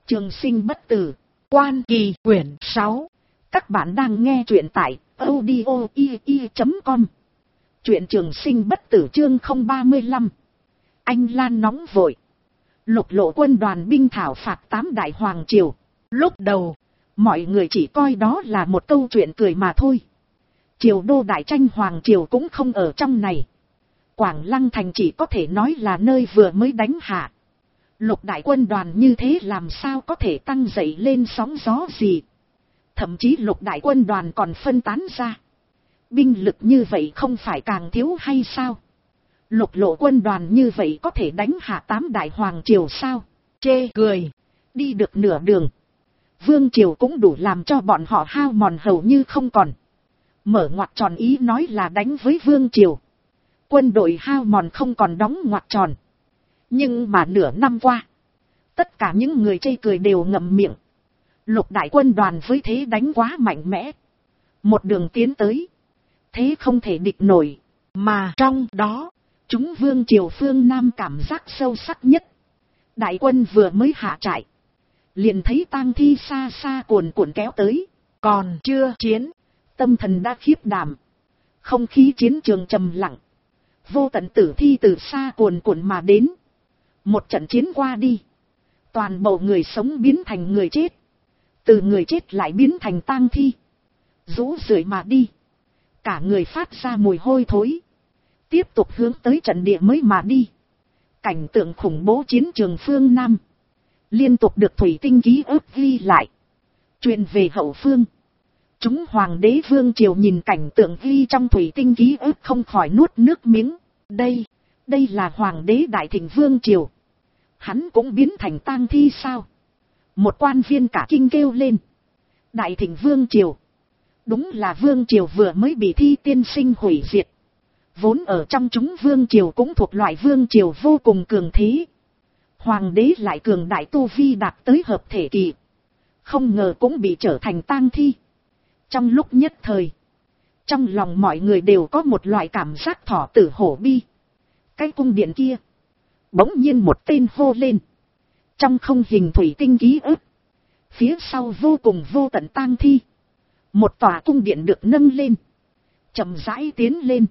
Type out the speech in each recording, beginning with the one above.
Trường sinh bất tử, Quan Kỳ quyển 6. Các bạn đang nghe truyện tại audio.com. Truyện Trường sinh bất tử chương 035. Anh Lan nóng vội. Lục lộ quân đoàn binh thảo phạt 8 đại hoàng triều. Lúc đầu, mọi người chỉ coi đó là một câu chuyện cười mà thôi. Triều đô đại tranh hoàng triều cũng không ở trong này. Quảng Lăng thành chỉ có thể nói là nơi vừa mới đánh hạ. Lục đại quân đoàn như thế làm sao có thể tăng dậy lên sóng gió gì. Thậm chí lục đại quân đoàn còn phân tán ra. Binh lực như vậy không phải càng thiếu hay sao? Lục lộ quân đoàn như vậy có thể đánh hạ 8 đại hoàng triều sao? Chê cười. Đi được nửa đường. Vương triều cũng đủ làm cho bọn họ hao mòn hầu như không còn. Mở ngoặc tròn ý nói là đánh với vương triều. Quân đội hao mòn không còn đóng ngoặc tròn. Nhưng mà nửa năm qua, tất cả những người chê cười đều ngậm miệng. Lục đại quân đoàn với thế đánh quá mạnh mẽ. Một đường tiến tới. Thế không thể địch nổi. Mà trong đó, chúng vương triều phương Nam cảm giác sâu sắc nhất. Đại quân vừa mới hạ trại. Liền thấy tang thi xa xa cuồn cuộn kéo tới. Còn chưa chiến. Tâm thần đã khiếp đảm. Không khí chiến trường trầm lặng. Vô tận tử thi từ xa cuồn cuộn mà đến. Một trận chiến qua đi. Toàn bộ người sống biến thành người chết. Từ người chết lại biến thành tang thi. Rũ rượi mà đi. Cả người phát ra mùi hôi thối. Tiếp tục hướng tới trận địa mới mà đi. Cảnh tượng khủng bố chiến trường phương Nam. Liên tục được thủy tinh ký ức ghi lại. Truyền về hậu phương. Chúng hoàng đế vương triều nhìn cảnh tượng ghi trong thủy tinh ký ức không khỏi nuốt nước miếng. Đây là hoàng đế Đại Thịnh vương triều. Hắn cũng biến thành tang thi sao? Một quan viên cả kinh kêu lên. Đại Thịnh vương triều. Đúng là vương triều vừa mới bị Thi tiên sinh hủy diệt. Vốn ở trong chúng vương triều cũng thuộc loại vương triều vô cùng cường thế. Hoàng đế lại cường đại tu vi đạt tới hợp thể kỳ. Không ngờ cũng bị trở thành tang thi. Trong lúc nhất thời, trong lòng mọi người đều có một loại cảm giác thỏ tử hổ bi. Cái cung điện kia, bỗng nhiên một tên hô lên. Trong không hình thủy tinh ký ức, phía sau vô cùng vô tận tang thi. Một tòa cung điện được nâng lên, chậm rãi tiến lên.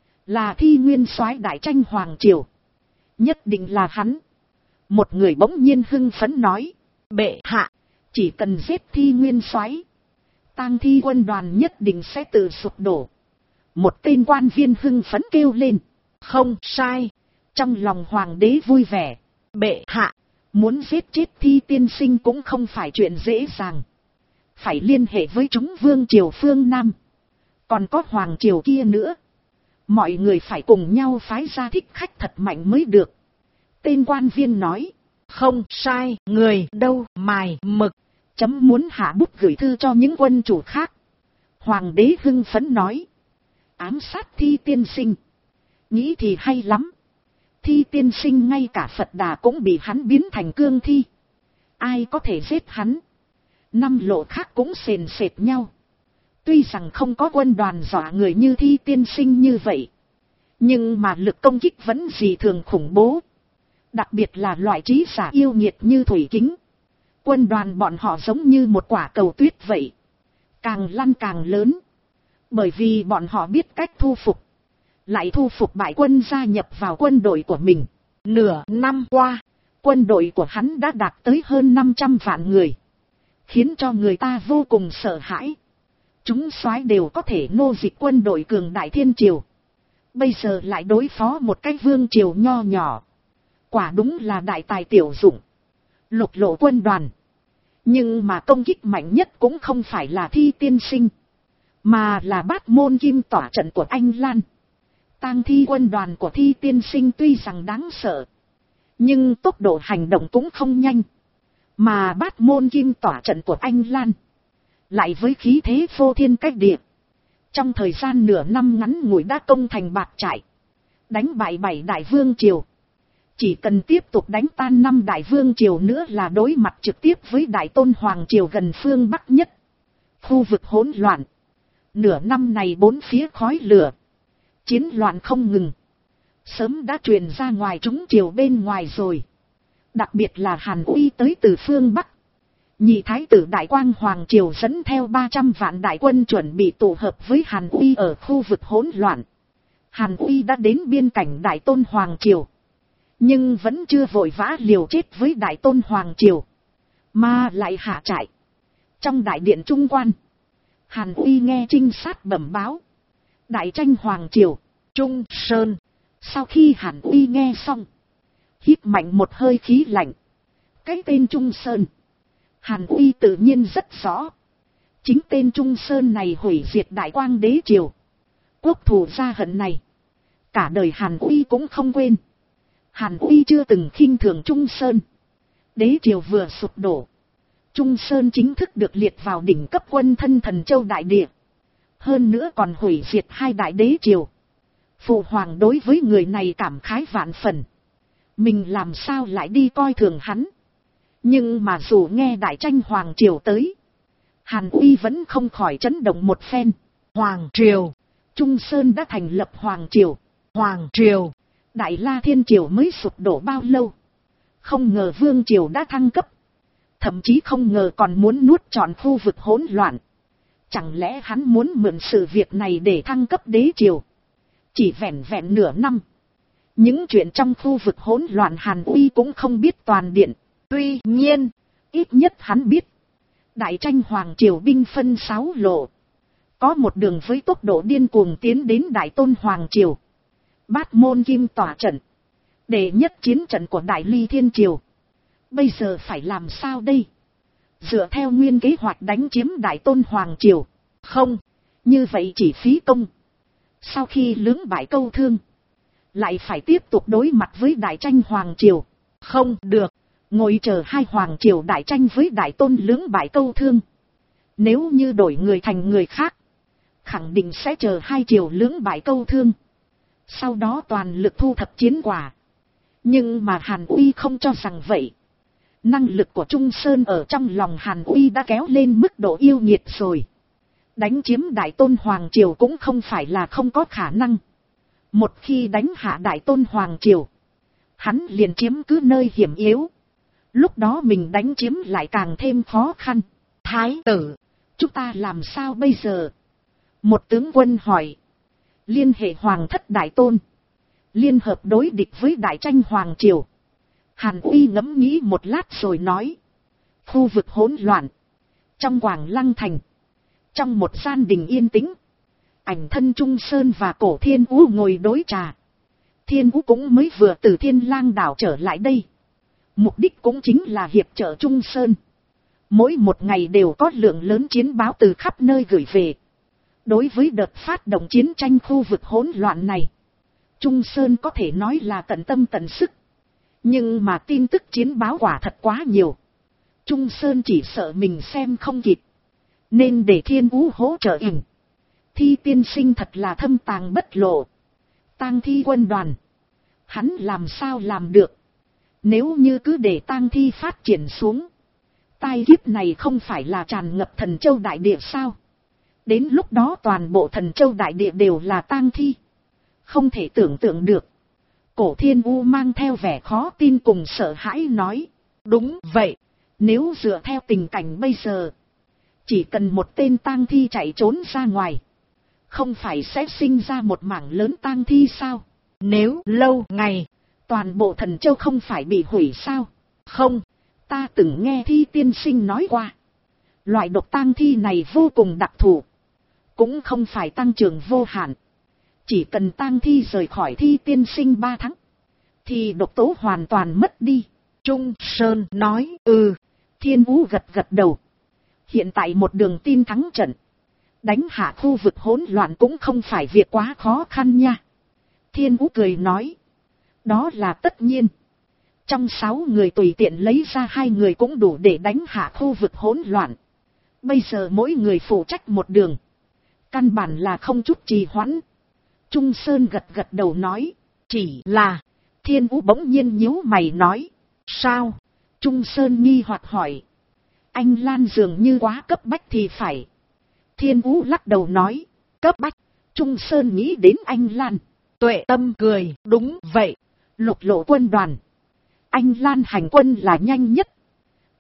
Là Thi nguyên soái đại tranh hoàng triều. Nhất định là hắn. Một người bỗng nhiên hưng phấn nói. Bệ hạ, chỉ cần giết Thi nguyên soái, tang thi quân đoàn nhất định sẽ tự sụp đổ. Một tên quan viên hưng phấn kêu lên. Không sai. Trong lòng hoàng đế vui vẻ. Bệ hạ, muốn giết chết Thi tiên sinh cũng không phải chuyện dễ dàng. Phải liên hệ với chúng vương triều phương Nam. Còn có hoàng triều kia nữa. Mọi người phải cùng nhau phái ra thích khách thật mạnh mới được. Tên quan viên nói. Không sai, người đâu mài mực. Chấm muốn hạ bút gửi thư cho những quân chủ khác. Hoàng đế hưng phấn nói. Ám sát Thi tiên sinh. Nghĩ thì hay lắm. Thi tiên sinh ngay cả Phật Đà cũng bị hắn biến thành cương thi. Ai có thể giết hắn? 5 lộ khác cũng sền sệt nhau. Tuy rằng không có quân đoàn dọa người như Thi tiên sinh như vậy. Nhưng mà lực công kích vẫn dị thường khủng bố. Đặc biệt là loại trí giả yêu nghiệt như thủy kính. Quân đoàn bọn họ giống như một quả cầu tuyết vậy. Càng lăn càng lớn. Bởi vì bọn họ biết cách thu phục. Lại thu phục bại quân gia nhập vào quân đội của mình. Nửa năm qua, quân đội của hắn đã đạt tới hơn 500 vạn người. Khiến cho người ta vô cùng sợ hãi. Chúng soái đều có thể nô dịch quân đội cường đại thiên triều. Bây giờ lại đối phó một cái vương triều nho nhỏ. Quả đúng là đại tài tiểu dụng. Lục lộ quân đoàn. Nhưng mà công kích mạnh nhất cũng không phải là Thi tiên sinh. Mà là Bát Môn Kim tỏa trận của anh Lan. Tang thi quân đoàn của Thi tiên sinh tuy rằng đáng sợ. Nhưng tốc độ hành động cũng không nhanh. Mà Bát Môn Kim tỏa trận của anh Lan. Lại với khí thế vô thiên cách địa. Trong thời gian nửa năm ngắn ngủi đã công thành bạt trại. Đánh bại 7 đại vương triều. Chỉ cần tiếp tục đánh tan 5 đại vương triều nữa là đối mặt trực tiếp với Đại Tôn Hoàng triều gần phương Bắc nhất. Khu vực hỗn loạn. Nửa năm này bốn phía khói lửa. Chiến loạn không ngừng. Sớm đã truyền ra ngoài chúng triều bên ngoài rồi. Đặc biệt là Hàn Uy tới từ phương Bắc. Nhị thái tử Đại Quang Hoàng Triều dẫn theo 300 vạn đại quân chuẩn bị tụ hợp với Hàn Uy ở khu vực hỗn loạn. Hàn Uy đã đến biên cảnh Đại Tôn Hoàng Triều, nhưng vẫn chưa vội vã liều chết với Đại Tôn Hoàng Triều, mà lại hạ trại. Trong đại điện trung quan, Hàn Uy nghe trinh sát bẩm báo. Đại tranh Hoàng Triều, Trung Sơn. Sau khi Hàn Uy nghe xong, hít mạnh một hơi khí lạnh. Cái tên Trung Sơn, Hàn Uy tự nhiên rất rõ. Chính tên Trung Sơn này hủy diệt Đại Quang Đế Triều. Quốc thù gia hận này, cả đời Hàn Uy cũng không quên. Hàn Uy chưa từng khinh thường Trung Sơn. Đế Triều vừa sụp đổ, Trung Sơn chính thức được liệt vào đỉnh cấp quân thân Thần Châu Đại Địa. Hơn nữa còn hủy diệt 2 đại đế triều. Phụ hoàng đối với người này cảm khái vạn phần. Mình làm sao lại đi coi thường hắn. Nhưng mà dù nghe đại tranh Hoàng Triều tới, Hàn Uy vẫn không khỏi chấn động một phen. Hoàng Triều, Trung Sơn đã thành lập Hoàng Triều. Hoàng Triều, Đại La Thiên Triều mới sụp đổ bao lâu. Không ngờ Vương Triều đã thăng cấp. Thậm chí không ngờ còn muốn nuốt trọn khu vực hỗn loạn. Chẳng lẽ hắn muốn mượn sự việc này để thăng cấp đế triều? Chỉ vẹn vẹn nửa năm, những chuyện trong khu vực hỗn loạn Hàn Uy cũng không biết toàn điện. Tuy nhiên, ít nhất hắn biết, đại tranh Hoàng Triều binh phân 6 lộ. Có một đường với tốc độ điên cuồng tiến đến Đại Tôn Hoàng Triều. Bát Môn Kim tỏa trận, đệ nhất chiến trận của Đại Ly Thiên Triều. Bây giờ phải làm sao đây? Dựa theo nguyên kế hoạch đánh chiếm Đại Tôn Hoàng Triều. Không, như vậy chỉ phí công. Sau khi lưỡng bại câu thương, lại phải tiếp tục đối mặt với đại tranh Hoàng Triều. Không được, ngồi chờ 2 Hoàng Triều đại tranh với Đại Tôn lưỡng bại câu thương. Nếu như đổi người thành người khác, khẳng định sẽ chờ 2 triều lưỡng bại câu thương. Sau đó toàn lực thu thập chiến quả. Nhưng mà Hàn Uy không cho rằng vậy. Năng lực của Trung Sơn ở trong lòng Hàn Uy đã kéo lên mức độ yêu nghiệt rồi. Đánh chiếm Đại Tôn Hoàng Triều cũng không phải là không có khả năng. Một khi đánh hạ Đại Tôn Hoàng Triều, hắn liền chiếm cứ nơi hiểm yếu. Lúc đó mình đánh chiếm lại càng thêm khó khăn. Thái tử, chúng ta làm sao bây giờ? Một tướng quân hỏi. Liên hệ Hoàng thất Đại Tôn, liên hợp đối địch với đại tranh Hoàng Triều. Hàn Uy ngẫm nghĩ một lát rồi nói. Khu vực hỗn loạn, trong Quảng Lăng Thành, trong một gian đình yên tĩnh, ảnh thân Trung Sơn và Cổ Thiên Ú ngồi đối trà. Thiên Ú cũng mới vừa từ Thiên Lang đảo trở lại đây. Mục đích cũng chính là hiệp trợ Trung Sơn. Mỗi một ngày đều có lượng lớn chiến báo từ khắp nơi gửi về. Đối với đợt phát động chiến tranh khu vực hỗn loạn này, Trung Sơn có thể nói là tận tâm tận sức. Nhưng mà tin tức chiến báo quả thật quá nhiều. Trung Sơn chỉ sợ mình xem không kịp, nên để Thiên Ú hỗ trợ ỉnh. Thi tiên sinh thật là thâm tàng bất lộ. Tang Thi quân đoàn, hắn làm sao làm được? Nếu như cứ để Tang Thi phát triển xuống, tai kiếp này không phải là tràn ngập Thần Châu Đại Địa sao? Đến lúc đó toàn bộ Thần Châu Đại Địa đều là Tang Thi. Không thể tưởng tượng được. Cổ Thiên U mang theo vẻ khó tin cùng sợ hãi nói. Đúng vậy, nếu dựa theo tình cảnh bây giờ, chỉ cần một tên Tang Thi chạy trốn ra ngoài, không phải sẽ sinh ra một mảng lớn Tang Thi sao? Nếu lâu ngày, toàn bộ Thần Châu không phải bị hủy sao? Không, ta từng nghe Thi tiên sinh nói qua. Loại độc Tang Thi này vô cùng đặc thù, cũng không phải tăng trưởng vô hạn. Chỉ cần Tang Thi rời khỏi Thi tiên sinh 3 tháng, thì độc tố hoàn toàn mất đi. Trung Sơn nói. Thiên Ú gật gật đầu. Hiện tại một đường tin thắng trận, đánh hạ khu vực hỗn loạn cũng không phải việc quá khó khăn nha. Thiên Ú cười nói. Đó là tất nhiên. Trong 6 người tùy tiện lấy ra 2 người cũng đủ để đánh hạ khu vực hỗn loạn. Bây giờ mỗi người phụ trách một đường, căn bản là không chút trì hoãn. Trung Sơn gật gật đầu nói. Chỉ là... Thiên Ú bỗng nhiên nhíu mày nói. Sao? Trung Sơn nghi hoặc hỏi. Anh Lan dường như quá cấp bách thì phải. Thiên Ú lắc đầu nói. Cấp bách? Trung Sơn nghĩ đến anh Lan. Tuệ Tâm cười. Đúng vậy. Lục lộ quân đoàn, anh Lan hành quân là nhanh nhất.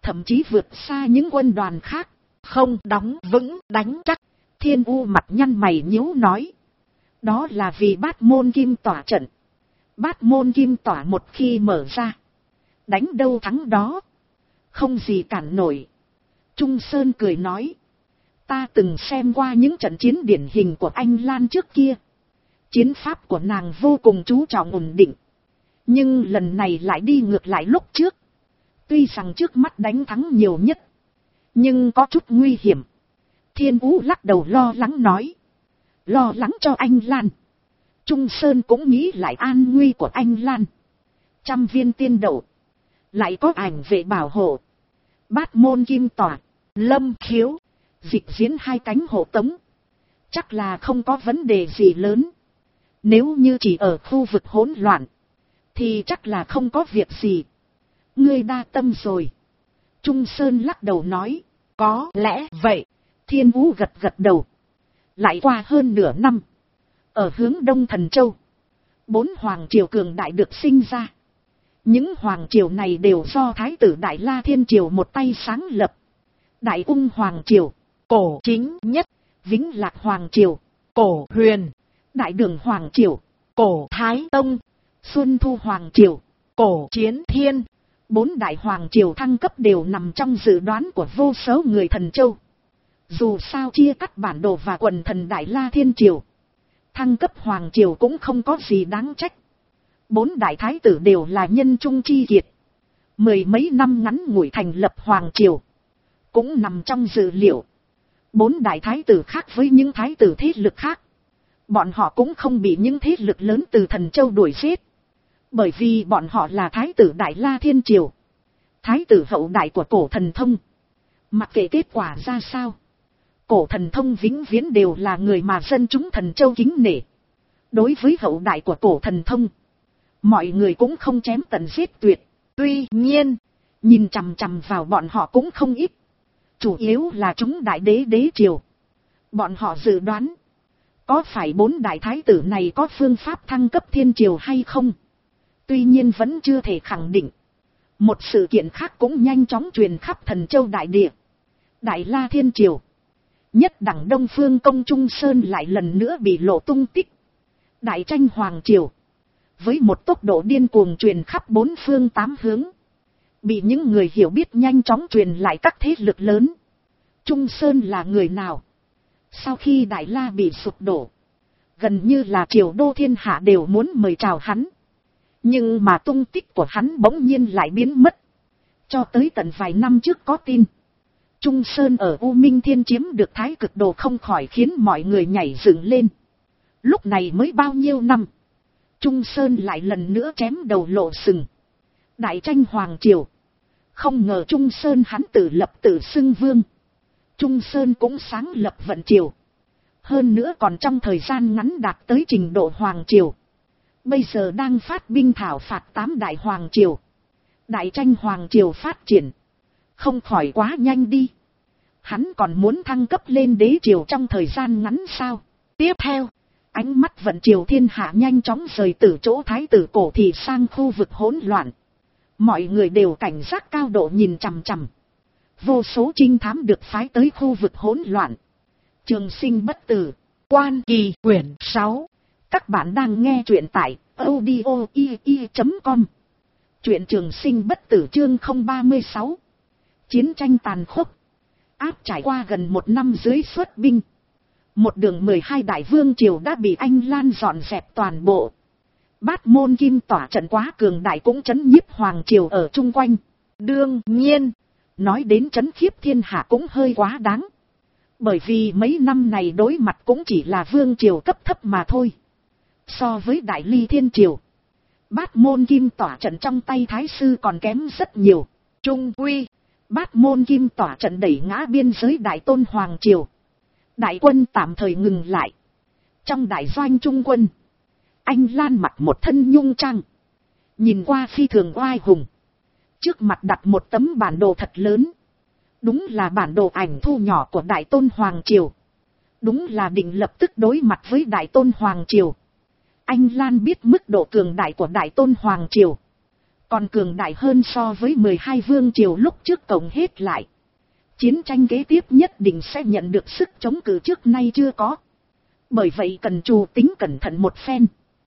thậm chí vượt xa những quân đoàn khác. Không đóng vững đánh chắc. Thiên U mặt nhăn mày nhíu nói. Đó là vì Bát Môn Kim tỏa trận. Bát Môn Kim tỏa một khi mở ra, đánh đâu thắng đó, không gì cản nổi. Trung Sơn cười nói. Ta từng xem qua những trận chiến điển hình của Anh Lan trước kia. Chiến pháp của nàng vô cùng chú trọng ổn định. Nhưng lần này lại đi ngược lại lúc trước. Tuy rằng trước mắt đánh thắng nhiều nhất, nhưng có chút nguy hiểm. Thiên Vũ lắc đầu lo lắng nói. Lo lắng cho Anh Lan. Trung Sơn cũng nghĩ lại an nguy của Anh Lan. 100 viên tiên đậu, lại có ảnh vệ bảo hộ. Bát Môn Kim tỏa, Lâm Khiếu, Dịch Diễn 2 cánh hộ tống. Chắc là không có vấn đề gì lớn. Nếu như chỉ ở khu vực hỗn loạn, thì chắc là không có việc gì. Ngươi đa tâm rồi. Trung Sơn lắc đầu nói. Có lẽ vậy. Thiên Vũ gật gật đầu. Lại qua hơn nửa năm, ở hướng Đông Thần Châu, 4 hoàng triều cường đại được sinh ra. Những hoàng triều này đều do Thái tử Đại La Thiên Triều một tay sáng lập. Đại Ung Hoàng Triều, Cổ Chính Nhất; Vĩnh Lạc Hoàng Triều, Cổ Huyền; Đại Đường Hoàng Triều, Cổ Thái Tông; Xuân Thu Hoàng Triều, Cổ Chiến Thiên. 4 đại hoàng triều thăng cấp đều nằm trong dự đoán của vô số người Thần Châu. Dù sao chia cắt bản đồ và quần thần Đại La Thiên Triều, thăng cấp hoàng triều cũng không có gì đáng trách. 4 đại thái tử đều là nhân trung chi kiệt. 10 mấy năm ngắn ngủi thành lập hoàng triều, cũng nằm trong dự liệu. 4 đại thái tử khác với những thái tử thế lực khác, bọn họ cũng không bị những thế lực lớn từ Thần Châu đuổi giết. Bởi vì bọn họ là thái tử Đại La Thiên Triều, thái tử hậu đại của Cổ Thần Thông. Mặc kệ kết quả ra sao, Cổ Thần Thông vĩnh viễn đều là người mà dân chúng Thần Châu kính nể. Đối với hậu đại của Cổ Thần Thông, mọi người cũng không chém tận giết tuyệt. Tuy nhiên, nhìn chằm chằm vào bọn họ cũng không ít. Chủ yếu là chúng đại đế đế triều. Bọn họ dự đoán, có phải 4 đại thái tử này có phương pháp thăng cấp thiên triều hay không? Tuy nhiên vẫn chưa thể khẳng định. Một sự kiện khác cũng nhanh chóng truyền khắp Thần Châu đại địa. Đại La Thiên Triều, nhất đẳng Đông Phương Công Trung Sơn lại lần nữa bị lộ tung tích. Đại Tranh Hoàng Triều, với một tốc độ điên cuồng truyền khắp 4 phương 8 hướng, bị những người hiểu biết nhanh chóng truyền lại các thế lực lớn. Trung Sơn là người nào? Sau khi Đại La bị sụp đổ, gần như là triều đô thiên hạ đều muốn mời chào hắn. Nhưng mà tung tích của hắn bỗng nhiên lại biến mất. Cho tới tận vài năm trước có tin, Trung Sơn ở U Minh Thiên chiếm được Thái Cực Đồ không khỏi khiến mọi người nhảy dựng lên. Lúc này mới bao nhiêu năm, Trung Sơn lại lần nữa chém đầu lộ sừng. Đại Tranh Hoàng Triều, không ngờ Trung Sơn hắn tự lập tự xưng vương. Trung Sơn cũng sáng lập vận triều, hơn nữa còn trong thời gian ngắn đạt tới trình độ Hoàng Triều. Bây giờ đang phát binh thảo phạt 8 đại Hoàng Triều. Đại Tranh Hoàng Triều phát triển, không khỏi quá nhanh đi. Hắn còn muốn thăng cấp lên đế triều trong thời gian ngắn sao? Tiếp theo, ánh mắt vận triều thiên hạ nhanh chóng rời từ chỗ thái tử Cổ Thị sang khu vực hỗn loạn. Mọi người đều cảnh giác cao độ nhìn chằm chằm. Vô số trinh thám được phái tới khu vực hỗn loạn. Trường Sinh Bất Tử, Quan Kỳ quyển 6. Các bạn đang nghe truyện tại audio.ie.com. Truyện Trường Sinh Bất Tử chương 036. Chiến tranh tàn khốc. Áp trải qua gần 1 năm dưới xuất binh, một đường 12 đại vương triều đã bị Anh Lan dọn dẹp toàn bộ. Bát Môn Kim tỏa trận quá cường đại cũng trấn nhiếp hoàng triều ở chung quanh. Đương nhiên, nói đến trấn khiếp thiên hạ cũng hơi quá đáng. Bởi vì mấy năm này đối mặt cũng chỉ là vương triều cấp thấp mà thôi. So với Đại Ly Thiên Triều, Bát Môn Kim tỏa trận trong tay Thái Sư còn kém rất nhiều. Trung quy, Bát Môn Kim tỏa trận đẩy ngã biên giới Đại Tôn Hoàng Triều. Đại quân tạm thời ngừng lại. Trong đại doanh trung quân, Anh Lan mặc một thân nhung trang, nhìn qua phi thường oai hùng. Trước mặt đặt một tấm bản đồ thật lớn. Đúng là bản đồ ảnh thu nhỏ của Đại Tôn Hoàng Triều. Đúng là định lập tức đối mặt với Đại Tôn Hoàng Triều. Anh Lan biết mức độ cường đại của Đại Tôn Hoàng Triều, còn cường đại hơn so với 12 vương triều lúc trước cộng hết lại. Chiến tranh kế tiếp nhất định sẽ nhận được sức chống cự trước nay chưa có. Bởi vậy cần chủ tính cẩn thận một phen.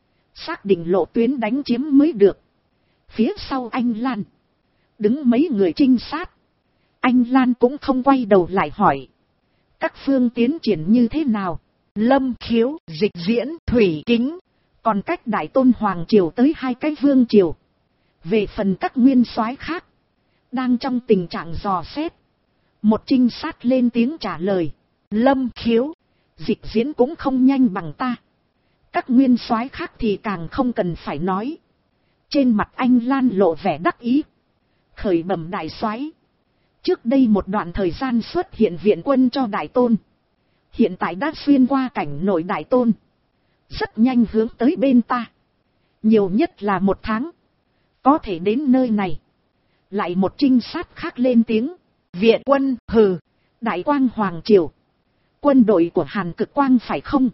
Xác định lộ tuyến đánh chiếm mới được. Phía sau anh Lan đứng mấy người trinh sát. Anh Lan cũng không quay đầu lại hỏi. Các phương tiến triển như thế nào? Lâm Khiếu, Dịch Diễn, Thủy Kính. Còn cách Đại Tôn Hoàng Triều tới 2 cái vương triều. Về phần các nguyên soái khác, đang trong tình trạng dò xét. Một trinh sát lên tiếng trả lời. Lâm Khiếu, Dịch Diễn cũng không nhanh bằng ta. Các nguyên soái khác thì càng không cần phải nói. Trên mặt anh Lan lộ vẻ đắc ý. Khởi bẩm đại soái, trước đây một đoạn thời gian xuất hiện viện quân cho Đại Tôn. Hiện tại đã xuyên qua cảnh nội Đại Tôn. Rất nhanh hướng tới bên ta. Nhiều nhất là 1 tháng. Có thể đến nơi này. Lại một trinh sát khác lên tiếng. Viện quân, hừ, Đại Quang Hoàng Triều. Quân đội của Hàn Cực Quang phải không?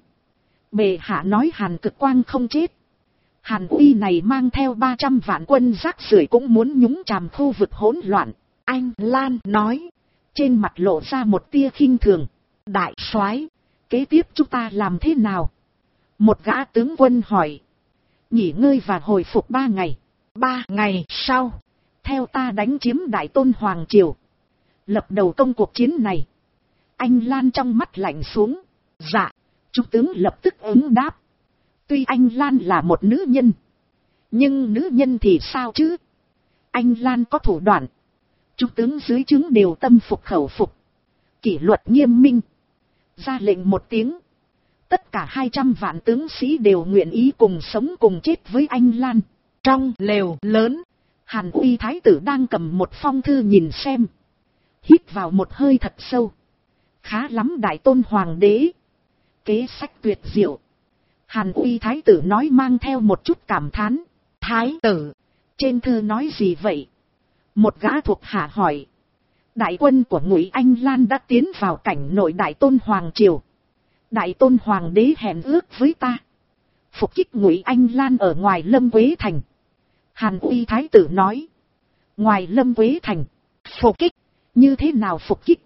Bệ hạ nói Hàn Cực Quang không chết. Hàn Uy này mang theo 300 vạn quân rác rưởi cũng muốn nhúng chàm khu vực hỗn loạn. Anh Lan nói. Trên mặt lộ ra một tia khinh thường. Đại soái, kế tiếp chúng ta làm thế nào? Một gã tướng quân hỏi. Nghỉ ngơi và hồi phục 3 ngày. 3 ngày sau, theo ta đánh chiếm Đại Tôn Hoàng Triều. Lập đầu công cuộc chiến này. Anh Lan trong mắt lạnh xuống. Dạ, trung tướng lập tức ứng đáp. Tuy anh Lan là một nữ nhân, nhưng nữ nhân thì sao chứ? Anh Lan có thủ đoạn. Trung tướng dưới trướng đều tâm phục khẩu phục. Kỷ luật nghiêm minh. Ra lệnh một tiếng. Tất cả 200 vạn tướng sĩ đều nguyện ý cùng sống cùng chết với anh Lan. Trong lều lớn, Hàn Uy thái tử đang cầm một phong thư nhìn xem. Hít vào một hơi thật sâu. Khá lắm Đại Tôn Hoàng đế. Kế sách tuyệt diệu. Hàn Uy thái tử nói mang theo một chút cảm thán. Thái tử, trên thư nói gì vậy? Một gã thuộc hạ hỏi. Đại quân của Ngụy Anh Lan đã tiến vào cảnh nội Đại Tôn Hoàng Triều. Đại Tôn Hoàng đế hẹn ước với ta. Phục kích Ngụy Anh Lan ở ngoài Lâm Quế Thành. Hàn Uy thái tử nói. Ngoài Lâm Quế Thành, phục kích, như thế nào phục kích?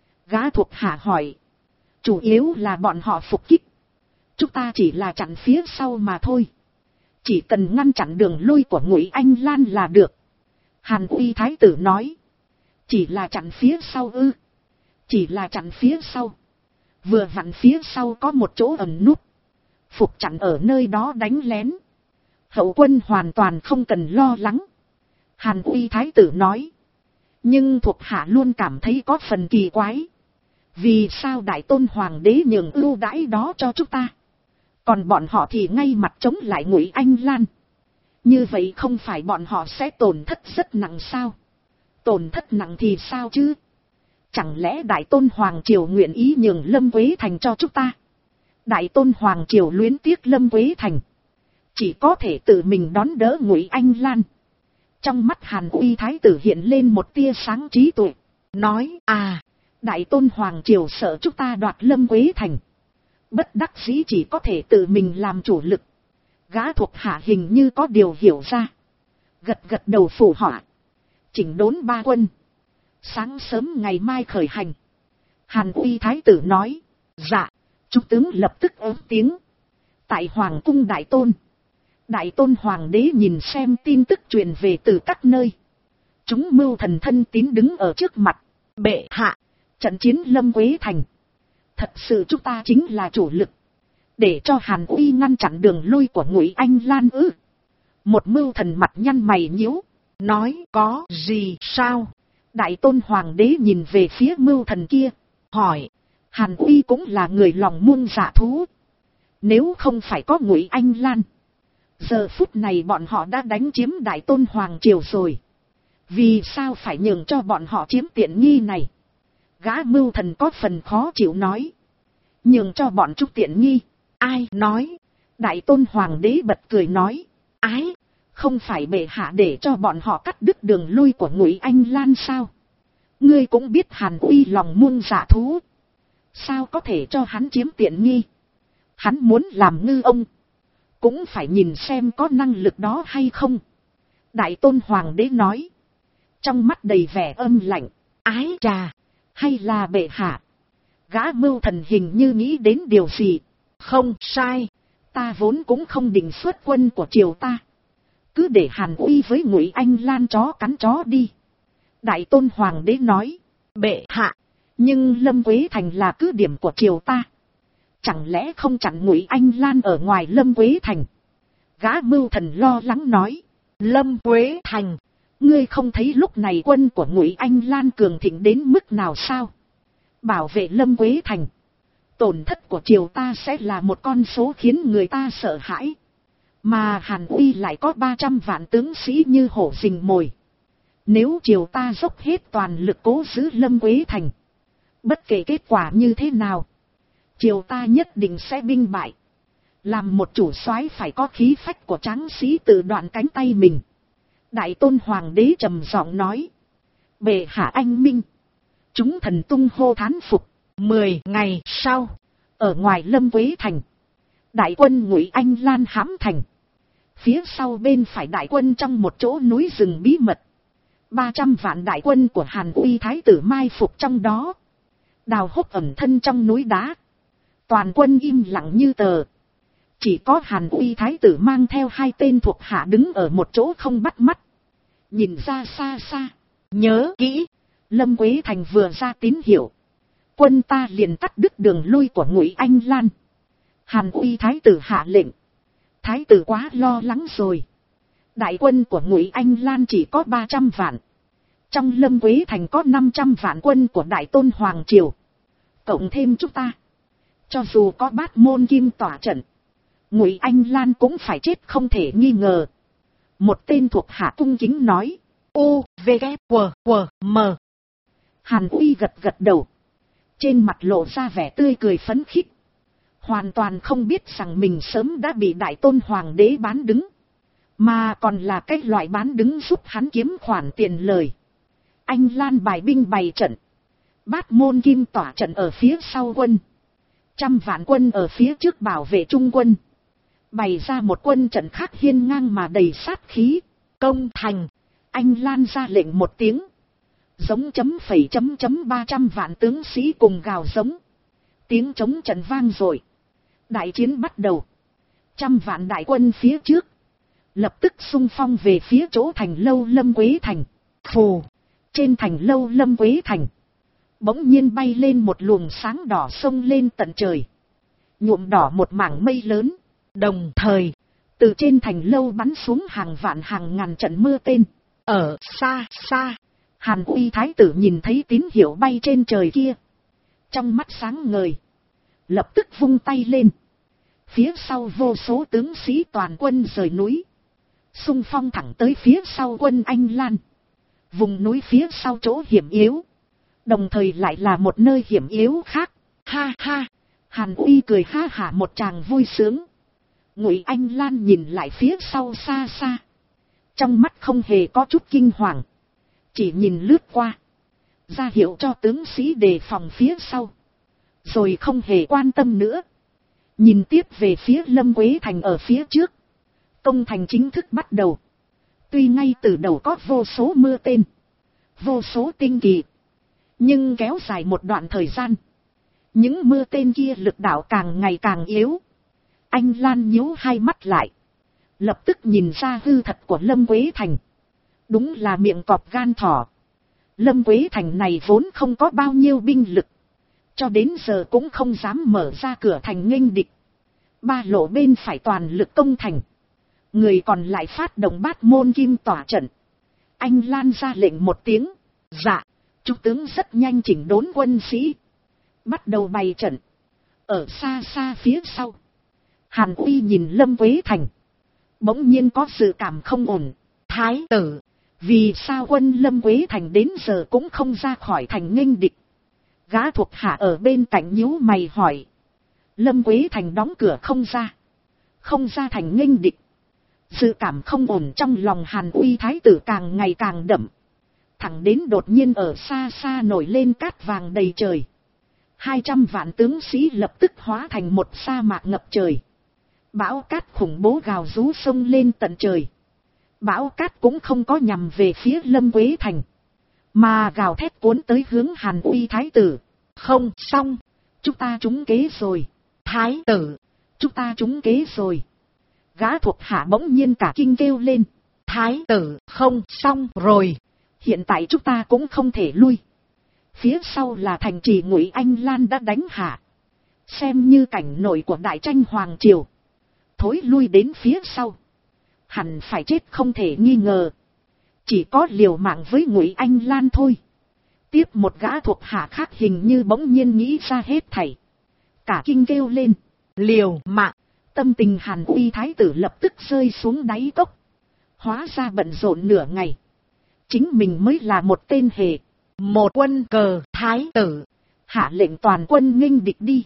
Gã thuộc hạ hỏi. Chủ yếu là bọn họ phục kích. Chúng ta chỉ là chặn phía sau mà thôi. Chỉ cần ngăn chặn đường lui của Ngụy Anh Lan là được. Hàn Uy thái tử nói. Chỉ là chặn phía sau ư? Chỉ là chặn phía sau. Vừa vặn phía sau có một chỗ ẩn núp. Phục chặn ở nơi đó đánh lén. Hậu quân hoàn toàn không cần lo lắng. Hàn Uy thái tử nói. Nhưng thuộc hạ luôn cảm thấy có phần kỳ quái. Vì sao Đại Tôn Hoàng đế nhường ưu đãi đó cho chúng ta? Còn bọn họ thì ngay mặt chống lại Ngụy Anh Lan. Như vậy không phải bọn họ sẽ tổn thất rất nặng sao? Tổn thất nặng thì sao chứ? Chẳng lẽ Đại Tôn Hoàng Triều nguyện ý nhường Lâm Quế Thành cho chúng ta? Đại Tôn Hoàng Triều luyến tiếc Lâm Quế Thành. Chỉ có thể tự mình đón đỡ Ngụy Anh Lan. Trong mắt Hàn Uy thái tử hiện lên một tia sáng trí tuệ. Nói Đại Tôn Hoàng Triều sợ chúng ta đoạt Lâm Quế Thành. Bất đắc dĩ chỉ có thể tự mình làm chủ lực. Gã thuộc hạ hình như có điều hiểu ra. Gật gật đầu phụ họa. Chỉnh đốn 3 quân. Sáng sớm ngày mai khởi hành. Hàn Uy thái tử nói. Dạ. Trung tướng lập tức ứng tiếng. Tại Hoàng cung Đại Tôn. Đại Tôn Hoàng đế nhìn xem tin tức truyền về từ các nơi. Chúng mưu thần thân tín đứng ở trước mặt. Bệ hạ. Trận chiến Lâm Quế Thành. Thật sự chúng ta chính là chủ lực. Để cho Hàn Uy ngăn chặn đường lui của Ngụy Anh Lan ư? Một mưu thần mặt nhăn mày nhíu. Nói có gì sao? Đại Tôn Hoàng đế nhìn về phía mưu thần kia. Hỏi. Hàn Uy cũng là người lòng muôn dạ thú. Nếu không phải có Ngụy Anh Lan. Giờ phút này bọn họ đã đánh chiếm Đại Tôn Hoàng Triều rồi. Vì sao phải nhường cho bọn họ chiếm tiện nghi này? Gã mưu thần có phần khó chịu nói. Nhường cho bọn chúng tiện nghi. Ai nói? Đại Tôn Hoàng đế bật cười nói. Ái, không phải bệ hạ để cho bọn họ cắt đứt đường lui của Ngụy Anh Lan sao? Ngươi cũng biết Hàn Uy lòng muôn dạ thú. Sao có thể cho hắn chiếm tiện nghi? Hắn muốn làm ngư ông. Cũng phải nhìn xem có năng lực đó hay không. Đại tôn hoàng đế nói. Trong mắt đầy vẻ âm lạnh. Ái chà, hay là bệ hạ? Gã mưu thần hình như nghĩ đến điều gì. Không sai, ta vốn cũng không định xuất quân của triều ta. Cứ để Hàn Uy với Ngụy Anh Lan chó cắn chó đi. Đại tôn hoàng đế nói. Bệ hạ, nhưng Lâm Quế Thành là cứ điểm của triều ta. Chẳng lẽ không chặn Ngụy Anh Lan ở ngoài Lâm Quế Thành? Gã mưu thần lo lắng nói. Lâm Quế Thành, ngươi không thấy lúc này quân của Ngụy Anh Lan cường thịnh đến mức nào sao? Bảo vệ Lâm Quế Thành, tổn thất của triều ta sẽ là một con số khiến người ta sợ hãi. Mà Hàn Uy lại có 300 vạn tướng sĩ như hổ rình mồi. Nếu triều ta dốc hết toàn lực cố giữ Lâm Quế Thành, bất kể kết quả như thế nào, triều ta nhất định sẽ binh bại. Làm một chủ soái phải có khí phách của tráng sĩ tự đoạn cánh tay mình. Đại tôn hoàng đế trầm giọng nói. Bệ hạ anh minh. Chúng thần tung hô thán phục. 10 ngày sau, ở ngoài Lâm Quế Thành, đại quân Ngụy Anh Lan hãm thành. Phía sau bên phải đại quân trong một chỗ núi rừng bí mật. 300 vạn đại quân của Hàn Uy thái tử mai phục trong đó. Đào hốc ẩn thân trong núi đá. Toàn quân im lặng như tờ. Chỉ có Hàn Uy thái tử mang theo 2 tên thuộc hạ đứng ở một chỗ không bắt mắt. Nhìn ra xa xa. Nhớ kỹ, Lâm Quế Thành vừa ra tín hiệu, quân ta liền cắt đứt đường lui của Ngụy Anh Lan. Hàn Uy thái tử hạ lệnh. Thái tử quá lo lắng rồi. Đại quân của Ngụy Anh Lan chỉ có 300 vạn. Trong Lâm Quế Thành có 500 vạn quân của Đại tôn Hoàng Triều. Cộng thêm chúng ta, cho dù có Bát Môn Kim tỏa trận, Ngụy Anh Lan cũng phải chết không thể nghi ngờ. Một tên thuộc hạ cung kính nói. U, V, K, W, W, M. Hàn Uy gật gật đầu. Trên mặt lộ ra vẻ tươi cười phấn khích. Hoàn toàn không biết rằng mình sớm đã bị Đại tôn Hoàng đế bán đứng. Mà còn là cái loại bán đứng giúp hắn kiếm khoản tiền lời. Anh Lan bài binh bày trận. Bát Môn Kim tỏa trận ở phía sau quân. 100 vạn quân ở phía trước bảo vệ trung quân. Bày ra một quân trận khác hiên ngang mà đầy sát khí. Công thành. Anh Lan ra lệnh một tiếng. Giống chấm phẩy chấm chấm 300 vạn tướng sĩ cùng gào giống. Tiếng trống trận vang rồi. Đại chiến bắt đầu. 100 vạn đại quân phía trước. Lập tức xung phong về phía chỗ thành lâu Lâm Quế Thành. Phù. Trên thành lâu Lâm Quế Thành, bỗng nhiên bay lên một luồng sáng đỏ xông lên tận trời. Nhuộm đỏ một mảng mây lớn. Đồng thời, từ trên thành lâu bắn xuống hàng vạn hàng ngàn trận mưa tên. Ở xa xa, Hàn Uy thái tử nhìn thấy tín hiệu bay trên trời kia. Trong mắt sáng ngời. Lập tức vung tay lên. Phía sau vô số tướng sĩ toàn quân rời núi. Xung phong thẳng tới phía sau quân Anh Lan. Vùng núi phía sau chỗ hiểm yếu. Đồng thời lại là một nơi hiểm yếu khác. Ha ha. Hàn Uy cười ha hả một tràng vui sướng. Ngụy Anh Lan nhìn lại phía sau xa xa. Trong mắt không hề có chút kinh hoàng. Chỉ nhìn lướt qua. Ra hiệu cho tướng sĩ đề phòng phía sau. Rồi không hề quan tâm nữa. Nhìn tiếp về phía Lâm Quế Thành ở phía trước. Công thành chính thức bắt đầu. Tuy ngay từ đầu có vô số mưa tên, vô số tinh kỳ, nhưng kéo dài một đoạn thời gian, những mưa tên kia lực đạo càng ngày càng yếu. Anh Lan nhíu hai mắt lại, lập tức nhìn ra hư thật của Lâm Quế Thành. Đúng là miệng cọp gan thỏ. Lâm Quế Thành này vốn không có bao nhiêu binh lực, cho đến giờ cũng không dám mở ra cửa thành nghênh địch. Ba lộ bên phải toàn lực công thành. Người còn lại phát động Bát Môn Kim tỏa trận. Anh Lan ra lệnh một tiếng. Dạ. Trung tướng rất nhanh chỉnh đốn quân sĩ. Bắt đầu bày trận. Ở xa xa phía sau, Hàn Uy nhìn Lâm Quế Thành. Bỗng nhiên có dự cảm không ổn. Thái tử, vì sao quân Lâm Quế Thành đến giờ cũng không ra khỏi thành nghênh địch? Gã thuộc hạ ở bên cạnh nhíu mày hỏi. Lâm Quế Thành đóng cửa không ra. Không ra thành nghênh địch. Dự cảm không ổn trong lòng Hàn Uy thái tử càng ngày càng đậm. Thẳng đến đột nhiên ở xa xa nổi lên cát vàng đầy trời. 200 vạn tướng sĩ lập tức hóa thành một sa mạc ngập trời. Bão cát khủng bố gào rú sông lên tận trời. Bão cát cũng không có nhằm về phía Lâm Quế Thành, mà gào thét cuốn tới hướng Hàn Uy thái tử. Không xong, chúng ta trúng kế rồi. Thái tử, chúng ta trúng kế rồi. Gã thuộc hạ bỗng nhiên cả kinh kêu lên. Thái tử, không xong rồi. Hiện tại chúng ta cũng không thể lui. Phía sau là thành trì Ngụy Anh Lan đã đánh hạ. Xem như cảnh nổi của đại tranh hoàng triều. Thối lui đến phía sau, hẳn phải chết không thể nghi ngờ. Chỉ có liều mạng với Ngụy Anh Lan thôi. Tiếp một gã thuộc hạ khác hình như bỗng nhiên nghĩ ra hết thảy. Cả kinh kêu lên. Liều mạng. Tâm tình Hàn Uy thái tử lập tức rơi xuống đáy cốc. Hóa ra bận rộn nửa ngày, chính mình mới là một tên hề. Một quân cờ thái tử. Hạ lệnh toàn quân nghênh địch đi.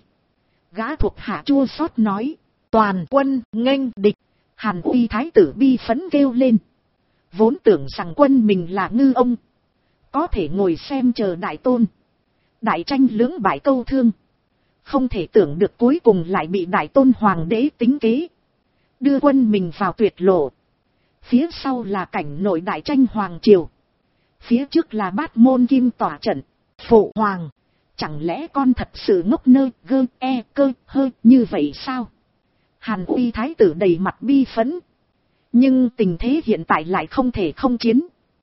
Gã thuộc hạ chua xót nói. Toàn quân nghênh địch. Hàn Uy thái tử bi phấn kêu lên. Vốn tưởng rằng quân mình là ngư ông, có thể ngồi xem chờ đại tôn. Đại tranh lưỡng bại câu thương. Không thể tưởng được cuối cùng lại bị đại tôn hoàng đế tính kế, đưa quân mình vào tuyệt lộ. Phía sau là cảnh nội đại tranh hoàng triều. Phía trước là Bát Môn Kim tỏa trận. Phụ hoàng, chẳng lẽ con thật sự ngốc nơ gơ e cơ hơ như vậy sao? Hàn Uy thái tử đầy mặt bi phẫn. Nhưng tình thế hiện tại lại không thể không chiến.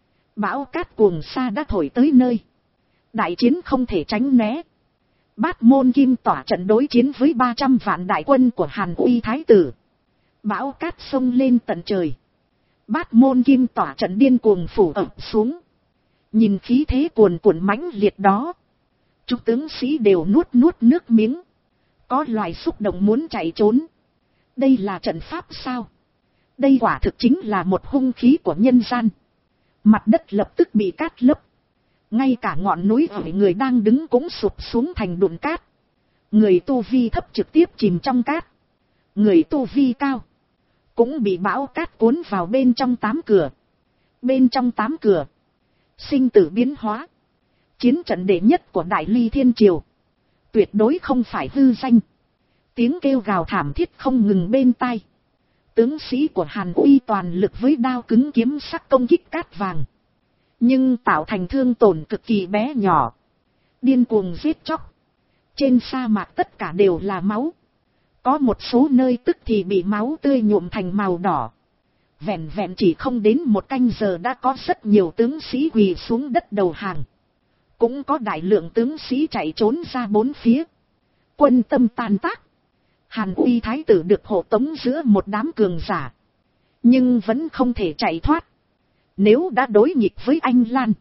Bão cát cuồng sa đã thổi tới nơi. Đại chiến không thể tránh né. Bát Môn Kim tỏa trận đối chiến với 300 vạn đại quân của Hàn Uy thái tử. Bão cát sông lên tận trời. Bát Môn Kim tỏa trận điên cuồng phủ ập xuống. Nhìn khí thế cuồn cuộn mãnh liệt đó, chúng tướng sĩ đều nuốt nước miếng. Có loài xúc động muốn chạy trốn. Đây là trận pháp sao? Đây quả thực chính là một hung khí của nhân gian. Mặt đất lập tức bị cát lấp. Ngay cả ngọn núi ở người đang đứng cũng sụp xuống thành đụn cát. Người tu vi thấp trực tiếp chìm trong cát. Người tu vi cao cũng bị bão cát cuốn vào bên trong 8 cửa. Bên trong 8 cửa, sinh tử biến hóa. Chiến trận đệ nhất của Đại Ly Thiên Triều. Tuyệt đối không phải hư danh. Tiếng kêu gào thảm thiết không ngừng bên tai. Tướng sĩ của Hàn Uy toàn lực với đao cứng kiếm sắc công kích cát vàng. Nhưng tạo thành thương tổn cực kỳ bé nhỏ. Điên cuồng giết chóc. Trên sa mạc tất cả đều là máu. Có một số nơi tức thì bị máu tươi nhuộm thành màu đỏ. Vẹn vẹn chỉ không đến một canh giờ đã có rất nhiều tướng sĩ quỳ xuống đất đầu hàng. Cũng có đại lượng tướng sĩ chạy trốn ra bốn phía. Quân tâm tan tác. Hàn Uy thái tử được hộ tống giữa một đám cường giả. Nhưng vẫn không thể chạy thoát. Nếu đã đối nghịch với Anh Lan,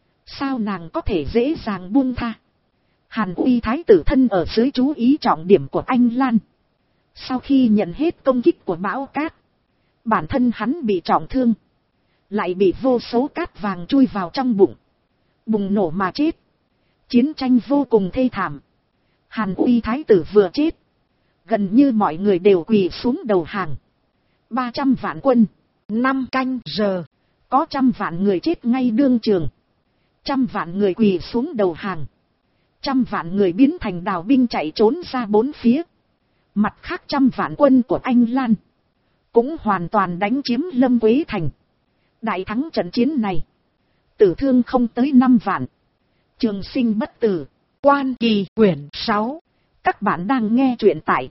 sao nàng có thể dễ dàng buông tha? Hàn Uy thái tử thân ở dưới chú ý trọng điểm của Anh Lan. Sau khi nhận hết công kích của bão cát, bản thân hắn bị trọng thương. Lại bị vô số cát vàng chui vào trong bụng. Bùng nổ mà chết. Chiến tranh vô cùng thê thảm. Hàn Uy thái tử vừa chết, gần như mọi người đều quỳ xuống đầu hàng. 300 vạn quân, 5 canh giờ, có 100 vạn người chết ngay đương trường. 100 vạn người quỳ xuống đầu hàng. 100 vạn người biến thành đào binh chạy trốn ra bốn phía. Mặt khác 100 vạn quân của Anh Lan cũng hoàn toàn đánh chiếm Lâm Quế Thành. Đại thắng trận chiến này, tử thương không tới 5 vạn. Trường sinh bất tử. Quan Kỳ quyển 6. Các bạn đang nghe truyện tại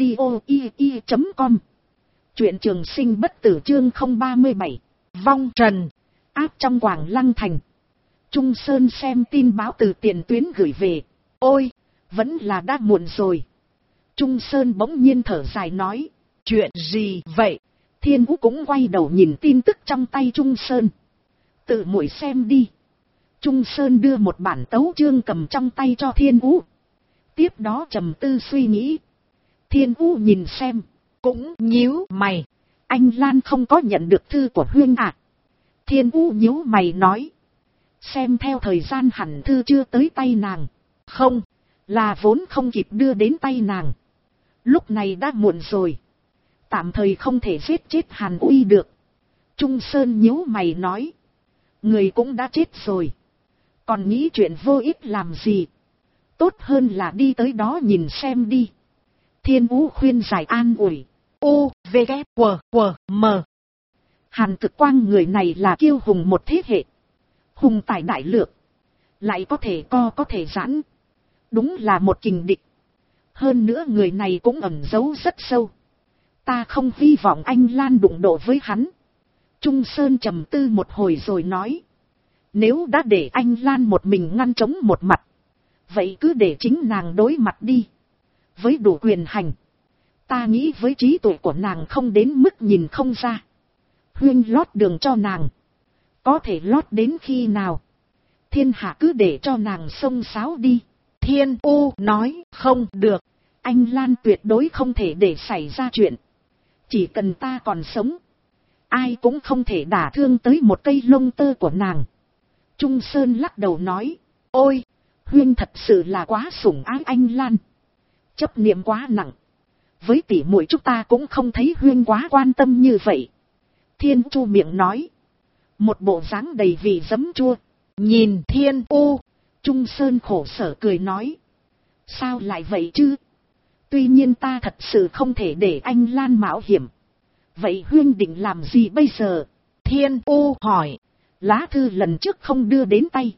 audio.com. Truyện Trường sinh bất tử chương 037. Vong trần. Áp trong Quảng Lăng Thành. Trung Sơn xem tin báo từ tiền tuyến gửi về. Ôi, vẫn là đã muộn rồi. Trung Sơn bỗng nhiên thở dài nói. Chuyện gì vậy? Thiên Vũ cũng quay đầu nhìn tin tức trong tay Trung Sơn. Tự muội xem đi. Trung Sơn đưa một bản tấu chương cầm trong tay cho Thiên Vũ. Tiếp đó trầm tư suy nghĩ. Thiên Vũ nhìn xem, cũng nhíu mày. Anh Lan không có nhận được thư của Huyên à? Thiên Vũ nhíu mày nói. Xem theo thời gian hẳn thư chưa tới tay nàng. Không, là vốn không kịp đưa đến tay nàng. Lúc này đã muộn rồi. Tạm thời không thể giết chết Hàn Uy được. Trung Sơn nhíu mày nói. Người cũng đã chết rồi. Còn nghĩ chuyện vô ích làm gì? Tốt hơn là đi tới đó nhìn xem đi. Thiên Vũ khuyên giải an ủi. U, V, K, W, W, M. Hàn Cực Quang người này là kiêu hùng một thế hệ. Hùng tài đại lược. Lại có thể co có thể giãn. Đúng là một kình địch. Hơn nữa người này cũng ẩn giấu rất sâu. Ta không hy vọng anh Lan đụng độ với hắn. Trung Sơn trầm tư một hồi rồi nói. Nếu đã để anh Lan một mình ngăn chống một mặt. Vậy cứ để chính nàng đối mặt đi. Với đủ quyền hành. Ta nghĩ với trí tuệ của nàng không đến mức nhìn không ra. Huyên lót đường cho nàng. Có thể lót đến khi nào? Thiên hạ cứ để cho nàng xông xáo đi. Thiên U nói không được. Anh Lan tuyệt đối không thể để xảy ra chuyện. Chỉ cần ta còn sống. Ai cũng không thể đả thương tới một cây lông tơ của nàng. Trung Sơn lắc đầu nói. Ôi, Huyên thật sự là quá sủng ái anh Lan. Chấp niệm quá nặng. Với tỷ muội chúng ta cũng không thấy Huyên quá quan tâm như vậy. Thiên Chu miệng nói. Một bộ dáng đầy vị giấm chua. Nhìn Thiên U. Trung Sơn khổ sở cười nói. Sao lại vậy chứ? Tuy nhiên ta thật sự không thể để anh Lan mạo hiểm. Vậy Huyên định làm gì bây giờ? Thiên U hỏi. Lá thư lần trước không đưa đến tay.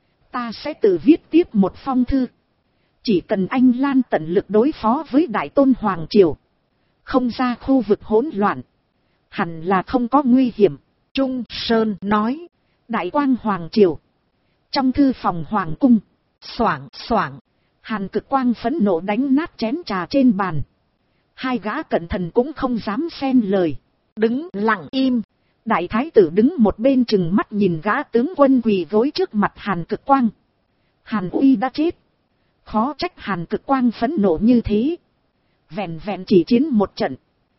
Ta sẽ tự viết tiếp một phong thư. Chỉ cần anh Lan tận lực đối phó với Đại Tôn Hoàng Triều. Không ra khu vực hỗn loạn. Hẳn là không có nguy hiểm. Trung Sơn nói. Đại Quang Hoàng Triều. Trong thư phòng Hoàng Cung. Xoảng xoảng. Hàn Cực Quang phẫn nộ đánh nát chén trà trên bàn. Hai gã cận thần cũng không dám xen lời. Đứng lặng im. Đại thái tử đứng một bên chừng mắt nhìn gã tướng quân quỳ gối trước mặt Hàn Cực Quang. Hàn Uy đã chết. Khó trách Hàn Cực Quang phẫn nộ như thế. Vẹn vẹn chỉ chiến một trận.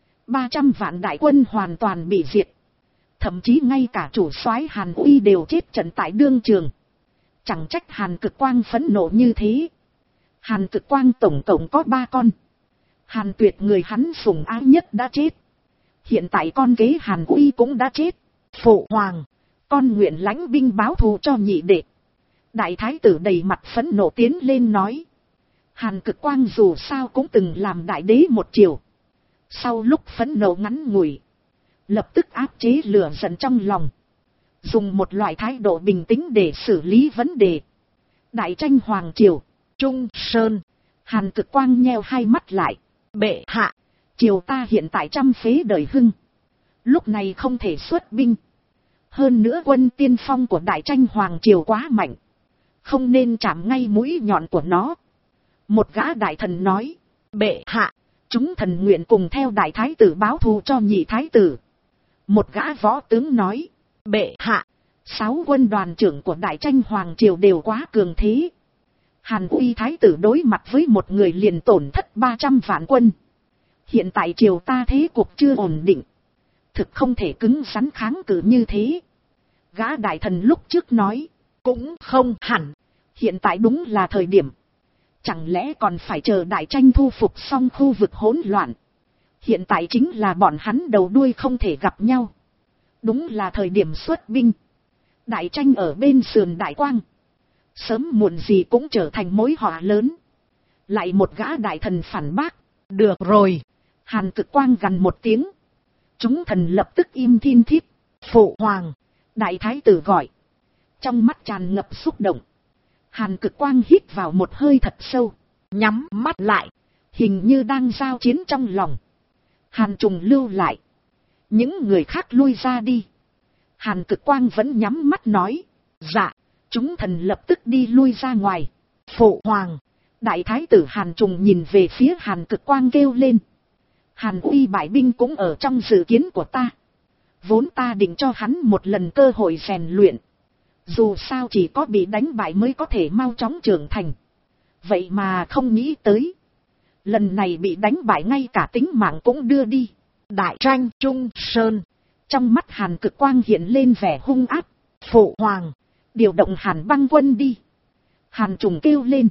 300 vạn đại quân hoàn toàn bị diệt. Thậm chí ngay cả chủ soái Hàn Uy đều chết trận tại đương trường. Chẳng trách Hàn Cực Quang phẫn nộ như thế. Hàn Cực Quang tổng cộng có 3 con. Hàn Tuyệt người hắn sủng ái nhất đã chết. Hiện tại con kế Hàn Uy cũng đã chết. Phụ hoàng, con nguyện lãnh binh báo thù cho nhị đệ. Đại thái tử đầy mặt phẫn nộ tiến lên nói. Hàn Cực Quang dù sao cũng từng làm đại đế một triều. Sau lúc phẫn nộ ngắn ngủi, lập tức áp chế lửa giận trong lòng. Dùng một loại thái độ bình tĩnh để xử lý vấn đề. Đại tranh Hoàng Triều. Trung Sơn. Hàn Cực Quang nheo hai mắt lại. Bệ hạ. Triều ta hiện tại trăm phế đời hưng. Lúc này không thể xuất binh. Hơn nữa quân tiên phong của đại tranh Hoàng Triều quá mạnh. Không nên chạm ngay mũi nhọn của nó. Một gã đại thần nói. Bệ hạ. Chúng thần nguyện cùng theo đại thái tử báo thù cho nhị thái tử. Một gã võ tướng nói. Bệ hạ. 6 quân đoàn trưởng của đại tranh Hoàng Triều đều quá cường thế. Hàn Uy thái tử đối mặt với một người liền tổn thất 300 vạn quân. Hiện tại triều ta thế cuộc chưa ổn định. Thực không thể cứng rắn kháng cự như thế. Gã đại thần lúc trước nói. Cũng không hẳn. Hiện tại đúng là thời điểm. Chẳng lẽ còn phải chờ đại tranh thu phục xong khu vực hỗn loạn. Hiện tại chính là bọn hắn đầu đuôi không thể gặp nhau. Đúng là thời điểm xuất binh. Đại tranh ở bên sườn Đại Quang. Sớm muộn gì cũng trở thành mối họa lớn. Lại một gã đại thần phản bác. Được rồi. Hàn Cực Quang gằn một tiếng. Chúng thần lập tức im thin thít. Phụ hoàng. Đại thái tử gọi. Trong mắt tràn ngập xúc động. Hàn Cực Quang hít vào một hơi thật sâu. Nhắm mắt lại. Hình như đang giao chiến trong lòng. Hàn Trùng lưu lại. Những người khác lui ra đi. Hàn Cực Quang vẫn nhắm mắt nói. Dạ. Chúng thần lập tức đi lui ra ngoài. Phụ hoàng. Đại thái tử Hàn Trùng nhìn về phía Hàn Cực Quang kêu lên. Hàn Uy bại binh cũng ở trong dự kiến của ta. Vốn ta định cho hắn một lần cơ hội rèn luyện. Dù sao chỉ có bị đánh bại mới có thể mau chóng trưởng thành. Vậy mà không nghĩ tới. Lần này bị đánh bại ngay cả tính mạng cũng đưa đi. Đại tranh Trung Sơn. Trong mắt Hàn Cực Quang hiện lên vẻ hung ác. Phụ hoàng. Điều động Hàn Băng quân đi. Hàn Trùng kêu lên.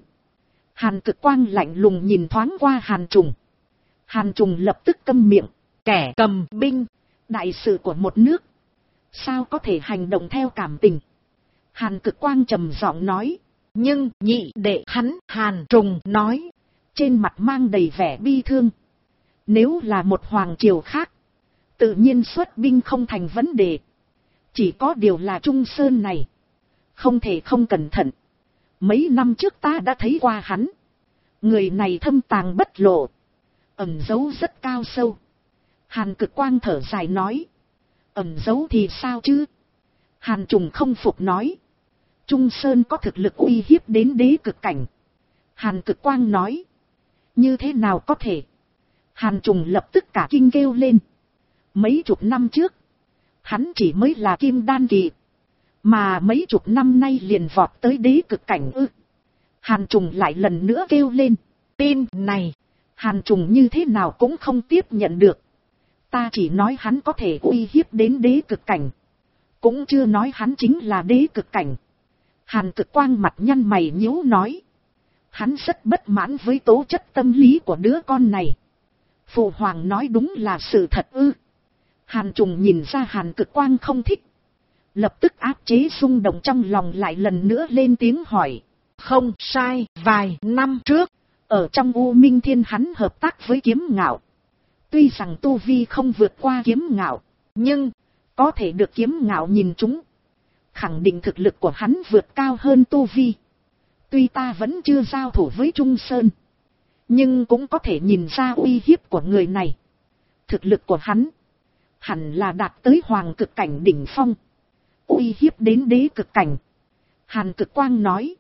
Hàn Cực Quang lạnh lùng nhìn thoáng qua Hàn Trùng. Hàn Trùng lập tức câm miệng. Kẻ cầm binh. Đại sự của một nước. Sao có thể hành động theo cảm tình. Hàn Cực Quang trầm giọng nói. Nhưng nhị đệ hắn. Hàn Trùng nói. Trên mặt mang đầy vẻ bi thương. Nếu là một hoàng triều khác. tự nhiên xuất binh không thành vấn đề. Chỉ có điều là Trung Sơn này, không thể không cẩn thận. Mấy năm trước ta đã thấy qua hắn. Người này thâm tàng bất lộ, ẩn giấu rất cao sâu. Hàn Cực Quang thở dài nói. Ẩn giấu thì sao chứ? Hàn Trùng không phục nói. Trung Sơn có thực lực uy hiếp đến đế cực cảnh. Hàn Cực Quang nói. Như thế nào có thể? Hàn Trùng lập tức cả kinh kêu lên. Mấy chục năm trước, hắn chỉ mới là kim đan kỳ, mà mấy chục năm nay liền vọt tới đế cực cảnh ư? Hàn Trùng lại lần nữa kêu lên. Tin này, Hàn Trùng như thế nào cũng không tiếp nhận được. Ta chỉ nói hắn có thể uy hiếp đến đế cực cảnh, cũng chưa nói hắn chính là đế cực cảnh. Hàn Cực Quang mặt nhăn mày nhíu nói. Hắn rất bất mãn với tố chất tâm lý của đứa con này. Phụ hoàng nói đúng là sự thật ư? Hàn Trùng nhìn ra Hàn Cực Quang không thích, lập tức áp chế xung động trong lòng, lại lần nữa lên tiếng hỏi. Không sai, vài năm trước, ở trong U Minh Thiên hắn hợp tác với Kiếm Ngạo. Tuy rằng tu vi không vượt qua Kiếm Ngạo, nhưng có thể được Kiếm Ngạo nhìn trúng, khẳng định thực lực của hắn vượt cao hơn tu vi. Tuy ta vẫn chưa giao thủ với Trung Sơn, nhưng cũng có thể nhìn ra uy hiếp của người này. Thực lực của hắn hẳn là đạt tới hoàng cực cảnh đỉnh phong, uy hiếp đến đế cực cảnh. Hàn Cực Quang nói.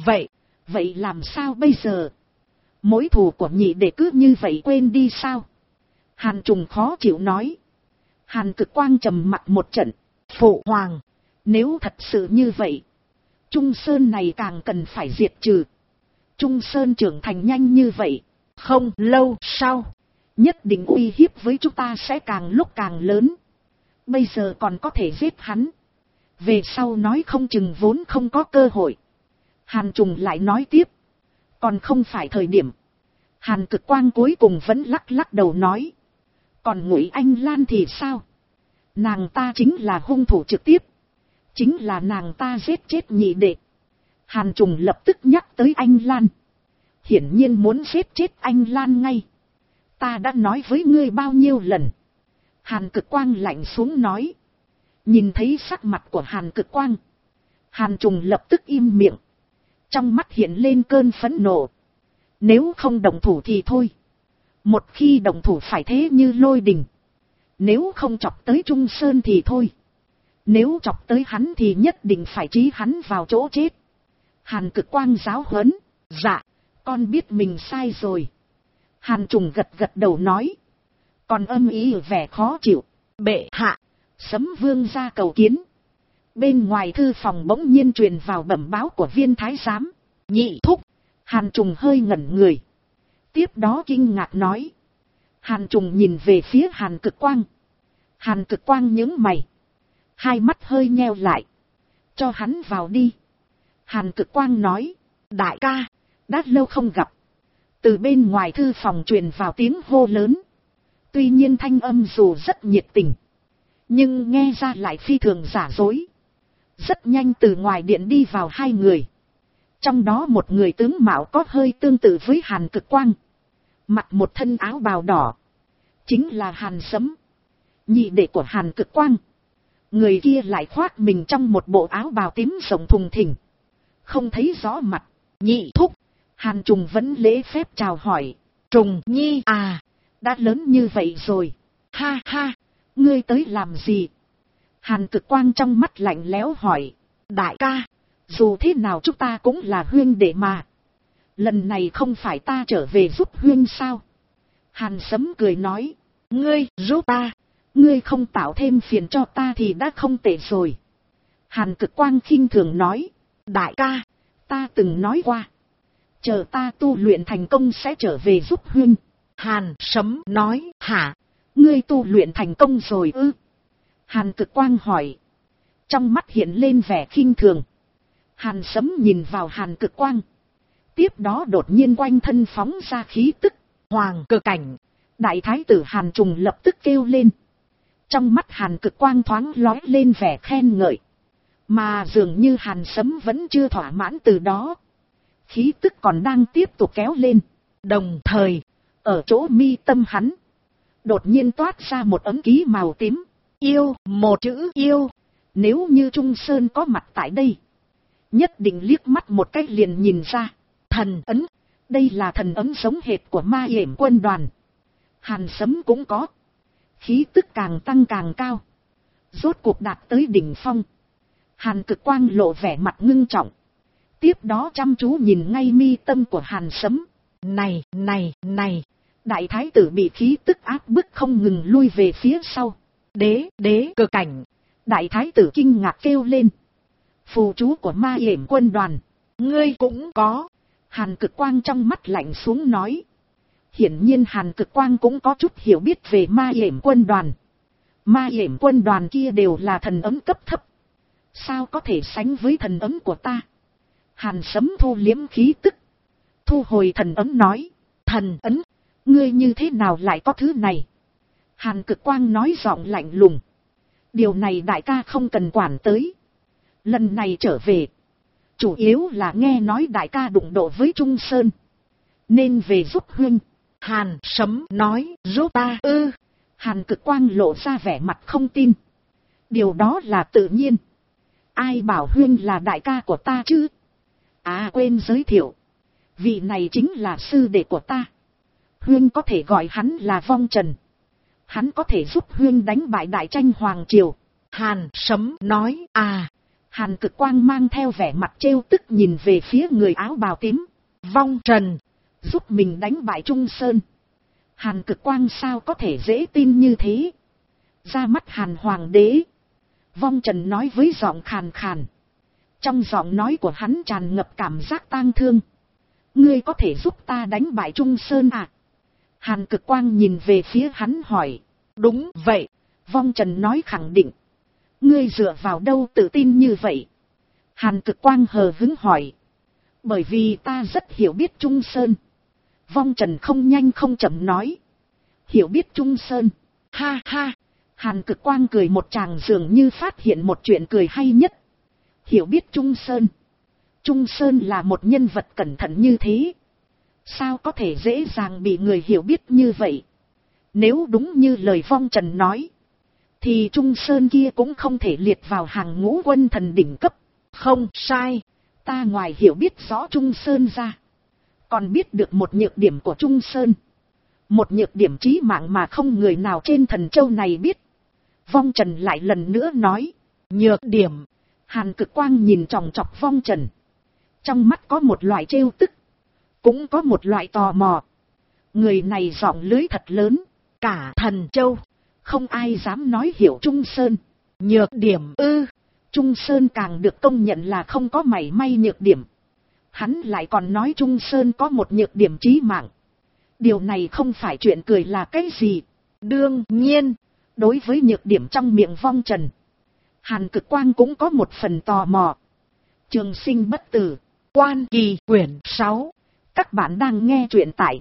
Vậy làm sao bây giờ? Mối thù của nhị đệ cứ như vậy quên đi sao? Hàn Trùng khó chịu nói. Hàn Cực Quang trầm mặt một trận. Phụ hoàng, nếu thật sự như vậy, Trung Sơn này càng cần phải diệt trừ. Trung Sơn trưởng thành nhanh như vậy, không lâu sau, nhất định uy hiếp với chúng ta sẽ càng lúc càng lớn. Bây giờ còn có thể giết hắn, về sau nói không chừng vốn không có cơ hội. Hàn Trùng lại nói tiếp. Còn không phải thời điểm. Hàn Cực Quang cuối cùng vẫn lắc lắc đầu nói. Còn Ngụy Anh Lan thì sao? Nàng ta chính là hung thủ trực tiếp, chính là nàng ta giết chết nhị đệ. Hàn Trùng lập tức nhắc tới Anh Lan, hiển nhiên muốn giết chết Anh Lan ngay. Ta đã nói với ngươi bao nhiêu lần? Hàn Cực Quang lạnh xuống nói. Nhìn thấy sắc mặt của Hàn Cực Quang, Hàn Trùng lập tức im miệng, trong mắt hiện lên cơn phẫn nộ. Nếu không động thủ thì thôi, một khi động thủ phải thế như lôi đình. Nếu không chọc tới Trung Sơn thì thôi, nếu chọc tới hắn thì nhất định phải trí hắn vào chỗ chết. Hàn Cực Quang giáo huấn. Dạ, con biết mình sai rồi. Hàn Trùng gật gật đầu nói. Còn âm ý vẻ khó chịu. Bệ hạ, Sấm Vương ra cầu kiến. Bên ngoài thư phòng bỗng nhiên truyền vào bẩm báo của Viên Thái Giám. Nhị thúc. Hàn Trùng hơi ngẩn người, tiếp đó kinh ngạc nói. Hàn Trùng nhìn về phía Hàn Cực Quang. Hàn Cực Quang nhướng mày, hai mắt hơi nheo lại. Cho hắn vào đi. Hàn Cực Quang nói. Đại ca, đã lâu không gặp. Từ bên ngoài thư phòng truyền vào tiếng hô lớn. Tuy nhiên thanh âm dù rất nhiệt tình, nhưng nghe ra lại phi thường giả dối. Rất nhanh từ ngoài điện đi vào hai người. Trong đó một người tướng mạo có hơi tương tự với Hàn Cực Quang, mặc một thân áo bào đỏ, chính là Hàn Sấm, nhị đệ của Hàn Cực Quang. Người kia lại khoác mình trong một bộ áo bào tím rộng thùng thình, không thấy rõ mặt. Nhị thúc. Hàn Trùng vẫn lễ phép chào hỏi. Trùng nhi à, đã lớn như vậy rồi. Ha ha, ngươi tới làm gì? Hàn Cực Quang trong mắt lạnh lẽo hỏi. Đại ca, dù thế nào chúng ta cũng là huynh đệ mà. Lần này không phải ta trở về giúp huynh sao? Hàn Sấm cười nói. Ngươi giúp ta, ngươi không tạo thêm phiền cho ta thì đã không tệ rồi. Hàn Cực Quang khinh thường nói. Đại ca, ta từng nói qua, chờ ta tu luyện thành công sẽ trở về giúp huynh. Hàn Sấm nói. Hả? Ngươi tu luyện thành công rồi ư? Hàn Cực Quang hỏi, trong mắt hiện lên vẻ khinh thường. Hàn Sấm nhìn vào Hàn Cực Quang, tiếp đó đột nhiên quanh thân phóng ra khí tức hoàng cực cảnh. Đại thái tử Hàn Trùng lập tức kêu lên. Trong mắt Hàn Cực Quang thoáng lóe lên vẻ khen ngợi, mà dường như Hàn Sấm vẫn chưa thỏa mãn từ đó. Khí tức còn đang tiếp tục kéo lên. Đồng thời, ở chỗ mi tâm hắn, Đột nhiên toát ra một ấm ký màu tím. Yêu, một chữ yêu. Nếu như Trung Sơn có mặt tại đây, nhất định liếc mắt một cách liền nhìn ra. Thần ấn. Đây là thần ấn giống hệt của Ma Yểm quân đoàn. Hàn Sấm cũng có. Khí tức càng tăng càng cao. Rốt cuộc đạt tới đỉnh phong. Hàn Cực Quang lộ vẻ mặt ngưng trọng. Tiếp đó chăm chú nhìn ngay mi tâm của Hàn Sấm. Này. Đại thái tử bị khí tức áp bức không ngừng lui về phía sau. Đế cực cảnh. Đại thái tử kinh ngạc kêu lên. Phù chú của Ma Yểm quân đoàn. Ngươi cũng có. Hàn Cực Quang trong mắt lạnh xuống nói. Hiển nhiên Hàn Cực Quang cũng có chút hiểu biết về Ma Yểm quân đoàn. Ma Yểm quân đoàn kia đều là thần ấm cấp thấp. Sao có thể sánh với thần ấm của ta? Hàn Sấm thu liếm khí tức. Thu hồi thần ấm nói. Thần ấn, ngươi như thế nào lại có thứ này? Hàn Cực Quang nói giọng lạnh lùng. Điều này đại ca không cần quản tới. Lần này trở về, chủ yếu là nghe nói đại ca đụng độ với Trung Sơn, nên về giúp huynh. Hàn Sấm nói, giúp ta ư? Hàn Cực Quang lộ ra vẻ mặt không tin. Điều đó là tự nhiên. Ai bảo huynh là đại ca của ta chứ? À quên giới thiệu. Vị này chính là sư đệ của ta. Huynh có thể gọi hắn là Vong Trần. Hắn có thể giúp huynh đánh bại Đại Tranh Hoàng Triều. Hàn Sấm nói, à. Hàn Cực Quang mang theo vẻ mặt trêu tức nhìn về phía người áo bào tím. Vong Trần, giúp mình đánh bại Trung Sơn. Hàn Cực Quang sao có thể dễ tin như thế? Ra mắt Hàn Hoàng đế. Vong Trần nói với giọng khàn khàn. Trong giọng nói của hắn tràn ngập cảm giác tang thương. Ngươi có thể giúp ta đánh bại Trung Sơn à? Hàn Cực Quang nhìn về phía hắn hỏi. Đúng vậy. Vong Trần nói khẳng định. Ngươi dựa vào đâu tự tin như vậy? Hàn Cực Quang hờ hững hỏi. Bởi vì ta rất hiểu biết Trung Sơn. Vong Trần không nhanh không chậm nói. Hiểu biết Trung Sơn. Ha ha. Hàn Cực Quang cười một tràng dường như phát hiện một chuyện cười hay nhất. Hiểu biết Trung Sơn. Trung Sơn là một nhân vật cẩn thận như thế. Sao có thể dễ dàng bị người hiểu biết như vậy? Nếu đúng như lời Vong Trần nói, thì Trung Sơn kia cũng không thể liệt vào hàng ngũ quân thần đỉnh cấp. Không sai. Ta ngoài hiểu biết rõ Trung Sơn ra, còn biết được một nhược điểm của Trung Sơn. Một nhược điểm chí mạng mà không người nào trên thần châu này biết. Vong Trần lại lần nữa nói. Nhược điểm. Hàn Cực Quang nhìn chòng chọc Vong Trần. Trong mắt có một loại trêu tức, cũng có một loại tò mò. Người này giọng lưới thật lớn. Cả thần châu, không ai dám nói hiểu Trung Sơn. Nhược điểm ư? Trung Sơn càng được công nhận là không có mảy may nhược điểm. Hắn lại còn nói Trung Sơn có một nhược điểm chí mạng. Điều này không phải chuyện cười là cái gì? Đương nhiên, đối với nhược điểm trong miệng Vong Trần, Hàn Cực Quang cũng có một phần tò mò. Trường Sinh Bất Tử, Quan Kỳ quyển 6. Các bạn đang nghe truyện tại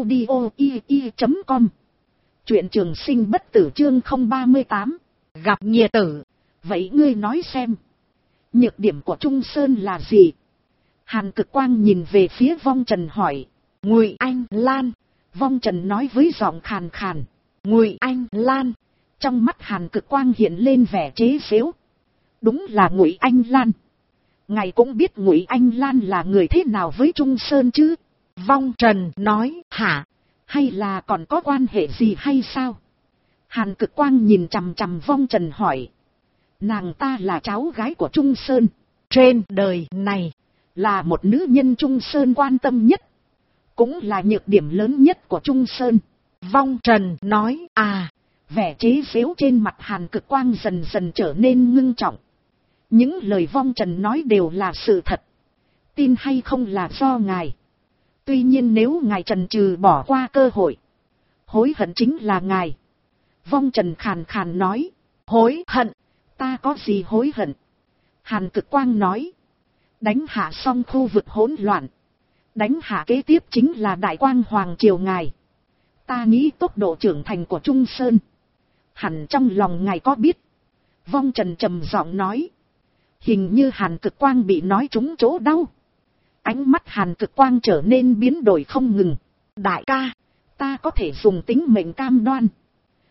audio.com. Truyện Trường Sinh Bất Tử chương 038. Gặp Nhiệt Tử. Vậy ngươi nói xem, nhược điểm của Trung Sơn là gì? Hàn Cực Quang nhìn về phía Vong Trần hỏi. Ngụy Anh Lan. Vong Trần nói với giọng khàn khàn. Ngụy Anh Lan. Trong mắt Hàn Cực Quang hiện lên vẻ chế giễu. Đúng là Ngụy Anh Lan. Ngài cũng biết Ngụy Anh Lan là người thế nào với Trung Sơn chứ? Vong Trần nói. Hả? Hay là còn có quan hệ gì hay sao? Hàn Cực Quang nhìn chằm chằm Vong Trần hỏi. Nàng ta là cháu gái của Trung Sơn. Trên đời này, là một nữ nhân Trung Sơn quan tâm nhất, cũng là nhược điểm lớn nhất của Trung Sơn. Vong Trần nói. À. Vẻ chế giễu trên mặt Hàn Cực Quang dần dần trở nên ngưng trọng. Những lời Vong Trần nói đều là sự thật. Tin hay không là do ngài. Tuy nhiên nếu ngài chần chừ bỏ qua cơ hội, hối hận chính là ngài. Vong Trần khàn khàn nói. Hối hận? Ta có gì hối hận? Hàn Cực Quang nói. Đánh hạ xong khu vực hỗn loạn, đánh hạ kế tiếp chính là Đại Quang Hoàng Triều ngài. Ta nghĩ tốc độ trưởng thành của Trung Sơn, hẳn trong lòng ngài có biết. Vong Trần trầm giọng nói. Hình như Hàn Cực Quang bị nói trúng chỗ đau. Ánh mắt Hàn Cực Quang trở nên biến đổi không ngừng. Đại ca, ta có thể dùng tính mệnh cam đoan,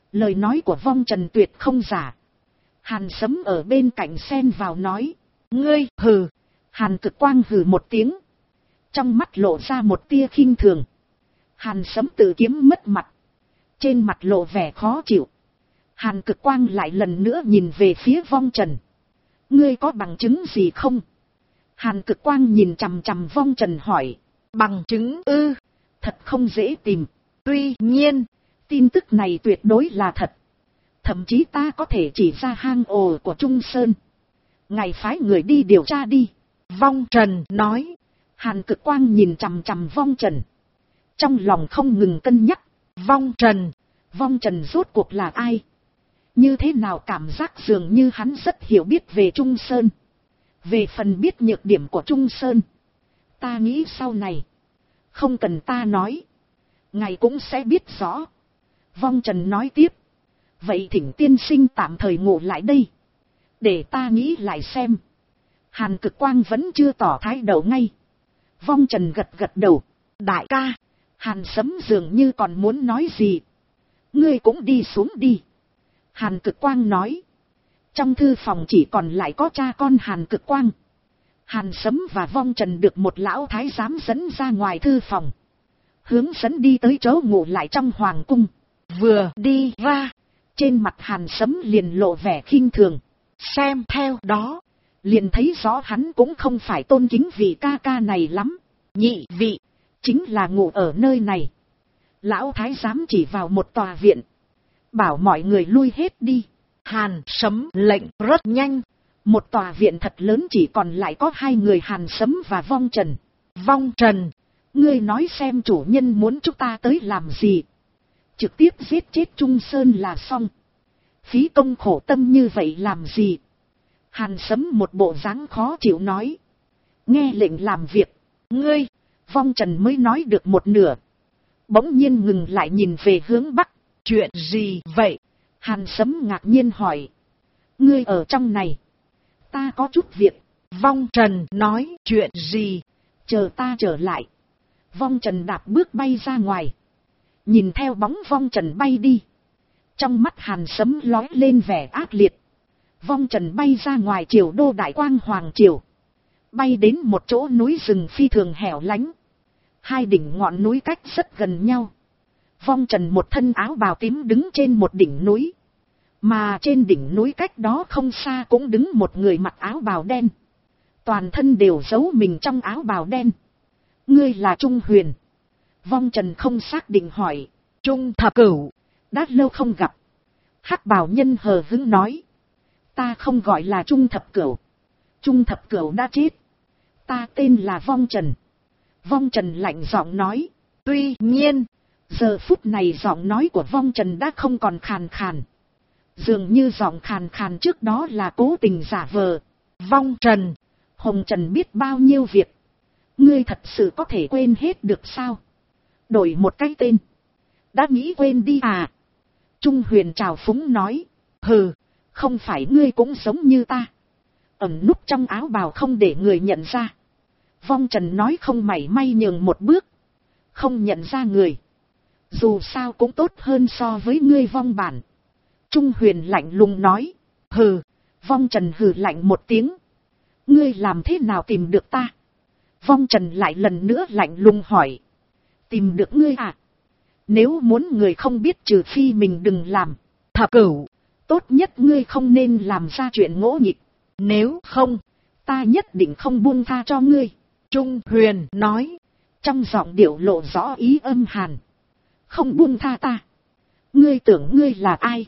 Lời nói của Vong Trần tuyệt không giả. Hàn Sấm ở bên cạnh xen vào nói. Ngươi, hừ. Hàn Cực Quang hừ một tiếng. Trong mắt lộ ra một tia khinh thường. Hàn Sấm tự kiếm mất mặt. Trên mặt lộ vẻ khó chịu. Hàn Cực Quang lại lần nữa nhìn về phía Vong Trần. Ngươi có bằng chứng gì không? Hàn Cực Quang nhìn chằm chằm Vong Trần hỏi. Bằng chứng ư? Thật không dễ tìm. Tuy nhiên, tin tức này tuyệt đối là thật. Thậm chí ta có thể chỉ ra hang ổ của Trung Sơn. Ngài phái người đi điều tra đi. Vong Trần nói. Hàn Cực Quang nhìn chằm chằm Vong Trần. Trong lòng không ngừng cân nhắc. Vong Trần rốt cuộc là ai? Như thế nào cảm giác dường như hắn rất hiểu biết về Trung Sơn. Về phần biết nhược điểm của Trung Sơn, ta nghĩ sau này, không cần ta nói, ngài cũng sẽ biết rõ. Vong Trần nói tiếp. Vậy thỉnh tiên sinh tạm thời ngủ lại đây, để ta nghĩ lại xem. Hàn Cực Quang vẫn chưa tỏ thái độ ngay. Vong Trần gật gật đầu. Đại ca. Hàn Sấm dường như còn muốn nói gì. Ngươi cũng đi xuống đi. Hàn Cực Quang nói. Trong thư phòng chỉ còn lại có cha con Hàn Cực Quang. Hàn Sấm và Vong Trần được một lão thái giám dẫn ra ngoài thư phòng, hướng dẫn đi tới chỗ ngủ lại trong hoàng cung. Vừa đi ra, trên mặt Hàn Sấm liền lộ vẻ khinh thường. Xem theo đó, liền thấy rõ hắn cũng không phải tôn kính vị ca ca này lắm. Nhị vị, chính là ngủ ở nơi này. Lão thái giám chỉ vào một tòa viện, bảo mọi người lui hết đi. Hàn Sấm lệnh rất nhanh. Một tòa viện thật lớn chỉ còn lại có hai người Hàn Sấm và Vong Trần. Vong Trần, ngươi nói xem chủ nhân muốn chúng ta tới làm gì? Trực tiếp giết chết Trung Sơn là xong. Phí công khổ tâm như vậy làm gì? Hàn Sấm một bộ dáng khó chịu nói. Nghe lệnh làm việc. Ngươi, Vong Trần mới nói được một nửa, bỗng nhiên ngừng lại nhìn về hướng bắc. Chuyện gì vậy? Hàn Sấm ngạc nhiên hỏi. Ngươi ở trong này, ta có chút việc. Vong Trần nói. Chuyện gì? Chờ ta trở lại. Vong Trần đạp bước bay ra ngoài. Nhìn theo bóng Vong Trần bay đi, trong mắt Hàn Sấm lóe lên vẻ ác liệt. Vong Trần bay ra ngoài triều đô Đại Quang Hoàng Triều, bay đến một chỗ núi rừng phi thường hẻo lánh. Hai đỉnh ngọn núi cách rất gần nhau. Vong Trần một thân áo bào tím đứng trên một đỉnh núi, mà trên đỉnh núi cách đó không xa cũng đứng một người mặc áo bào đen, toàn thân đều giấu mình trong áo bào đen. Ngươi là Trung Huyền? Vong Trần không xác định hỏi. Trung Thập Cửu, đã lâu không gặp. Hắc bào nhân hờ hững nói. Ta không gọi là Trung Thập Cửu. Trung Thập Cửu đã chết. Ta tên là Vong Trần. Vong Trần lạnh giọng nói. Tuy nhiên, giờ phút này giọng nói của Vong Trần đã không còn khàn khàn. Dường như giọng khàn khàn trước đó là cố tình giả vờ. Vong Trần, Hồng Trần biết bao nhiêu việc, ngươi thật sự có thể quên hết được sao? Đổi một cái tên, đã nghĩ quên đi à? Trung Huyền trào phúng nói. Hừ, không phải ngươi cũng giống như ta, ẩn núp trong áo bào không để người nhận ra. Vong Trần nói không mảy may nhường một bước. Không nhận ra người, dù sao cũng tốt hơn so với ngươi Vong bản. Trung Huyền lạnh lùng nói. Hừ. Vong Trần hừ lạnh một tiếng. Ngươi làm thế nào tìm được ta? Vong Trần lại lần nữa lạnh lùng hỏi. Tìm được ngươi à? Nếu muốn người không biết trừ phi mình đừng làm. Thập Cửu, tốt nhất ngươi không nên làm ra chuyện ngỗ nghịch. Nếu không, ta nhất định không buông tha cho ngươi. Trung Huyền nói, trong giọng điệu lộ rõ ý âm hàn. Không buông tha ta? Ngươi tưởng ngươi là ai?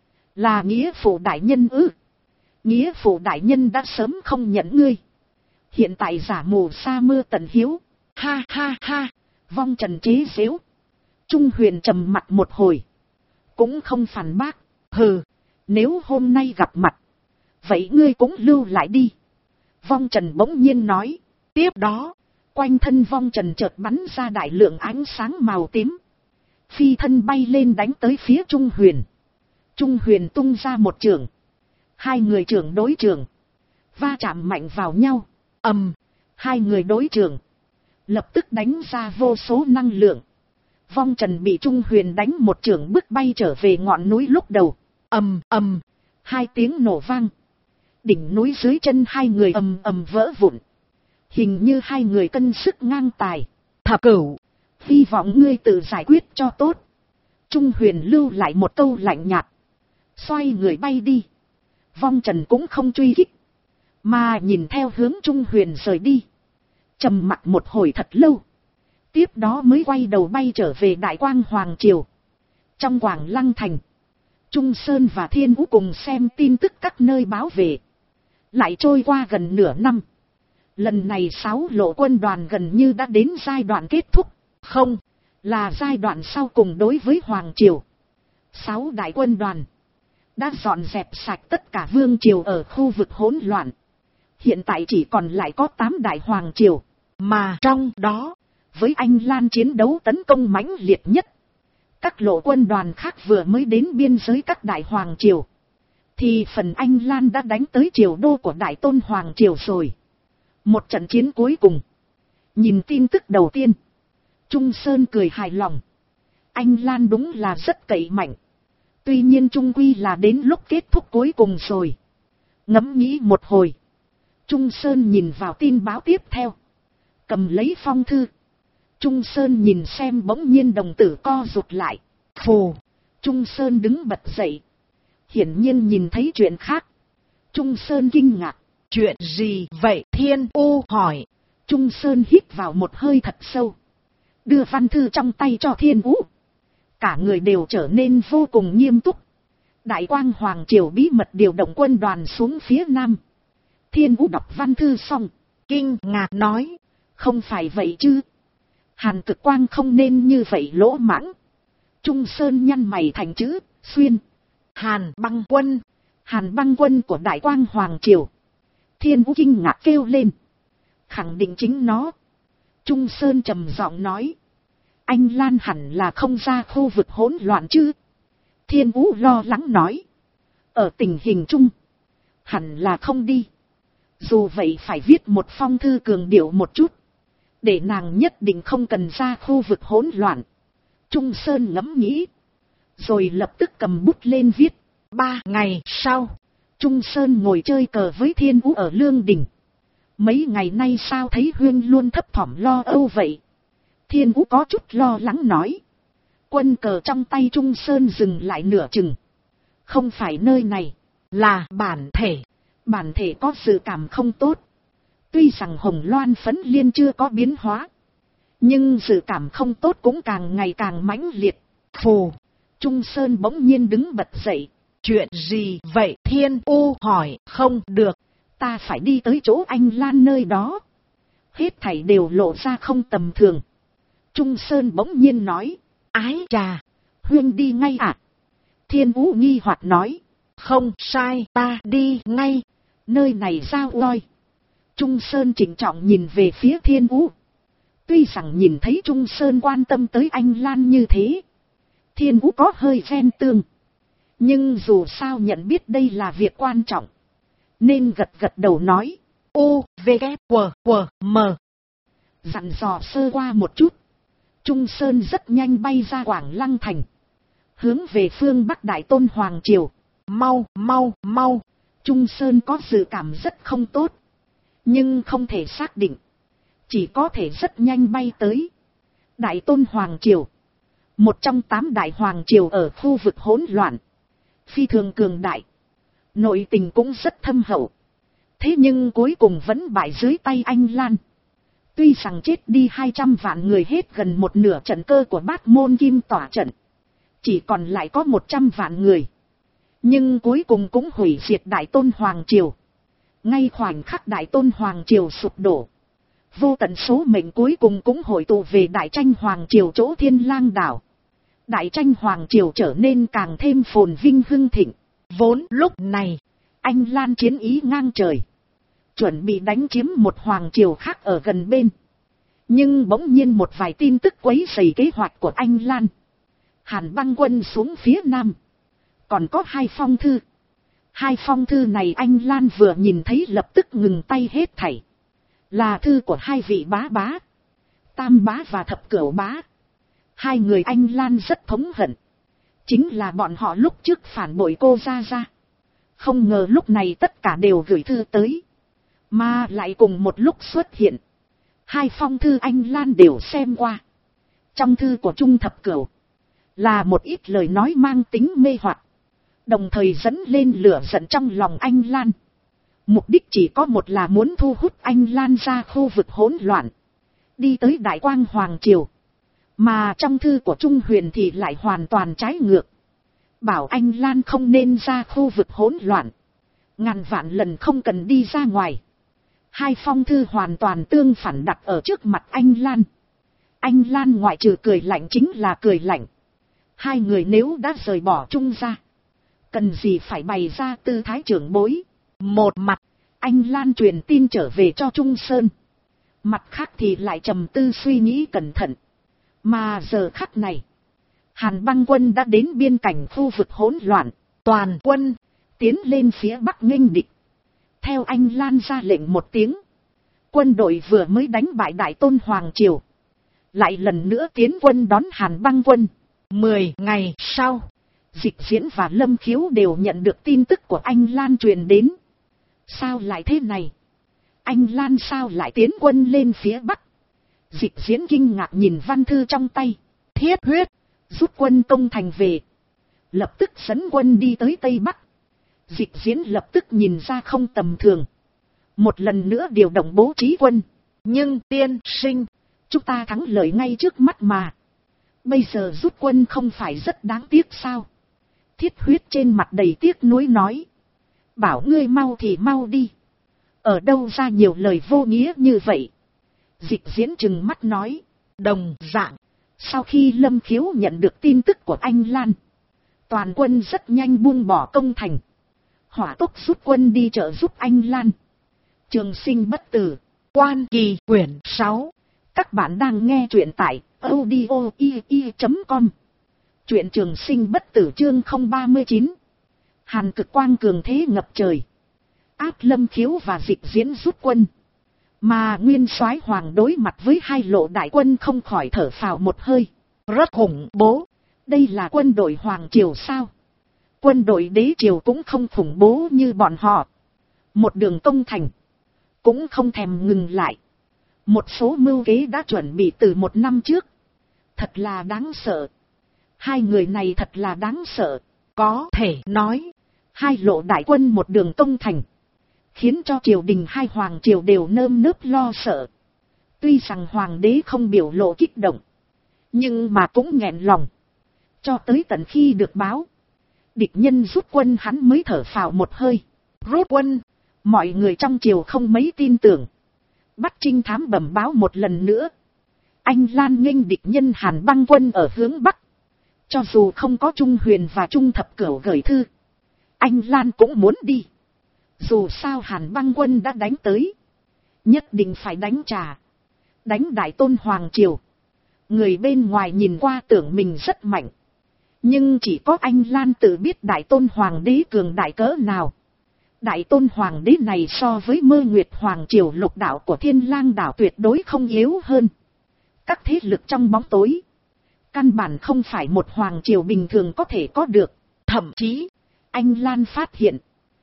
Là nghĩa phụ đại nhân ư? Nghĩa phụ đại nhân đã sớm không nhận ngươi, hiện tại giả mù sa mưa tận hiếu. Ha ha ha. Vong Trần chế giễu. Trung Huyền trầm mặt một hồi, cũng không phản bác. Hừ, nếu hôm nay gặp mặt, vậy ngươi cũng lưu lại đi. Vong Trần bỗng nhiên nói. Tiếp đó, quanh thân Vong Trần chợt bắn ra đại lượng ánh sáng màu tím, phi thân bay lên đánh tới phía Trung Huyền. Trung Huyền tung ra một chưởng, hai người chưởng đối chưởng, va chạm mạnh vào nhau. Hai người đối chưởng lập tức đánh ra vô số năng lượng. Vong Trần bị Trung Huyền đánh một chưởng bước bay trở về ngọn núi lúc đầu. Ầm ầm, hai tiếng nổ vang. Đỉnh núi dưới chân hai người ầm ầm vỡ vụn. Hình như hai người cân sức ngang tài. Thập Cửu, hy vọng ngươi tự giải quyết cho tốt. Trung Huyền lưu lại một câu lạnh nhạt. Xoay người bay đi. Vong Trần cũng không truy kích, mà nhìn theo hướng Trung Huyền rời đi. Trầm mặc một hồi thật lâu. Tiếp đó mới quay đầu bay trở về Đại Quang Hoàng Triều. Trong Quảng Lăng Thành, Trung Sơn và Thiên Vũ cùng xem tin tức các nơi báo về. Lại trôi qua gần nửa năm. Lần này 6 lộ quân đoàn gần như đã đến giai đoạn kết thúc. Không, là giai đoạn sau cùng đối với Hoàng Triều. 6 đại quân đoàn đã dọn dẹp sạch tất cả vương triều ở khu vực hỗn loạn. Hiện tại chỉ còn lại có 8 đại Hoàng Triều. Mà trong đó, với Anh Lan chiến đấu tấn công mãnh liệt nhất. Các lộ quân đoàn khác vừa mới đến biên giới các đại Hoàng Triều, thì phần Anh Lan đã đánh tới triều đô của Đại Tôn Hoàng Triều rồi. Một trận chiến cuối cùng. Nhìn tin tức đầu tiên, Trung Sơn cười hài lòng. Anh Lan đúng là rất cậy mạnh. Tuy nhiên chung quy là đến lúc kết thúc cuối cùng rồi. Ngẫm nghĩ một hồi, Trung Sơn nhìn vào tin báo tiếp theo. Cầm lấy phong thư. Trung Sơn nhìn xem bỗng nhiên đồng tử co rụt lại. Phù. Trung Sơn đứng bật dậy. Hiển nhiên nhìn thấy chuyện khác. Trung Sơn kinh ngạc. Chuyện gì vậy? Thiên U hỏi. Trung Sơn hít vào một hơi thật sâu. Đưa văn thư trong tay cho Thiên U. Cả người đều trở nên vô cùng nghiêm túc. Đại Quang Hoàng Triều bí mật điều động quân đoàn xuống phía nam. Thiên U đọc văn thư xong, kinh ngạc nói. Không phải vậy chứ. Hàn Cực Quang không nên như vậy lỗ mãng. Trung Sơn nhăn mày thành chữ xuyên. Hàn Băng Quân. Hàn Băng Quân của Đại Quang Hoàng Triều. Thiên Vũ kinh ngạc kêu lên. Khẳng định chính nó. Trung Sơn trầm giọng nói. Anh Lan hẳn là không ra khu vực hỗn loạn chứ. Thiên Vũ lo lắng nói. Ở tình hình chung, hẳn là không đi. Dù vậy phải viết một phong thư cường điệu một chút. Để nàng nhất định không cần ra khu vực hỗn loạn. Trung Sơn ngẫm nghĩ. Rồi lập tức cầm bút lên viết. 3 ngày sau, Trung Sơn ngồi chơi cờ với Thiên Vũ ở Lương Đình. Mấy ngày nay sao thấy Huyên luôn thấp thỏm lo âu vậy? Thiên Vũ có chút lo lắng nói. Quân cờ trong tay Trung Sơn dừng lại nửa chừng. Không phải nơi này, là bản thể. Bản thể có dự cảm không tốt. Tuy rằng Hồng Loan phấn liên chưa có biến hóa, nhưng dự cảm không tốt cũng càng ngày càng mãnh liệt. Phù. Trung Sơn bỗng nhiên đứng bật dậy. Chuyện gì vậy? Thiên U hỏi. Không được, ta phải đi tới chỗ Anh Lan nơi đó. Hết thảy đều lộ ra không tầm thường. Trung Sơn bỗng nhiên nói. Ái chà, Huyên đi ngay à? Thiên Vũ nghi hoặc nói. Không sai, ta đi ngay. Nơi này giao loi. Trung Sơn trịnh trọng nhìn về phía Thiên Vũ. Tuy rằng nhìn thấy Trung Sơn quan tâm tới Anh Lan như thế, Thiên Vũ có hơi ghen tương. Nhưng dù sao nhận biết đây là việc quan trọng, nên gật gật đầu nói. U, V, K, W, W, M. Dặn dò sơ qua một chút, Trung Sơn rất nhanh bay ra Quảng Lăng Thành. Hướng về phương Bắc Đại Tôn Hoàng Triều. Mau, mau, mau. Trung Sơn có dự cảm rất không tốt, nhưng không thể xác định. Chỉ có thể rất nhanh bay tới Đại Tôn Hoàng Triều, một trong 8 đại Hoàng Triều ở khu vực hỗn loạn. Phi thường cường đại, nội tình cũng rất thâm hậu. Thế nhưng cuối cùng vẫn bại dưới tay Anh Lan. Tuy rằng chết đi 200 vạn người, hết gần một nửa trận cơ của Bát Môn Kim tỏa trận, chỉ còn lại có 100 vạn người. Nhưng cuối cùng cũng hủy diệt Đại Tôn Hoàng Triều. Ngay khoảnh khắc Đại Tôn Hoàng Triều sụp đổ, vô tận số mệnh cuối cùng cũng hội tụ về Đại Tranh Hoàng Triều chỗ Thiên Lang Đảo. Đại Tranh Hoàng Triều trở nên càng thêm phồn vinh hưng thịnh. Vốn lúc này, Anh Lan chiến ý ngang trời, chuẩn bị đánh chiếm một hoàng triều khác ở gần bên. Nhưng bỗng nhiên một vài tin tức quấy rầy kế hoạch của Anh Lan. Hàn Băng Quân xuống phía nam, còn có 2 phong thư. 2 phong thư này Anh Lan vừa nhìn thấy lập tức ngừng tay hết thảy. Là thư của 2 vị bá bá, Tam bá và Thập Cửu bá. Hai người Anh Lan rất thống hận. Chính là bọn họ lúc trước phản bội cô ra. Không ngờ lúc này tất cả đều gửi thư tới. Mà lại cùng một lúc xuất hiện. Hai phong thư Anh Lan đều xem qua. Trong thư của Trung Thập Cửu là một ít lời nói mang tính mê hoặc, đồng thời dẫn lên lửa giận trong lòng Anh Lan. Mục đích chỉ có một là muốn thu hút Anh Lan ra khu vực hỗn loạn, đi tới Đại Quang Hoàng Triều. Mà trong thư của Trung Huyền thì lại hoàn toàn trái ngược. Bảo Anh Lan không nên ra khu vực hỗn loạn. Ngàn vạn lần không cần đi ra ngoài. Hai phong thư hoàn toàn tương phản đặt ở trước mặt Anh Lan. Anh Lan ngoại trừ cười lạnh chính là cười lạnh. Hai người nếu đã rời bỏ Trung ra, cần gì phải bày ra tư thái trưởng bối. Một mặt, Anh Lan truyền tin trở về cho Trung Sơn. Mặt khác thì lại trầm tư suy nghĩ cẩn thận. Mà giờ khắc này, Hàn Băng quân đã đến biên cảnh khu vực hỗn loạn. Toàn quân tiến lên phía bắc nghênh địch. Theo Anh Lan ra lệnh một tiếng, quân đội vừa mới đánh bại Đại Tôn Hoàng Triều, lại lần nữa tiến quân đón Hàn Băng quân. 10 ngày sau, Dịch Diễn và Lâm Khiếu đều nhận được tin tức của Anh Lan truyền đến. Sao lại thế này? Anh Lan sao lại tiến quân lên phía bắc? Dịch Diễn kinh ngạc nhìn văn thư trong tay. Thiết Huyết rút quân công thành về, lập tức dẫn quân đi tới Tây Bắc. Dịch Diễn lập tức nhìn ra không tầm thường, một lần nữa điều động bố trí quân. Nhưng tiên sinh, chúng ta thắng lợi ngay trước mắt mà. Bây giờ rút quân không phải rất đáng tiếc sao? Thiết Huyết trên mặt đầy tiếc nuối nói. Bảo ngươi mau thì mau đi. Ở đâu ra nhiều lời vô nghĩa như vậy? Dịch Diễn trừng mắt nói. Đồng dạng, sau khi Lâm Khiếu nhận được tin tức của Anh Lan, toàn quân rất nhanh buông bỏ công thành, hỏa tốc rút quân đi trợ giúp Anh Lan. Trường Sinh bất tử, Quan Kỳ quyển 6. Các bạn đang nghe truyện tại audio.com. Truyện Trường Sinh bất tử chương 039. Hàn Cực Quang cường thế ngập trời, áp Lâm Khiếu và Dịch Diễn rút quân. Mà Nguyên Soái Hoàng đối mặt với hai lộ đại quân không khỏi thở phào một hơi. Rất khủng bố. Đây là quân đội Hoàng Triều sao? Quân đội Đế Triều cũng không khủng bố như bọn họ. Một đường công thành, cũng không thèm ngừng lại. Một số mưu kế đã chuẩn bị từ một năm trước. Thật là đáng sợ. Hai người này thật là đáng sợ. Có thể nói, hai lộ đại quân một đường công thành, khiến cho triều đình hai hoàng triều đều nơm nớp lo sợ. Tuy rằng hoàng đế không biểu lộ kích động, nhưng mà cũng nghẹn lòng. Cho tới tận khi được báo địch nhân rút quân, hắn mới thở phào một hơi. Rút quân, mọi người trong triều không mấy tin tưởng. Bắt trinh thám bẩm báo một lần nữa. Anh Lan nghênh địch nhân Hàn Băng quân ở hướng bắc. Cho dù không có Trung Huyền và Trung Thập Cửu gửi thư, anh Lan cũng muốn đi. Dù sao Hàn Băng quân đã đánh tới, nhất định phải đánh trả. Đánh Đại Tôn Hoàng Triều. Người bên ngoài nhìn qua tưởng mình rất mạnh, nhưng chỉ có anh Lan tự biết Đại Tôn Hoàng đế cường đại cỡ nào. Đại Tôn Hoàng đế này so với Mơ Nguyệt Hoàng Triều lục đạo của Thiên Lang đảo tuyệt đối không yếu hơn. Các thế lực trong bóng tối, căn bản không phải một Hoàng Triều bình thường có thể có được. Thậm chí, anh Lan phát hiện,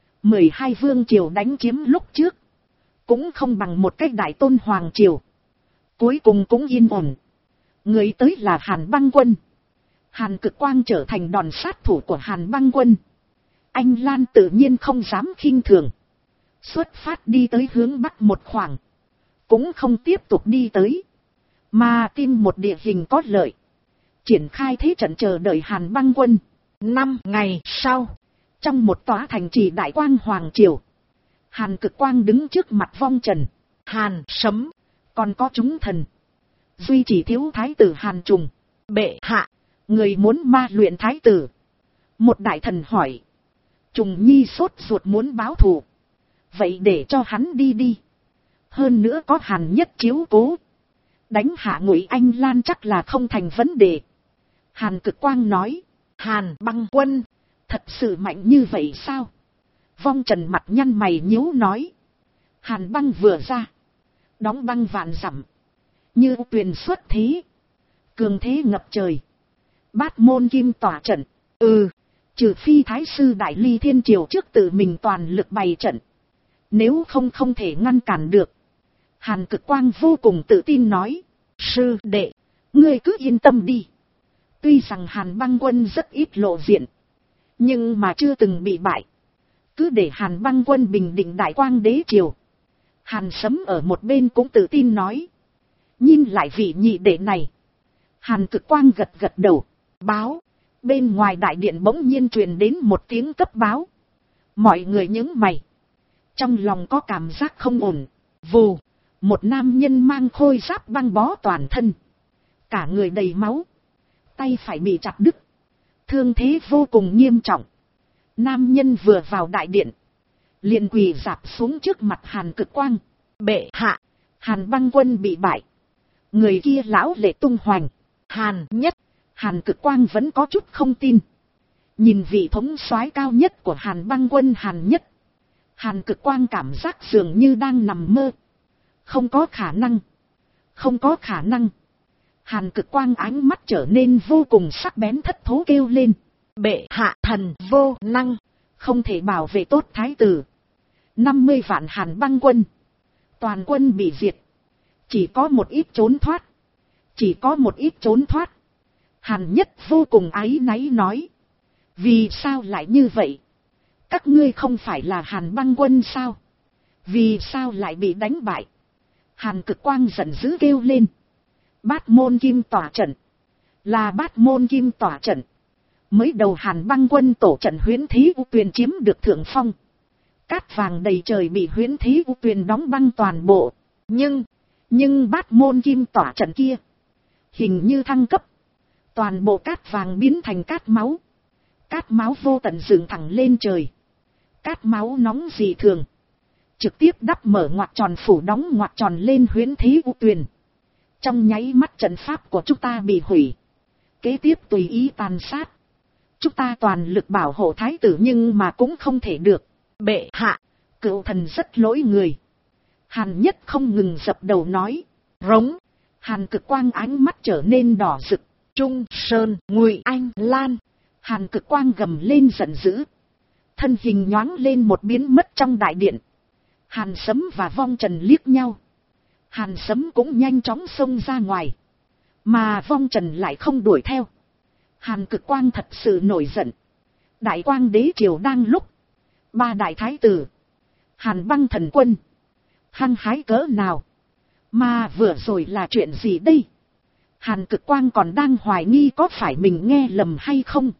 12 vương triều đánh chiếm lúc trước, cũng không bằng một cái Đại Tôn Hoàng Triều. Cuối cùng cũng yên ổn. Người tới là Hàn Băng quân. Hàn Cực Quang trở thành đòn sát thủ của Hàn Băng quân. Anh Lan tự nhiên không dám khinh thường. Xuất phát đi tới hướng bắc một khoảng, cũng không tiếp tục đi tới, mà tìm một địa hình có lợi, triển khai thế trận chờ đợi Hàn Băng quân. 5 ngày sau, trong một tòa thành trì Đại Quang Hoàng Triều, Hàn Cực Quang đứng trước mặt vong trần, Hàn Sấm, còn có chúng thần. Duy chỉ thiếu thái tử Hàn Trùng. Bệ hạ, người muốn ma luyện thái tử. Một đại thần hỏi. Trùng Nhi sốt ruột muốn báo thù, vậy để cho hắn đi đi. Hơn nữa có Hàn Nhất chiếu cố, đánh hạ Ngụy Anh Lan chắc là không thành vấn đề. Hàn Cực Quang nói. Hàn Băng quân thật sự mạnh như vậy sao? Vong trần mặt nhăn mày nhíu nói. Hàn Băng vừa ra, đóng băng vạn dặm, như tuyền xuất thế, Cường thế ngập trời. Bát môn kim tỏa trận. Trừ phi Thái sư Đại Ly Thiên Triều trước tự mình toàn lực bày trận. Nếu không không thể ngăn cản được. Hàn Cực Quang vô cùng tự tin nói. Sư đệ, ngươi cứ yên tâm đi. Tuy rằng Hàn Băng Quân rất ít lộ diện. Nhưng mà chưa từng bị bại. Cứ để Hàn Băng Quân bình định Đại Quang Đế Triều. Hàn Sấm ở một bên cũng tự tin nói. Nhìn lại vị nhị đệ này. Hàn Cực Quang gật gật đầu. Báo. Bên ngoài đại điện bỗng nhiên truyền đến một tiếng cấp báo. Mọi người nhướng mày. Trong lòng có cảm giác không ổn. Vù. Một nam nhân mang khôi giáp băng bó toàn thân. Cả người đầy máu. Tay phải bị chặt đứt. Thương thế vô cùng nghiêm trọng. Nam nhân vừa vào đại điện. Liền quỳ rạp xuống trước mặt Hàn Cực Quang. Bệ hạ. Hàn Băng Quân bị bại. Người kia lão lệ tung hoành. Hàn Nhất. Hàn Cực Quang vẫn có chút không tin. Nhìn vị thống soái cao nhất của Hàn Băng Quân Hàn Nhất. Hàn Cực Quang cảm giác dường như đang nằm mơ. Không có khả năng. Không có khả năng. Hàn Cực Quang ánh mắt trở nên vô cùng sắc bén thất thố kêu lên. Bệ hạ thần vô năng. Không thể bảo vệ tốt thái tử. 50 vạn Hàn Băng Quân. Toàn quân bị diệt. Chỉ có một ít trốn thoát. Chỉ có một ít trốn thoát. Hàn Nhất vô cùng áy náy nói. Vì sao lại như vậy? Các ngươi không phải là Hàn Băng Quân sao? Vì sao lại bị đánh bại? Hàn Cực Quang giận dữ kêu lên. Bát môn kim tỏa trận. Là bát môn kim tỏa trận. Mới đầu Hàn Băng Quân tổ trận Huyễn Thí U Tuyền chiếm được thượng phong. Cát vàng đầy trời bị Huyễn Thí U Tuyền đóng băng toàn bộ. Nhưng bát môn kim tỏa trận kia. Hình như thăng cấp. Toàn bộ cát vàng biến thành cát máu. Cát máu vô tận dựng thẳng lên trời. Cát máu nóng dị thường. Trực tiếp đắp mở ngoặc tròn phủ đóng ngoặc tròn lên Huyễn Thí U Tuyền. Trong nháy mắt trận pháp của chúng ta bị hủy. Kế tiếp tùy ý tàn sát. Chúng ta toàn lực bảo hộ thái tử nhưng mà cũng không thể được. Bệ hạ, cựu thần rất lỗi người. Hàn Nhất không ngừng dập đầu nói. Rống. Hàn Cực Quang ánh mắt trở nên đỏ rực. Trung Sơn, Ngụy Anh Lan. Hàn Cực Quang gầm lên giận dữ. Thân hình nhoáng lên một biến mất trong đại điện. Hàn Sấm và Vong Trần liếc nhau. Hàn Sấm cũng nhanh chóng xông ra ngoài. Mà Vong Trần lại không đuổi theo. Hàn Cực Quang thật sự nổi giận. Đại Quang Đế Triều đang lúc. 3 đại thái tử. Hàn Băng Thần Quân. Hăng hái cỡ nào. Mà vừa rồi là chuyện gì đây? Hàn Cực Quang còn đang hoài nghi có phải mình nghe lầm hay không.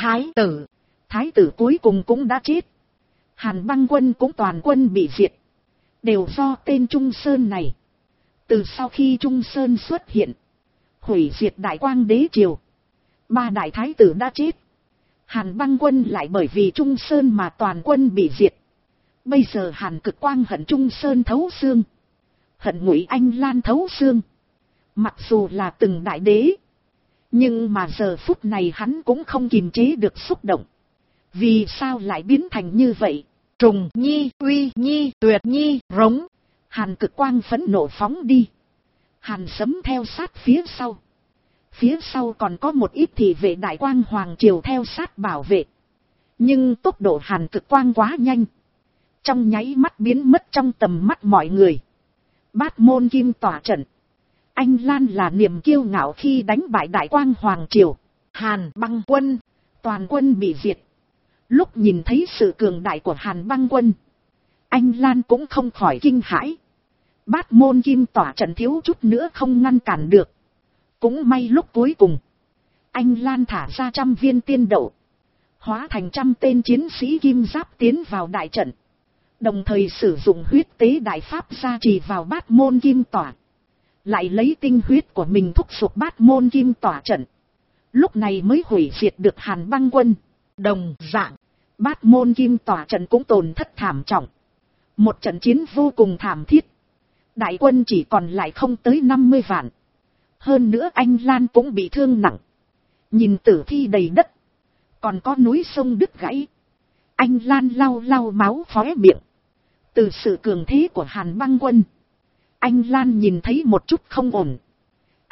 Thái tử cuối cùng cũng đã chết. Hàn Băng Quân cũng toàn quân bị diệt. Đều do tên Trung Sơn này. Từ sau khi Trung Sơn xuất hiện. Hủy diệt Đại Quang Đế Triều. 3 đại thái tử đã chết. Hàn Băng Quân lại bởi vì Trung Sơn mà toàn quân bị diệt. Bây giờ Hàn Cực Quang hận Trung Sơn thấu xương. Hận Ngụy Anh Lan thấu xương. Mặc dù là từng đại đế. Nhưng mà giờ phút này hắn cũng không kiềm chế được xúc động. Vì sao lại biến thành như vậy? Trùng Nhi, Uy Nhi, Tuyệt Nhi, Rống. Hàn Cực Quang phẫn nộ phóng đi. Hàn Sấm theo sát phía sau. Phía sau còn có một ít thị vệ Đại Quang Hoàng Triều theo sát bảo vệ. Nhưng tốc độ Hàn Cực Quang quá nhanh. Trong nháy mắt biến mất trong tầm mắt mọi người. Bát môn kim tỏa trận. Anh Lan là niềm kiêu ngạo khi đánh bại Đại Quang Hoàng Triều. Hàn Băng Quân. Toàn quân bị diệt. Lúc nhìn thấy sự cường đại của Hàn Băng Quân. Anh Lan cũng không khỏi kinh hãi. Bát môn kim tỏa trận thiếu chút nữa không ngăn cản được. Cũng may lúc cuối cùng. Anh Lan thả ra 100 viên tiên đậu. Hóa thành 100 tên chiến sĩ kim giáp tiến vào đại trận. Đồng thời sử dụng huyết tế đại pháp gia trì vào bát môn kim tỏa. Lại lấy tinh huyết của mình thúc giục bát môn kim tỏa trận. Lúc này mới hủy diệt được Hàn Băng Quân. Đồng dạng, bát môn kim tỏa trận cũng tổn thất thảm trọng. Một trận chiến vô cùng thảm thiết. Đại quân chỉ còn lại không tới 50 vạn. Hơn nữa anh Lan cũng bị thương nặng. Nhìn tử thi đầy đất. Còn có núi sông đứt gãy. Anh Lan lau lau máu khóe miệng. Từ sự cường thế của Hàn Băng Quân. Anh Lan nhìn thấy một chút không ổn.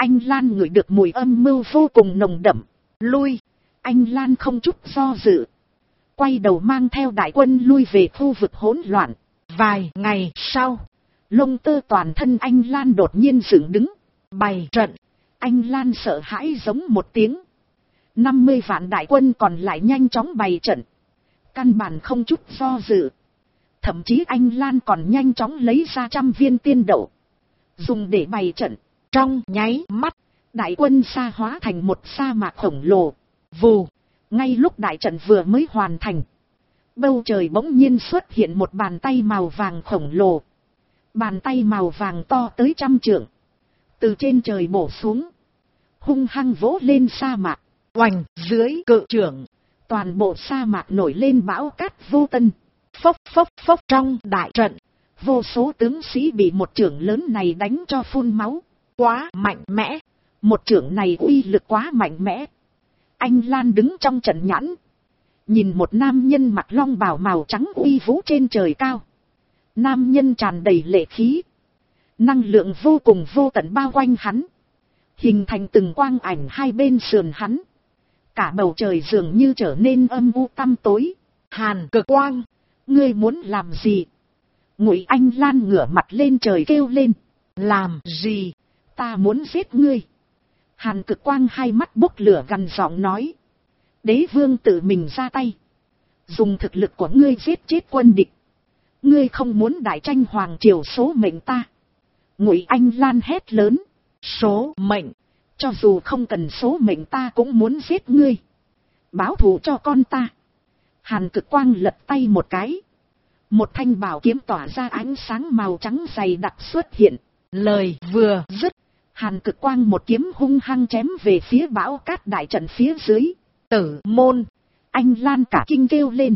Anh Lan ngửi được mùi âm mưu vô cùng nồng đậm. Lui. Anh Lan không chút do dự. Quay đầu mang theo đại quân lui về khu vực hỗn loạn. Vài ngày sau, lông tơ toàn thân anh Lan đột nhiên dựng đứng. Bày trận. Anh Lan sợ hãi giống một tiếng. 50 vạn đại quân còn lại nhanh chóng bày trận. Căn bản không chút do dự. Thậm chí anh Lan còn nhanh chóng lấy ra 100 viên tiên đậu. Dùng để bày trận. Trong nháy mắt, đại quân sa hóa thành một sa mạc khổng lồ. Vù. Ngay lúc đại trận vừa mới hoàn thành, bầu trời bỗng nhiên xuất hiện một bàn tay màu vàng khổng lồ. Bàn tay màu vàng to tới 100 trượng. Từ trên trời bổ xuống. Hung hăng vỗ lên sa mạc. Oành dưới cự trưởng. Toàn bộ sa mạc nổi lên bão cát vô tận. Phốc phốc phốc trong đại trận. Vô số tướng sĩ bị một chưởng lớn này đánh cho phun máu. Quá mạnh mẽ. Một chưởng này uy lực quá mạnh mẽ. Anh Lan đứng trong trận nhãn. Nhìn một nam nhân mặc long bào màu trắng uy vũ trên trời cao. Nam nhân tràn đầy lệ khí. Năng lượng vô cùng vô tận bao quanh hắn. Hình thành từng quang ảnh hai bên sườn hắn. Cả bầu trời dường như trở nên âm u tăm tối. Hàn Cực Quang, ngươi muốn làm gì? Ngụy Anh Lan ngửa mặt lên trời kêu lên. Làm gì? Ta muốn giết ngươi. Hàn Cực Quang hai mắt bốc lửa gằn giọng nói. Đế vương tự mình ra tay. Dùng thực lực của ngươi giết chết quân địch. Ngươi không muốn đại tranh hoàng triều số mệnh ta. Ngụy Anh Lan hét lớn. Số mệnh. Cho dù không cần số mệnh ta cũng muốn giết ngươi. Báo thù cho con ta. Hàn Cực Quang lật tay một cái. Một thanh bảo kiếm tỏa ra ánh sáng màu trắng dày đặc xuất hiện. Lời vừa dứt. Hàn Cực Quang một kiếm hung hăng chém về phía bão cát đại trận phía dưới. Tử môn. Anh Lan cả kinh kêu lên.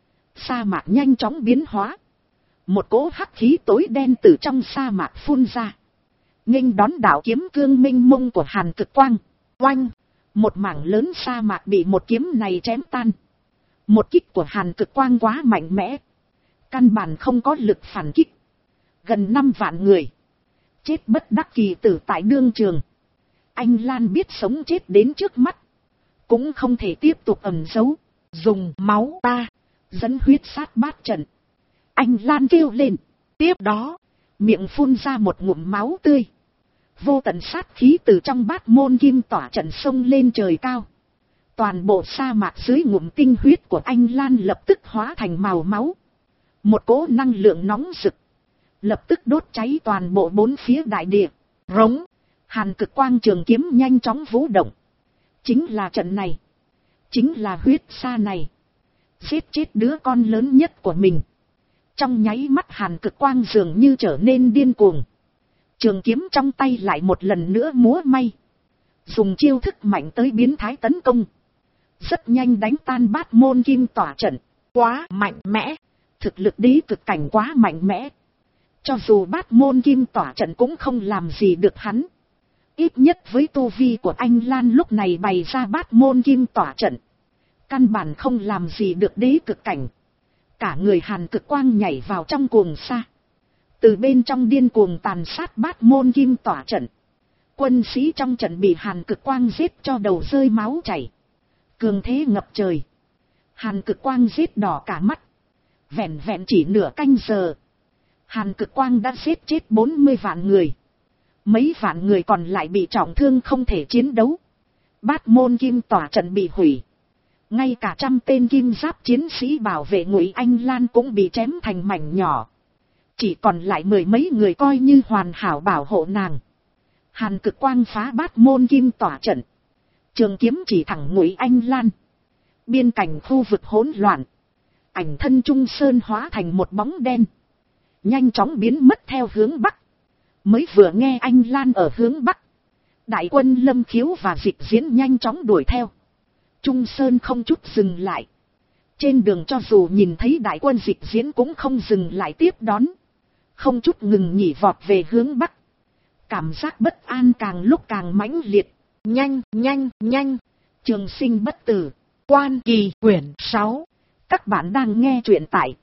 Sa mạc nhanh chóng biến hóa. Một cỗ hắc khí tối đen từ trong sa mạc phun ra. Nghênh đón đạo kiếm cương minh mông của Hàn Cực Quang. Oanh. Một mảng lớn sa mạc bị một kiếm này chém tan. Một kích của Hàn Cực Quang quá mạnh mẽ. Căn bản không có lực phản kích. Gần 5 vạn người. Chết bất đắc kỳ tử tại đương trường. Anh Lan biết sống chết đến trước mắt. Cũng không thể tiếp tục ẩn giấu. Dùng máu ta. Dẫn huyết sát bát trận. Anh Lan kêu lên. Tiếp đó. Miệng phun ra một ngụm máu tươi. Vô tận sát khí từ trong bát môn kim tỏa trận sông lên trời cao. Toàn bộ sa mạc dưới ngụm tinh huyết của anh Lan lập tức hóa thành màu máu. Một cỗ năng lượng nóng rực. Lập tức đốt cháy toàn bộ bốn phía đại địa. Rống. Hàn Cực Quang trường kiếm nhanh chóng vũ động. Chính là trận này. Chính là huyết sa này. Giết chết đứa con lớn nhất của mình. Trong nháy mắt Hàn Cực Quang dường như trở nên điên cuồng. Trường kiếm trong tay lại một lần nữa múa may. Dùng chiêu thức mạnh tới biến thái tấn công. Rất nhanh đánh tan bát môn kim tỏa trận. Quá mạnh mẽ. Thực lực đế cực cảnh quá mạnh mẽ. Cho dù bát môn kim tỏa trận cũng không làm gì được hắn. Ít nhất với tu vi của anh Lan lúc này bày ra bát môn kim tỏa trận. Căn bản không làm gì được đế cực cảnh. Cả người Hàn Cực Quang nhảy vào trong cuồng sa. Từ bên trong điên cuồng tàn sát bát môn kim tỏa trận. Quân sĩ trong trận bị Hàn Cực Quang giết cho đầu rơi máu chảy. Cường thế ngập trời. Hàn Cực Quang giết đỏ cả mắt. Vẹn vẹn chỉ nửa canh giờ. Hàn Cực Quang đã giết chết 40 vạn người. Mấy vạn người còn lại bị trọng thương không thể chiến đấu. Bát môn kim tỏa trận bị hủy. Ngay cả 100 tên kim giáp chiến sĩ bảo vệ Ngụy Anh Lan cũng bị chém thành mảnh nhỏ. Chỉ còn lại 10 mấy người coi như hoàn hảo bảo hộ nàng. Hàn Cực Quang phá bát môn kim tỏa trận. Trường kiếm chỉ thẳng Ngụy Anh Lan. Biên cảnh khu vực hỗn loạn. Ảnh thân Trung Sơn hóa thành một bóng đen. Nhanh chóng biến mất theo hướng Bắc. Mới vừa nghe anh Lan ở hướng Bắc. Đại quân Lâm Khiếu và Dịch Diễn nhanh chóng đuổi theo. Trung Sơn không chút dừng lại. Trên đường cho dù nhìn thấy đại quân Dịch Diễn cũng không dừng lại tiếp đón. Không chút ngừng nghỉ vọt về hướng Bắc. Cảm giác bất an càng lúc càng mãnh liệt. Nhanh, nhanh, nhanh. Trường Sinh bất tử. Quan Kỳ quyển 6. Các bạn đang nghe truyện tại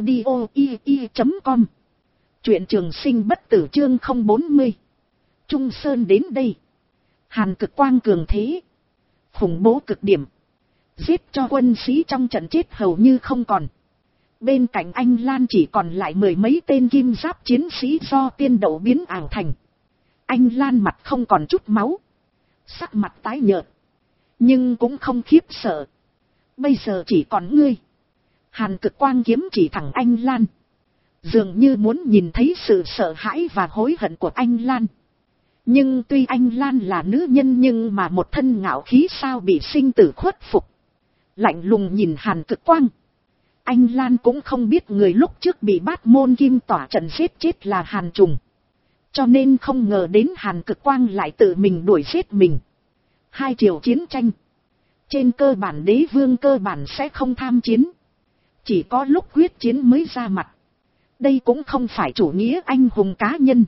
audio.com. Truyện Trường Sinh bất tử chương 040. Trung Sơn đến đây. Hàn Cực Quang cường thế, khủng bố cực điểm, giết cho quân sĩ trong trận chết hầu như không còn. Bên cạnh anh Lan chỉ còn lại mười mấy tên kim giáp chiến sĩ do tiên đậu biến ảo thành. Anh Lan mặt không còn chút máu, sắc mặt tái nhợt, nhưng cũng không khiếp sợ. Bây giờ chỉ còn ngươi. Hàn Cực Quang kiếm chỉ thẳng anh Lan, dường như muốn nhìn thấy sự sợ hãi và hối hận của anh Lan. Nhưng tuy anh Lan là nữ nhân nhưng mà một thân ngạo khí sao bị sinh tử khuất phục. Lạnh lùng nhìn Hàn Cực Quang. Anh Lan cũng không biết người lúc trước bị Bát Môn Kim tỏa trận giết chết là Hàn Trùng. Cho nên không ngờ đến Hàn Cực Quang lại tự mình đuổi giết mình. Hai triều chiến tranh, trên cơ bản đế vương cơ bản sẽ không tham chiến. Chỉ có lúc quyết chiến mới ra mặt. Đây cũng không phải chủ nghĩa anh hùng cá nhân,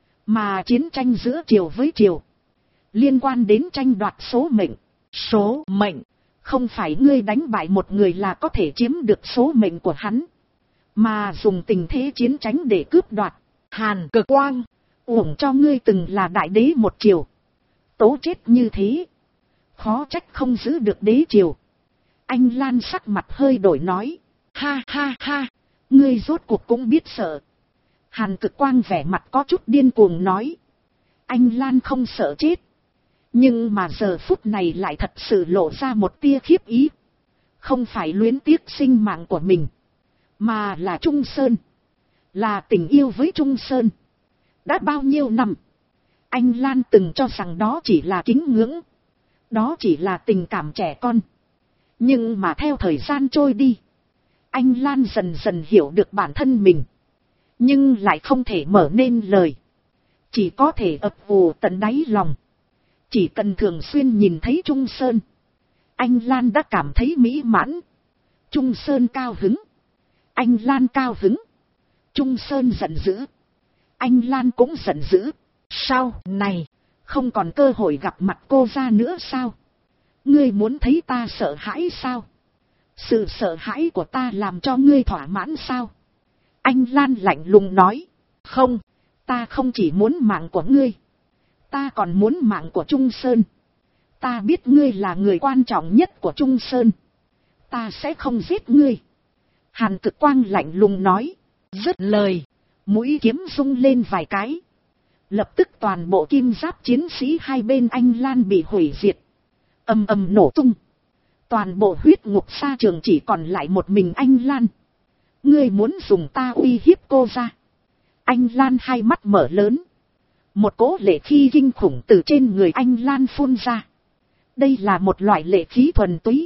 mà chiến tranh giữa triều với triều, liên quan đến tranh đoạt số mệnh. Số mệnh, không phải ngươi đánh bại một người là có thể chiếm được số mệnh của hắn, mà dùng tình thế chiến tranh để cướp đoạt. Hàn Cực Quang, uổng cho ngươi từng là đại đế một triều, tố chết như thế, khó trách không giữ được đế triều. Anh Lan sắc mặt hơi đổi nói, ha ha ha, ngươi rốt cuộc cũng biết sợ. Hàn Cực Quang vẻ mặt có chút điên cuồng nói, anh Lan không sợ chết, nhưng mà giờ phút này lại thật sự lộ ra một tia khiếp ý. Không phải luyến tiếc sinh mạng của mình, mà là Trung Sơn, là tình yêu với Trung Sơn. Đã bao nhiêu năm, anh Lan từng cho rằng đó chỉ là kính ngưỡng, đó chỉ là tình cảm trẻ con. Nhưng mà theo thời gian trôi đi, anh Lan dần dần hiểu được bản thân mình, nhưng lại không thể mở nên lời, chỉ có thể ấp ủ tận đáy lòng. Chỉ cần thường xuyên nhìn thấy Trung Sơn, anh Lan đã cảm thấy mỹ mãn. Trung Sơn cao hứng, anh Lan cao hứng. Trung Sơn giận dữ, anh Lan cũng giận dữ. Sau này, không còn cơ hội gặp mặt cô ra nữa sao? Ngươi muốn thấy ta sợ hãi sao? Sự sợ hãi của ta làm cho ngươi thỏa mãn sao? Anh Lan lạnh lùng nói, không, ta không chỉ muốn mạng của ngươi, ta còn muốn mạng của Trung Sơn. Ta biết ngươi là người quan trọng nhất của Trung Sơn, ta sẽ không giết ngươi. Hàn Cực Quang lạnh lùng nói, dứt lời, mũi kiếm rung lên vài cái. Lập tức toàn bộ kim giáp chiến sĩ hai bên anh Lan bị hủy diệt, ầm ầm nổ tung. Toàn bộ huyết ngục sa trường chỉ còn lại một mình anh Lan. Ngươi muốn dùng ta uy hiếp cô ra? Anh Lan hai mắt mở lớn, một cỗ lệ khí kinh khủng từ trên người anh Lan phun ra. Đây là một loại lệ khí thuần túy,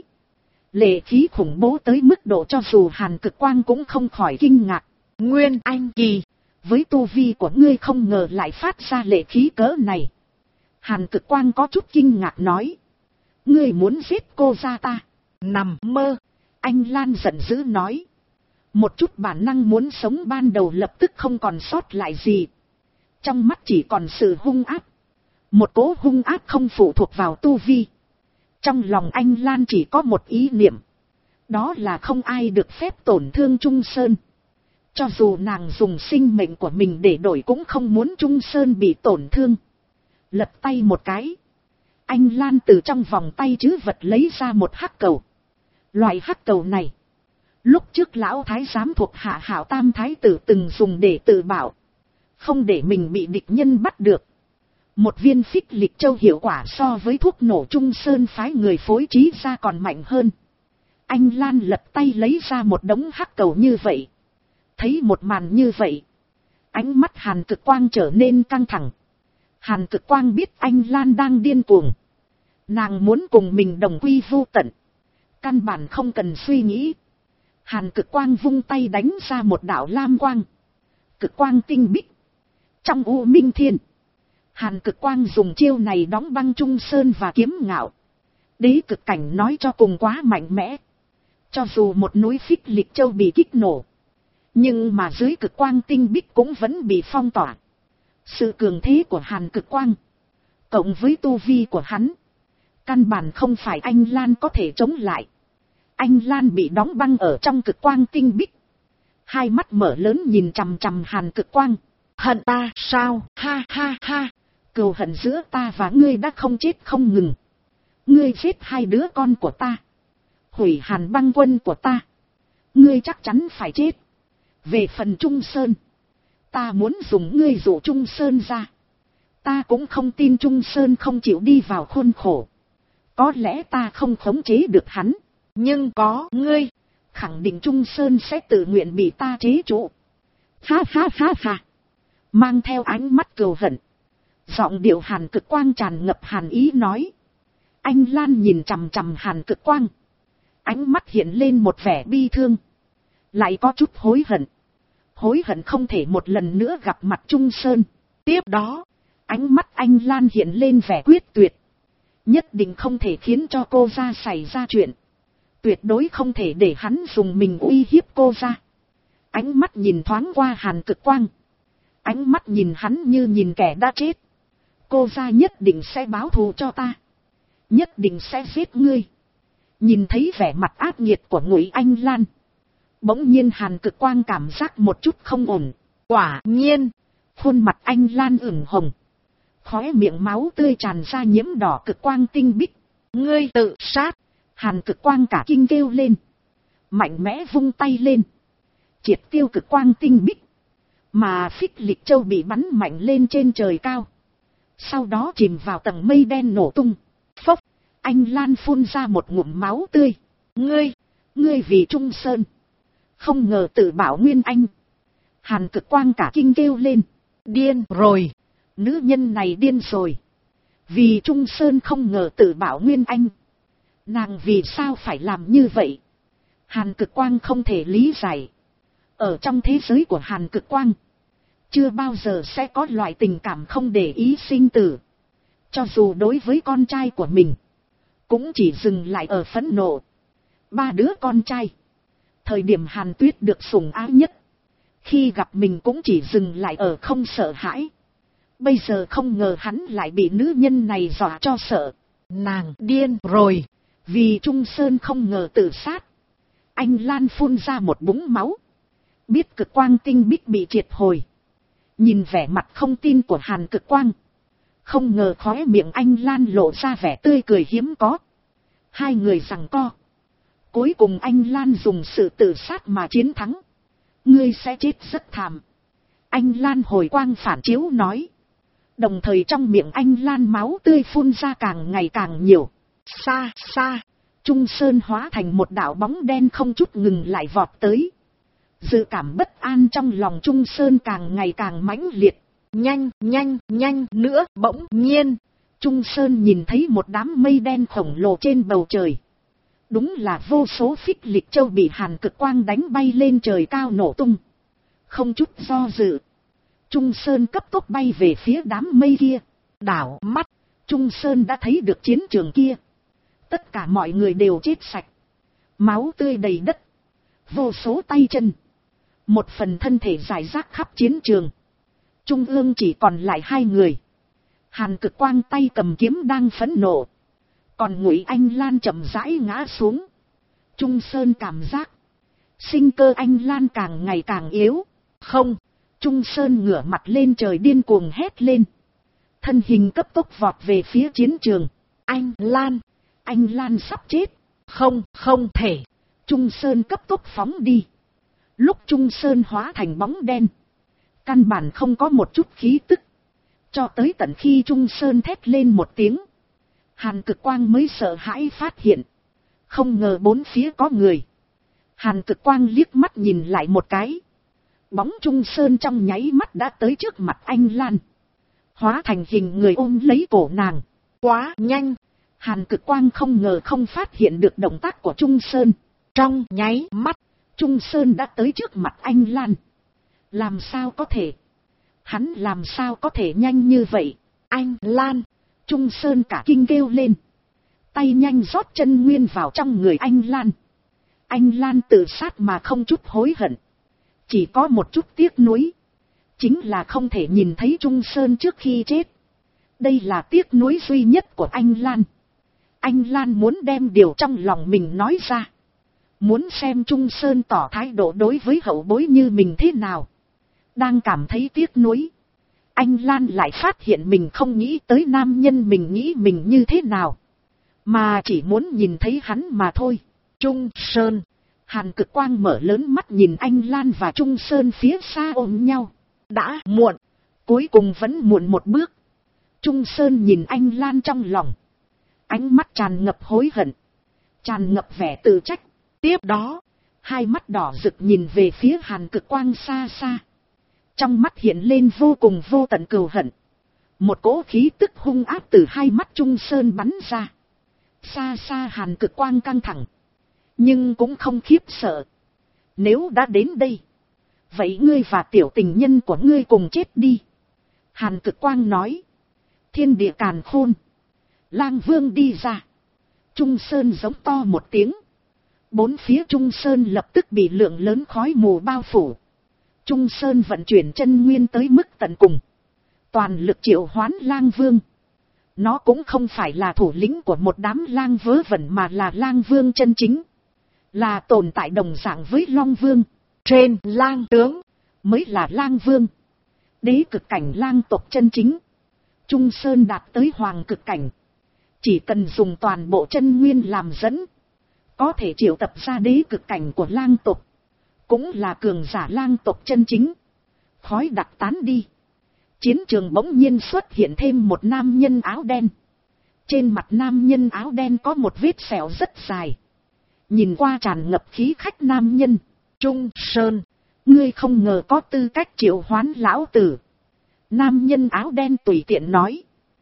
lệ khí khủng bố tới mức độ cho dù Hàn Cực Quang cũng không khỏi kinh ngạc. Nguyên Anh Kỳ, với tu vi của ngươi không ngờ lại phát ra lệ khí cỡ này. Hàn Cực Quang có chút kinh ngạc nói, ngươi muốn giết cô ra ta? Nằm mơ. Anh Lan giận dữ nói, một chút bản năng muốn sống ban đầu lập tức không còn sót lại gì. Trong mắt chỉ còn sự hung ác, một cỗ hung ác không phụ thuộc vào tu vi. Trong lòng anh Lan chỉ có một ý niệm, đó là không ai được phép tổn thương Trung Sơn. Cho dù nàng dùng sinh mệnh của mình để đổi cũng không muốn Trung Sơn bị tổn thương. Lật tay một cái, anh Lan từ trong vòng tay trữ vật lấy ra một hắc cầu. Loại hắc cầu này, lúc trước lão thái giám thuộc hạ Hạo Tam thái tử từng dùng để tự bảo, không để mình bị địch nhân bắt được. Một viên phích lịch châu hiệu quả so với thuốc nổ Trung Sơn phái người phối trí ra còn mạnh hơn. Anh Lan lật tay lấy ra một đống hắc cầu như vậy. Thấy một màn như vậy, ánh mắt Hàn Cực Quang trở nên căng thẳng. Hàn Cực Quang biết anh Lan đang điên cuồng, nàng muốn cùng mình đồng quy vu tận, căn bản không cần suy nghĩ. Hàn Cực Quang vung tay đánh ra một đạo lam quang, cực quang tinh bích. Trong U Minh Thiên, Hàn Cực Quang dùng chiêu này đóng băng Trung Sơn và Kiếm Ngạo. Đế cực cảnh nói cho cùng quá mạnh mẽ, cho dù một núi phích lịch châu bị kích nổ, nhưng mà dưới cực quang tinh bích cũng vẫn bị phong tỏa. Sự cường thế của Hàn Cực Quang, cộng với tu vi của hắn, căn bản không phải anh Lan có thể chống lại. Anh Lan bị đóng băng ở trong cực quang tinh bích, hai mắt mở lớn nhìn chằm chằm Hàn Cực Quang. Hận ta sao? Ha ha ha, Cừu hận giữa ta và ngươi đã không chết không ngừng. Ngươi giết 2 đứa con của ta, hủy Hàn Băng quân của ta, ngươi chắc chắn phải chết. Về phần Trung Sơn, ta muốn dùng ngươi dụ Trung Sơn ra. Ta cũng không tin Trung Sơn không chịu đi vào khuôn khổ. Có lẽ ta không khống chế được hắn, nhưng có ngươi, khẳng định Trung Sơn sẽ tự nguyện bị ta chế trụ. Ha ha ha ha. Mang theo ánh mắt cừu hận, giọng điệu Hàn Cực Quang tràn ngập hàn ý nói. Anh Lan nhìn chằm chằm Hàn Cực Quang, ánh mắt hiện lên một vẻ bi thương, lại có chút hối hận. Hối hận không thể một lần nữa gặp mặt Trung Sơn. Tiếp đó, ánh mắt anh Lan hiện lên vẻ quyết tuyệt. Nhất định không thể khiến cho cô ra xảy ra chuyện. Tuyệt đối không thể để hắn dùng mình uy hiếp cô ra. Ánh mắt nhìn thoáng qua Hàn Cực Quang, ánh mắt nhìn hắn như nhìn kẻ đã chết. Cô ra nhất định sẽ báo thù cho ta, nhất định sẽ giết ngươi. Nhìn thấy vẻ mặt ác nghiệt của Ngụy Anh Lan, bỗng nhiên Hàn Cực Quang cảm giác một chút không ổn. Quả nhiên, khuôn mặt anh Lan ửng hồng, khóe miệng máu tươi tràn ra nhiễm đỏ cực quang tinh bích. Ngươi tự sát! Hàn Cực Quang cả kinh kêu lên, mạnh mẽ vung tay lên, triệt tiêu cực quang tinh bích. Mà Phích Lịch Châu bị bắn mạnh lên trên trời cao, sau đó chìm vào tầng mây đen nổ tung. Phốc! Anh Lan phun ra một ngụm máu tươi. Ngươi vì Trung Sơn, không ngờ tự bảo Nguyên Anh. Hàn Cực Quang cả kinh kêu lên, điên rồi, nữ nhân này điên rồi. Vì Trung Sơn không ngờ tự bảo Nguyên Anh, nàng vì sao phải làm như vậy? Hàn Cực Quang không thể lý giải. Ở trong thế giới của Hàn Cực Quang, chưa bao giờ sẽ có loại tình cảm không để ý sinh tử. Cho dù đối với con trai của mình, cũng chỉ dừng lại ở phẫn nộ. 3 đứa con trai, thời điểm Hàn Tuyết được sủng ái nhất, khi gặp mình cũng chỉ dừng lại ở không sợ hãi. Bây giờ không ngờ hắn lại bị nữ nhân này dọa cho sợ. Nàng điên rồi, vì Trung Sơn không ngờ tự sát. Anh Lan phun ra một búng máu, biết cực quang tinh bích bị triệt hồi. Nhìn vẻ mặt không tin của Hàn Cực Quang, không ngờ khóe miệng anh Lan lộ ra vẻ tươi cười hiếm có. 2 người giằng co, cuối cùng anh Lan dùng sự tự sát mà chiến thắng. Ngươi sẽ chết rất thảm. Anh Lan hồi quang phản chiếu nói. Đồng thời trong miệng anh Lan máu tươi phun ra càng ngày càng nhiều. Xa xa, Trung Sơn hóa thành một đạo bóng đen không chút ngừng lại vọt tới. Dự cảm bất an trong lòng Trung Sơn càng ngày càng mãnh liệt. Nhanh nữa. Bỗng nhiên, Trung Sơn nhìn thấy một đám mây đen khổng lồ trên bầu trời. Đúng là vô số Phích Lịch Châu bị Hàn Cực Quang đánh bay lên trời cao nổ tung. Không chút do dự, Trung Sơn cấp tốc bay về phía đám mây kia. Đảo mắt, Trung Sơn đã thấy được chiến trường kia. Tất cả mọi người đều chết sạch, máu tươi đầy đất, vô số tay chân, một phần thân thể rải rác khắp chiến trường. Trung ương chỉ còn lại 2 người. Hàn Cực Quang tay cầm kiếm đang phẫn nộ, còn Ngụy Anh Lan chậm rãi ngã xuống. Trung Sơn cảm giác sinh cơ anh Lan càng ngày càng yếu. Không! Trung Sơn ngửa mặt lên trời điên cuồng hét lên, thân hình cấp tốc vọt về phía chiến trường. Anh Lan sắp chết. Không thể! Trung Sơn cấp tốc phóng đi. Lúc Trung Sơn hóa thành bóng đen, căn bản không có một chút khí tức. Cho tới tận khi Trung Sơn thét lên một tiếng, Hàn Cực Quang mới sợ hãi phát hiện, không ngờ 4 phía có người. Hàn Cực Quang liếc mắt nhìn lại một cái, bóng Trung Sơn trong nháy mắt đã tới trước mặt anh Lan, hóa thành hình người ôm lấy cổ nàng. Quá nhanh! Hàn Cực Quang không ngờ không phát hiện được động tác của Trung Sơn. Trong nháy mắt, Trung Sơn đã tới trước mặt anh Lan. Làm sao có thể? Hắn làm sao có thể nhanh như vậy? Anh Lan! Trung Sơn cả kinh kêu lên, tay nhanh rót chân nguyên vào trong người anh Lan. Anh Lan tự sát mà không chút hối hận, chỉ có một chút tiếc nuối, chính là không thể nhìn thấy Trung Sơn trước khi chết. Đây là tiếc nuối duy nhất của anh Lan. Anh Lan muốn đem điều trong lòng mình nói ra, muốn xem Trung Sơn tỏ thái độ đối với hậu bối như mình thế nào. Đang cảm thấy tiếc nuối, Anh Lan lại phát hiện mình không nghĩ tới nam nhân mình nghĩ mình như thế nào, mà chỉ muốn nhìn thấy hắn mà thôi. Trung Sơn. Hàn Cực Quang mở lớn mắt nhìn anh Lan và Trung Sơn phía xa ôm nhau. Đã muộn. Cuối cùng vẫn muộn một bước. Trung Sơn nhìn anh Lan trong lòng. Ánh mắt tràn ngập hối hận. Tràn ngập vẻ tự trách. Tiếp đó, hai mắt đỏ rực nhìn về phía Hàn Cực Quang xa xa. Trong mắt hiện lên vô cùng vô tận cừu hận. Một cỗ khí tức hung ác từ hai mắt Trung Sơn bắn ra. Xa xa Hàn Cực Quang căng thẳng. Nhưng cũng không khiếp sợ. Nếu đã đến đây, vậy ngươi và tiểu tình nhân của ngươi cùng chết đi. Hàn Cực Quang nói. Thiên địa càn khôn. Lang Vương đi ra. Trung Sơn giống to một tiếng. Bốn phía Trung Sơn lập tức bị lượng lớn khói mù bao phủ. Trung Sơn vận chuyển chân nguyên tới mức tận cùng. Toàn lực triệu hoán Lang Vương. Nó cũng không phải là thủ lĩnh của một đám lang vớ vẩn mà là Lang Vương chân chính. Là tồn tại đồng dạng với Long Vương. Trên lang tướng mới là Lang Vương. Đế cực cảnh lang tộc chân chính. Trung Sơn đạt tới hoàng cực cảnh. Chỉ cần dùng toàn bộ chân nguyên làm dẫn, có thể triệu tập ra đế cực cảnh của lang tộc. Cũng là cường giả lang tộc chân chính. Khói đặc tán đi. Chiến trường bỗng nhiên xuất hiện thêm một nam nhân áo đen. Trên mặt nam nhân áo đen có một vết sẹo rất dài. Nhìn qua tràn ngập khí khách nam nhân. Trung Sơn, ngươi không ngờ có tư cách triệu hoán lão tử. Nam nhân áo đen tùy tiện nói.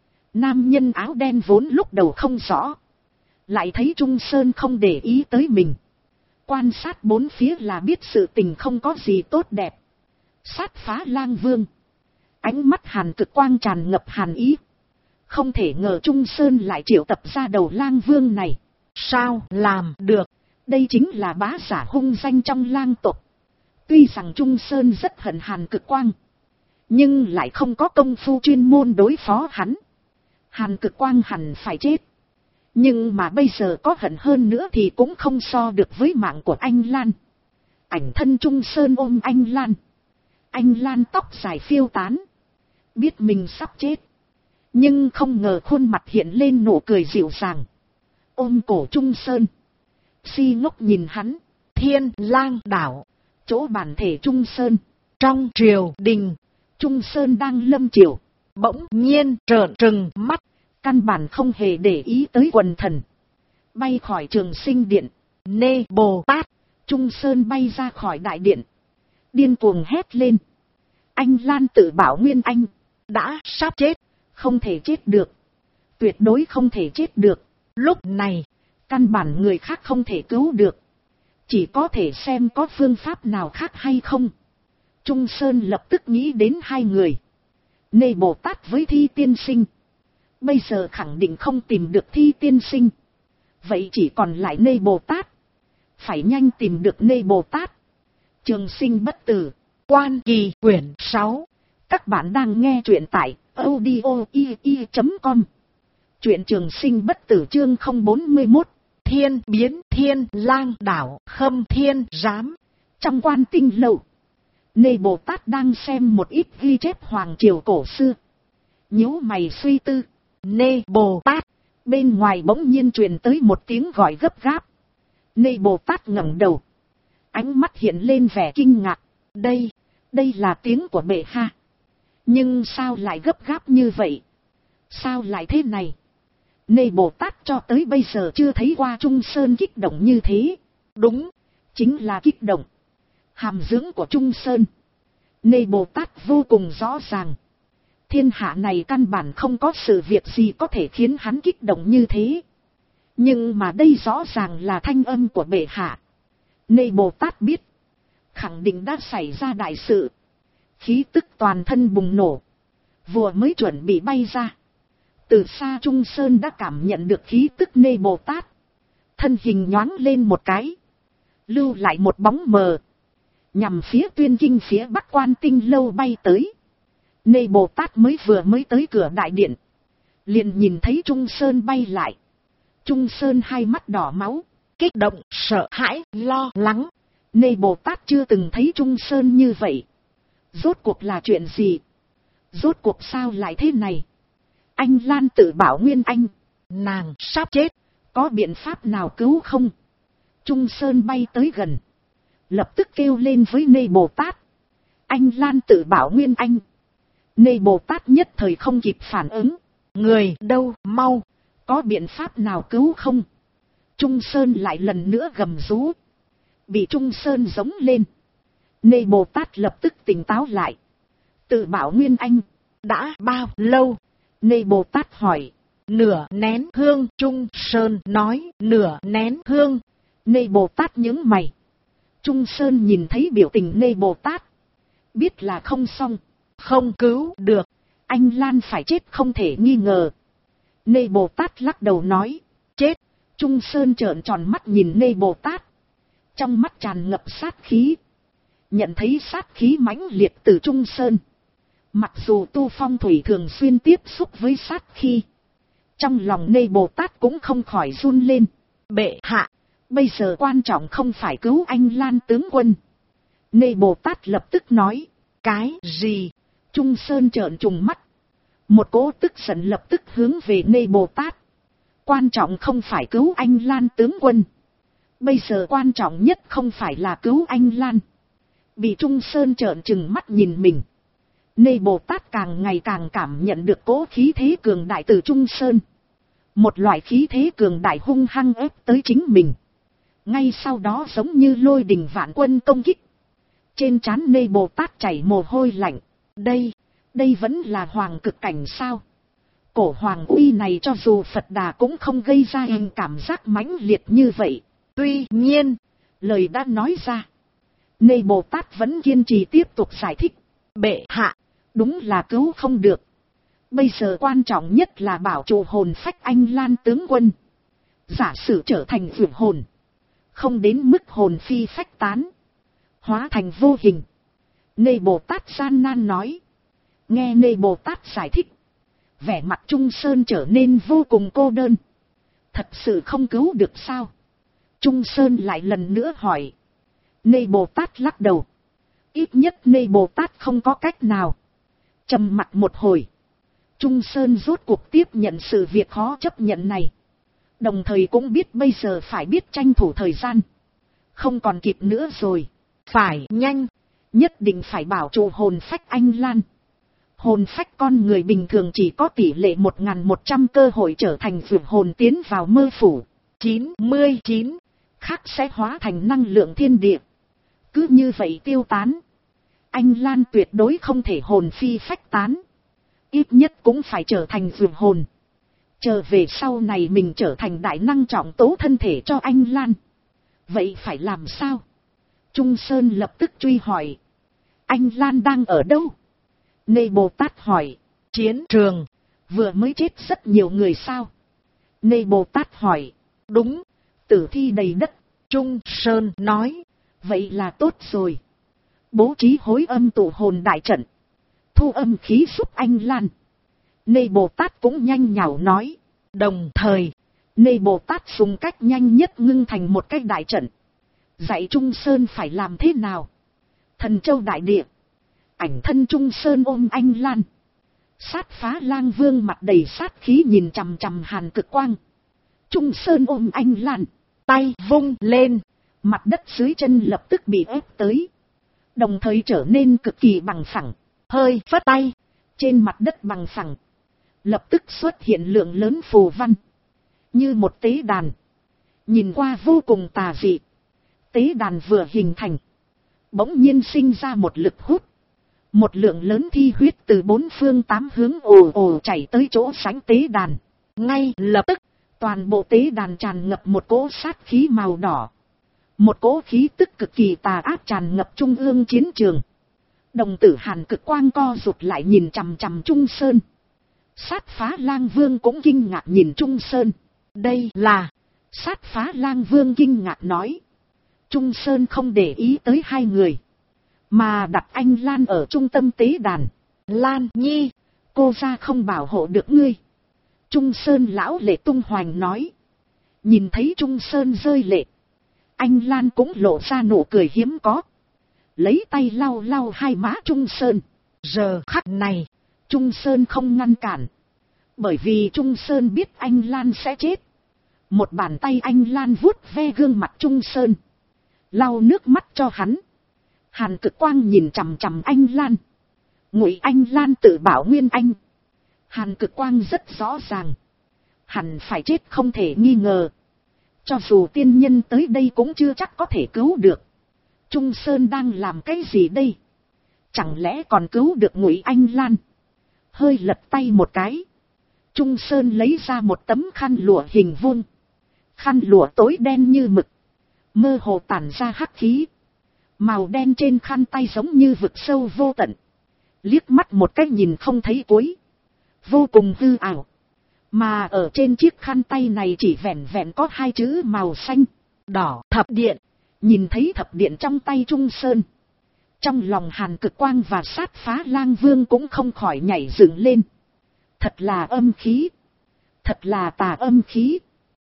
Nam nhân áo đen vốn lúc đầu không rõ. Lại thấy Trung Sơn không để ý tới mình. Quan sát bốn phía là biết sự tình không có gì tốt đẹp. Sát phá Lang Vương. Ánh mắt Hàn Cực Quang tràn ngập hàn ý. Không thể ngờ Trung Sơn lại triệu tập ra đầu Lang Vương này. Sao làm được? Đây chính là bá giả hung danh trong lang tộc. Tuy rằng Trung Sơn rất hận Hàn Cực Quang, nhưng lại không có công phu chuyên môn đối phó hắn. Hàn Cực Quang hẳn phải chết. Nhưng mà bây giờ có hận hơn nữa thì cũng không so được với mạng của anh Lan. Ảnh thân Trung Sơn ôm anh Lan. Anh Lan tóc dài phiêu tán. Biết mình sắp chết. Nhưng không ngờ khuôn mặt hiện lên nụ cười dịu dàng. Ôm cổ Trung Sơn. Si ngốc nhìn hắn. Thiên Lang đảo. Chỗ bản thể Trung Sơn. Trong triều đình. Trung Sơn đang lâm triều. Bỗng nhiên trợn trừng mắt. Căn bản không hề để ý tới quần thần. Bay khỏi Trường Sinh Điện. Nê Bồ Tát. Trung Sơn bay ra khỏi đại điện. Điên cuồng hét lên. Anh Lan tự bảo Nguyên Anh. Đã sắp chết. Không thể chết được. Tuyệt đối không thể chết được. Lúc này, căn bản người khác không thể cứu được. Chỉ có thể xem có phương pháp nào khác hay không. Trung Sơn lập tức nghĩ đến hai người. Nê Bồ Tát với Thi Tiên Sinh. Bây giờ khẳng định không tìm được Thi Tiên Sinh. Vậy chỉ còn lại Nê Bồ Tát. Phải nhanh tìm được Nê Bồ Tát. Trường Sinh bất tử. Quan Kỳ quyển 6. Các bạn đang nghe truyện tại audio.com. Truyện Trường Sinh bất tử chương 041. Thiên biến Thiên Lang đảo Khâm Thiên giám. Trong Quan Tinh Lâu, Nê Bồ Tát đang xem một ít ghi chép hoàng triều cổ xưa. Nhíu mày suy tư. Nê Bồ Tát. Bên ngoài bỗng nhiên truyền tới một tiếng gọi gấp gáp. Nê Bồ Tát ngẩng đầu. Ánh mắt hiện lên vẻ kinh ngạc. Đây là tiếng của bệ hạ. Nhưng sao lại gấp gáp như vậy? Sao lại thế này? Nê Bồ Tát cho tới bây giờ chưa thấy qua Trung Sơn kích động như thế. Đúng, chính là kích động. Hàm dưỡng của Trung Sơn, Nê Bồ Tát vô cùng rõ ràng. Thiên hạ này căn bản không có sự việc gì có thể khiến hắn kích động như thế. Nhưng mà đây rõ ràng là thanh âm của bệ hạ. Nê Bồ Tát biết, khẳng định đã xảy ra đại sự. Khí tức toàn thân bùng nổ. Vừa mới chuẩn bị bay ra, từ xa Trung Sơn đã cảm nhận được khí tức Nê Bồ Tát. Thân hình nhoáng lên một cái, lưu lại một bóng mờ, nhằm phía Tuyên Kinh phía Bắc Quan Tinh Lâu bay tới. Nê Bồ Tát vừa mới tới cửa đại điện, liền nhìn thấy Trung Sơn bay lại. Trung Sơn hai mắt đỏ máu, kích động, sợ hãi, lo lắng. Nê Bồ Tát chưa từng thấy Trung Sơn như vậy. Rốt cuộc là chuyện gì? Rốt cuộc sao lại thế này? Anh Lan tự bảo Nguyên Anh, nàng sắp chết, có biện pháp nào cứu không? Trung Sơn bay tới gần, lập tức kêu lên với Nê Bồ Tát. Anh Lan tự bảo Nguyên Anh. Nê Bồ Tát nhất thời không kịp phản ứng. Người đâu, mau, có biện pháp nào cứu không? Trung Sơn lại lần nữa gầm rú. Bị Trung Sơn giống lên. Nê Bồ Tát lập tức tỉnh táo lại. Tự bảo Nguyên Anh, đã bao lâu? Nê Bồ Tát hỏi. Nửa nén hương. Trung Sơn nói nửa nén hương. Nê Bồ Tát nhướng mày. Trung Sơn nhìn thấy biểu tình Nê Bồ Tát, biết là không xong, không cứu được, anh Lan phải chết không thể nghi ngờ. Nê Bồ Tát lắc đầu nói, chết. Trung Sơn trợn tròn mắt nhìn Nê Bồ Tát, trong mắt tràn ngập sát khí. Nhận thấy sát khí mãnh liệt từ Trung Sơn, mặc dù tu phong thủy thường xuyên tiếp xúc với sát khí, trong lòng Nê Bồ Tát cũng không khỏi run lên. Bệ hạ, bây giờ quan trọng không phải cứu anh Lan tướng quân. Nê Bồ Tát lập tức nói. Cái gì? Trung Sơn trợn trùng mắt. Một cỗ tức giận lập tức hướng về Nê Bồ Tát. Quan trọng không phải cứu anh Lan tướng quân. Bây giờ quan trọng nhất không phải là cứu anh Lan. Bị Trung Sơn trợn trừng mắt nhìn mình, Nê Bồ Tát càng ngày càng cảm nhận được cỗ khí thế cường đại từ Trung Sơn. Một loại khí thế cường đại hung hăng ép tới chính mình. Ngay sau đó giống như lôi đình vạn quân công kích. Trên trán Nê Bồ Tát chảy mồ hôi lạnh. Đây vẫn là hoàng cực cảnh sao? Cổ hoàng uy này cho dù Phật Đà cũng không gây ra hình cảm giác mãnh liệt như vậy. Tuy nhiên, lời đã nói ra, Nê Bồ Tát vẫn kiên trì tiếp tục giải thích. Bệ hạ, đúng là cứu không được. Bây giờ quan trọng nhất là bảo trụ hồn phách anh Lan tướng quân. Giả sử trở thành vượt hồn, không đến mức hồn phi phách tán, hóa thành vô hình. Nê Bồ Tát gian nan nói. Nghe Nê Bồ Tát giải thích, vẻ mặt Trung Sơn trở nên vô cùng cô đơn. Thật sự không cứu được sao? Trung Sơn lại lần nữa hỏi. Nê Bồ Tát lắc đầu. Ít nhất Nê Bồ Tát không có cách nào. Trầm mặc một hồi, Trung Sơn rốt cuộc tiếp nhận sự việc khó chấp nhận này. Đồng thời cũng biết bây giờ phải biết tranh thủ thời gian. Không còn kịp nữa rồi. Phải nhanh. Nhất định phải bảo trụ hồn phách anh Lan. Hồn phách con người bình thường chỉ có tỷ lệ 1100 cơ hội trở thành vượt hồn tiến vào mơ phủ. 99 khác sẽ hóa thành năng lượng thiên địa. Cứ như vậy tiêu tán. Anh Lan tuyệt đối không thể hồn phi phách tán. Ít nhất cũng phải trở thành vượt hồn. Chờ về sau này mình trở thành đại năng trọng tố thân thể cho anh Lan. Vậy phải làm sao? Trung Sơn lập tức truy hỏi. Anh Lan đang ở đâu? Nê Bồ Tát hỏi. Chiến trường. Vừa mới chết rất nhiều người sao? Nê Bồ Tát hỏi. Đúng, tử thi đầy đất. Trung Sơn nói. Vậy là tốt rồi. Bố trí hối âm tụ hồn đại trận, thu âm khí giúp anh Lan. Nê Bồ Tát cũng nhanh nhảu nói. Đồng thời, Nê Bồ Tát dùng cách nhanh nhất ngưng thành một cái đại trận. Dạy Trung Sơn phải làm thế nào? Thần Châu đại địa. Ảnh thân Trung Sơn ôm anh Lan. Sát Phá Lang Vương mặt đầy sát khí nhìn chằm chằm Hàn Cực Quang. Trung Sơn ôm anh Lan, tay vung lên, mặt đất dưới chân lập tức bị ép tới. Đồng thời trở nên cực kỳ bằng phẳng. Hơi phất tay, trên mặt đất bằng phẳng lập tức xuất hiện lượng lớn phù văn, như một tế đàn, nhìn qua vô cùng tà dị. Tế đàn vừa hình thành, bỗng nhiên sinh ra một lực hút. Một lượng lớn thi huyết từ bốn phương tám hướng ồ ồ chảy tới chỗ sánh tế đàn. Ngay lập tức, toàn bộ tế đàn tràn ngập một cỗ sát khí màu đỏ. Một cỗ khí tức cực kỳ tà ác tràn ngập trung ương chiến trường. Đồng tử Hàn Cực Quang co rụt lại nhìn chằm chằm Trung Sơn. Sát Phá Lang Vương cũng kinh ngạc nhìn Trung Sơn. Đây là... Sát Phá Lang Vương kinh ngạc nói. Trung Sơn không để ý tới hai người, mà đặt anh Lan ở trung tâm tế đàn. Lan Nhi, cô ra không bảo hộ được ngươi. Trung Sơn lão lệ tung hoành nói. Nhìn thấy Trung Sơn rơi lệ, anh Lan cũng lộ ra nụ cười hiếm có. Lấy tay lau lau hai má Trung Sơn. Giờ khắc này, Trung Sơn không ngăn cản. Bởi vì Trung Sơn biết anh Lan sẽ chết. Một bàn tay anh Lan vuốt ve gương mặt Trung Sơn. Lau nước mắt cho hắn. Hàn Cực Quang nhìn chằm chằm anh Lan. Ngụy Anh Lan tự bảo nguyên anh. Hàn Cực Quang rất rõ ràng. Hẳn phải chết không thể nghi ngờ. Cho dù tiên nhân tới đây cũng chưa chắc có thể cứu được. Trung Sơn đang làm cái gì đây? Chẳng lẽ còn cứu được Ngụy Anh Lan? Hơi lật tay một cái. Trung Sơn lấy ra một tấm khăn lụa hình vuông. Khăn lụa tối đen như mực. Mơ hồ tản ra hắc khí. Màu đen trên khăn tay giống như vực sâu vô tận. Liếc mắt một cái nhìn không thấy cuối. Vô cùng hư ảo. Mà ở trên chiếc khăn tay này chỉ vẹn vẹn có hai chữ màu xanh, đỏ, thập điện. Nhìn thấy thập điện trong tay Trung Sơn. Trong lòng Hàn Cực Quang và Sát Phá Lang Vương cũng không khỏi nhảy dựng lên. Thật là âm khí. Thật là tà âm khí.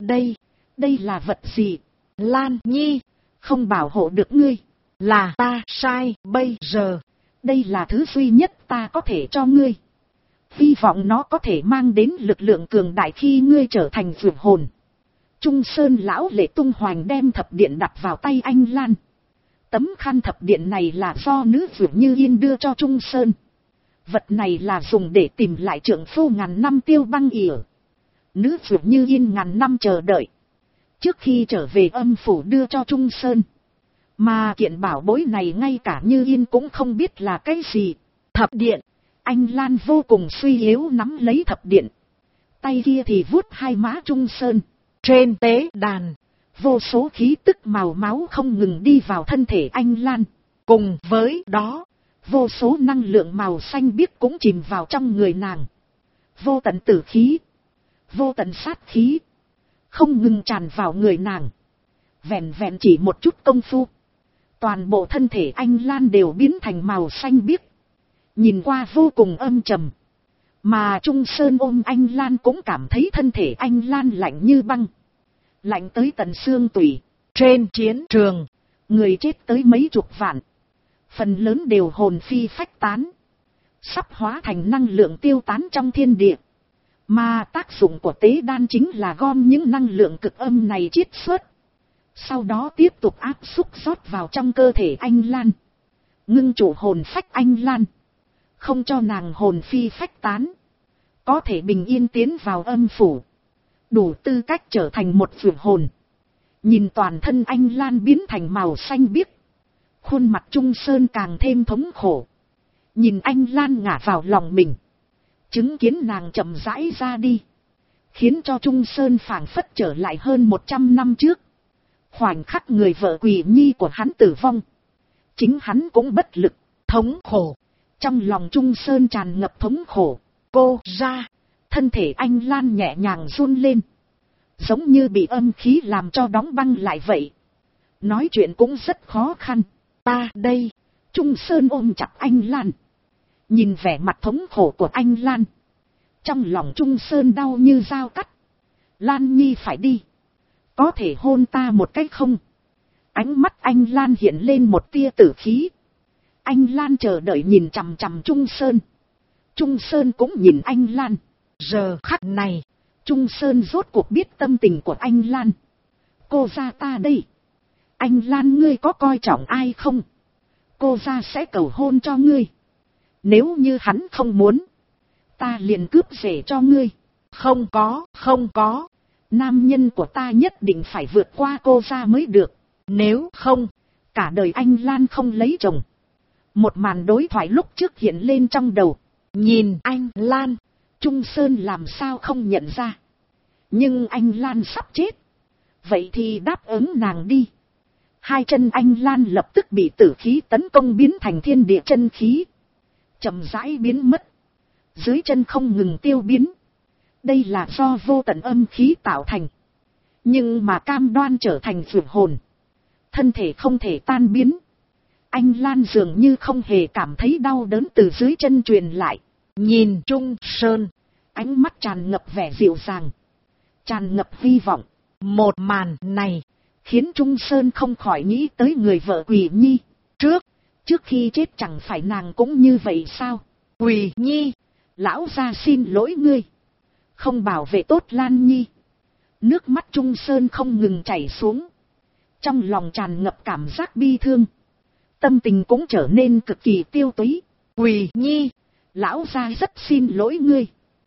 Đây là vật gì? Lan Nhi, không bảo hộ được ngươi. Là ta sai bây giờ. Đây là thứ duy nhất ta có thể cho ngươi. Hy vọng nó có thể mang đến lực lượng cường đại khi ngươi trở thành vượt hồn. Trung Sơn lão lệ tung hoành đem thập điện đặt vào tay anh Lan. Tấm khăn thập điện này là do nữ vượt Như Yên đưa cho Trung Sơn. Vật này là dùng để tìm lại trượng phu ngàn năm Tiêu Băng ỉa. Nữ vượt Như Yên ngàn năm chờ đợi. Trước khi trở về âm phủ đưa cho Trung Sơn. Mà kiện bảo bối này ngay cả Như Yên cũng không biết là cái gì. Thập điện. Anh Lan vô cùng suy yếu nắm lấy thập điện. Tay kia thì vuốt hai má Trung Sơn. Trên tế đàn, vô số khí tức màu máu không ngừng đi vào thân thể anh Lan. Cùng với đó, vô số năng lượng màu xanh biếc cũng chìm vào trong người nàng. Vô tận tử khí, vô tận sát khí, không ngừng tràn vào người nàng. Vẹn vẹn chỉ một chút công phu. Toàn bộ thân thể anh Lan đều biến thành màu xanh biếc. Nhìn qua vô cùng âm trầm. Mà Trung Sơn ôm anh Lan cũng cảm thấy thân thể anh Lan lạnh như băng. Lạnh tới tận xương tủy. Trên chiến trường, người chết tới mấy chục vạn. Phần lớn đều hồn phi phách tán. Sắp hóa thành năng lượng tiêu tán trong thiên địa. Mà tác dụng của tế đan chính là gom những năng lượng cực âm này chiết xuất. Sau đó tiếp tục áp xúc rót vào trong cơ thể anh Lan. Ngưng trụ hồn phách anh Lan. Không cho nàng hồn phi phách tán. Có thể bình yên tiến vào âm phủ. Đủ tư cách trở thành một vượt hồn. Nhìn toàn thân anh Lan biến thành màu xanh biếc. Khuôn mặt Trung Sơn càng thêm thống khổ. Nhìn anh Lan ngả vào lòng mình. Chứng kiến nàng chậm rãi ra đi. Khiến cho Trung Sơn phảng phất trở lại hơn 100 năm trước. Khoảnh khắc người vợ Quỳ Nhi của hắn tử vong. Chính hắn cũng bất lực, thống khổ. Trong lòng Trung Sơn tràn ngập thống khổ. Cô ra, thân thể anh Lan nhẹ nhàng run lên. Giống như bị âm khí làm cho đóng băng lại vậy. Nói chuyện cũng rất khó khăn. Ta đây. Trung Sơn ôm chặt anh Lan. Nhìn vẻ mặt thống khổ của anh Lan. Trong lòng Trung Sơn đau như dao cắt. Lan Nhi phải đi. Có thể hôn ta một cách không? Ánh mắt anh Lan hiện lên một tia tử khí. Anh Lan chờ đợi nhìn chằm chằm Trung Sơn. Trung Sơn cũng nhìn anh Lan. Giờ khắc này, Trung Sơn rốt cuộc biết tâm tình của anh Lan. Cô ra ta đây. Anh Lan ngươi có coi trọng ai không? Cô ra sẽ cầu hôn cho ngươi. Nếu như hắn không muốn, ta liền cướp rể cho ngươi. Không có. Nam nhân của ta nhất định phải vượt qua cô ra mới được. Nếu không, cả đời anh Lan không lấy chồng. Một màn đối thoại lúc trước hiện lên trong đầu. Nhìn anh Lan, Trung Sơn làm sao không nhận ra. Nhưng anh Lan sắp chết. Vậy thì đáp ứng nàng đi. Hai chân anh Lan lập tức bị tử khí tấn công biến thành thiên địa chân khí. Chậm rãi biến mất. Dưới chân không ngừng tiêu biến. Đây là do vô tận âm khí tạo thành. Nhưng mà cam đoan trở thành vượt hồn. Thân thể không thể tan biến. Anh Lan dường như không hề cảm thấy đau đớn từ dưới chân truyền lại. Nhìn Trung Sơn, ánh mắt tràn ngập vẻ dịu dàng. Tràn ngập hy vọng. Một màn này khiến Trung Sơn không khỏi nghĩ tới người vợ Quỳ Nhi. Trước khi chết chẳng phải nàng cũng như vậy sao? Quỳ Nhi Lão gia xin lỗi ngươi. Không bảo vệ tốt Lan Nhi. Nước mắt Trung Sơn không ngừng chảy xuống. Trong lòng tràn ngập cảm giác bi thương. Tâm tình cũng trở nên cực kỳ tiêu túy. Quỳ Nhi, lão gia rất xin lỗi ngươi.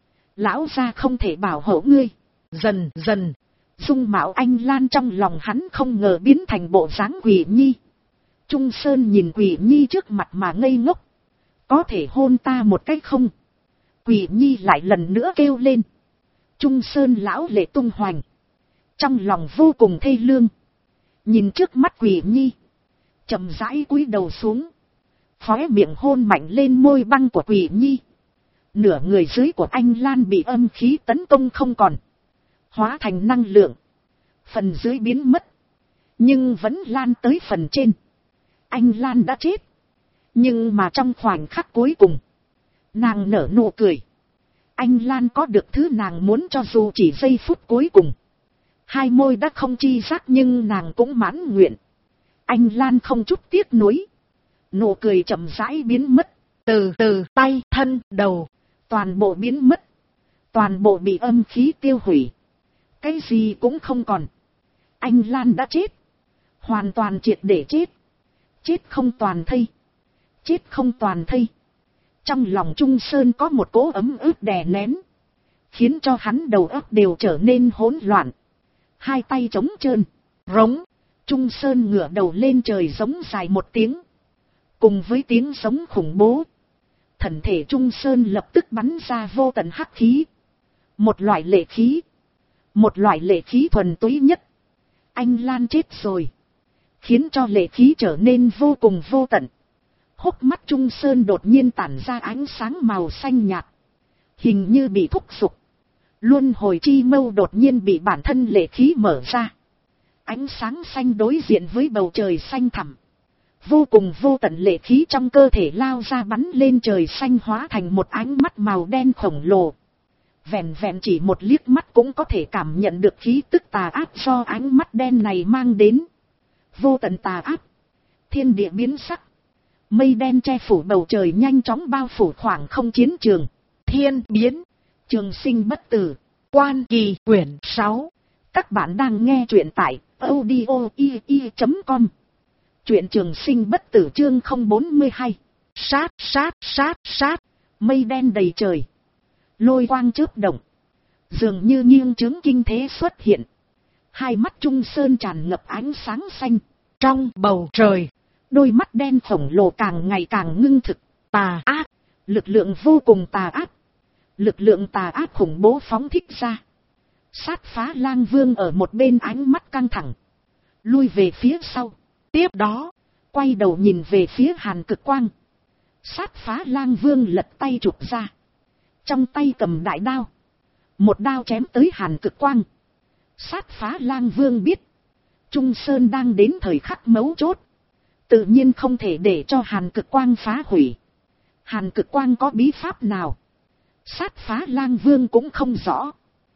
Lão gia không thể bảo hộ ngươi. Dần dần, dung mạo anh Lan trong lòng hắn không ngờ biến thành bộ dáng Quỳ Nhi. Trung Sơn nhìn Quỳ Nhi trước mặt mà ngây ngốc. Có thể hôn ta một cách không? Quỳ Nhi lại lần nữa kêu lên. Trung Sơn lão lệ tung hoành. Trong lòng vô cùng thê lương. Nhìn trước mắt Quỳ Nhi. Chậm rãi cúi đầu xuống. Khóe miệng hôn mạnh lên môi băng của Quỳ Nhi. Nửa người dưới của anh Lan bị âm khí tấn công không còn. Hóa thành năng lượng. Phần dưới biến mất. Nhưng vẫn lan tới phần trên. Anh Lan đã chết. Nhưng mà trong khoảnh khắc cuối cùng. Nàng nở nụ cười. Anh Lan có được thứ nàng muốn cho dù chỉ giây phút cuối cùng. Hai môi đã không chi giác nhưng nàng cũng mãn nguyện. Anh Lan không chút tiếc nuối. Nụ cười chậm rãi biến mất. Từ từ tay, thân, đầu. Toàn bộ biến mất. Toàn bộ bị âm khí tiêu hủy. Cái gì cũng không còn. Anh Lan đã chết. Hoàn toàn triệt để chết. Chết không toàn thây. Chết không toàn thây. Trong lòng Trung Sơn có một cỗ ấm ức đè nén. Khiến cho hắn đầu óc đều trở nên hỗn loạn. Hai tay trống trơn. Rống. Trung Sơn ngửa đầu lên trời giống dài một tiếng. Cùng với tiếng giống khủng bố. Thần thể Trung Sơn lập tức bắn ra vô tận hắc khí. Một loại lệ khí. Một loại lệ khí thuần túy nhất. Anh Lan chết rồi. Khiến cho lệ khí trở nên vô cùng vô tận. Hốc mắt Trung Sơn đột nhiên tản ra ánh sáng màu xanh nhạt. Hình như bị thúc giục. Luân hồi chi mâu đột nhiên bị bản thân lệ khí mở ra. Ánh sáng xanh đối diện với bầu trời xanh thẳm. Vô cùng vô tận lệ khí trong cơ thể lao ra bắn lên trời xanh hóa thành một ánh mắt màu đen khổng lồ. Vẹn vẹn chỉ một liếc mắt cũng có thể cảm nhận được khí tức tà ác do ánh mắt đen này mang đến. Vô tận tà ác. Thiên địa biến sắc. Mây đen che phủ bầu trời nhanh chóng bao phủ khoảng không chiến trường. Thiên biến. Trường sinh bất tử. Quan Kỳ quyển 6. Các bạn đang nghe truyện tại audio.com. Truyện trường sinh bất tử chương 042. Sát. Mây đen đầy trời. Lôi quang chớp động. Dường như nghiêng chứng kinh thế xuất hiện. Hai mắt Trung Sơn tràn ngập ánh sáng xanh. Trong bầu trời. Đôi mắt đen khổng lồ càng ngày càng ngưng thực. Tà ác. Lực lượng vô cùng tà ác. Lực lượng tà ác khủng bố phóng thích ra. Sát Phá Lang Vương ở một bên ánh mắt căng thẳng. Lui về phía sau. Tiếp đó. Quay đầu nhìn về phía Hàn Cực Quang. Sát Phá Lang Vương lật tay chụp ra. Trong tay cầm đại đao. Một đao chém tới Hàn Cực Quang. Sát Phá Lang Vương biết. Trung Sơn đang đến thời khắc mấu chốt. Tự nhiên không thể để cho Hàn Cực Quang phá hủy. Hàn Cực Quang có bí pháp nào? Sát Phá Lang Vương cũng không rõ.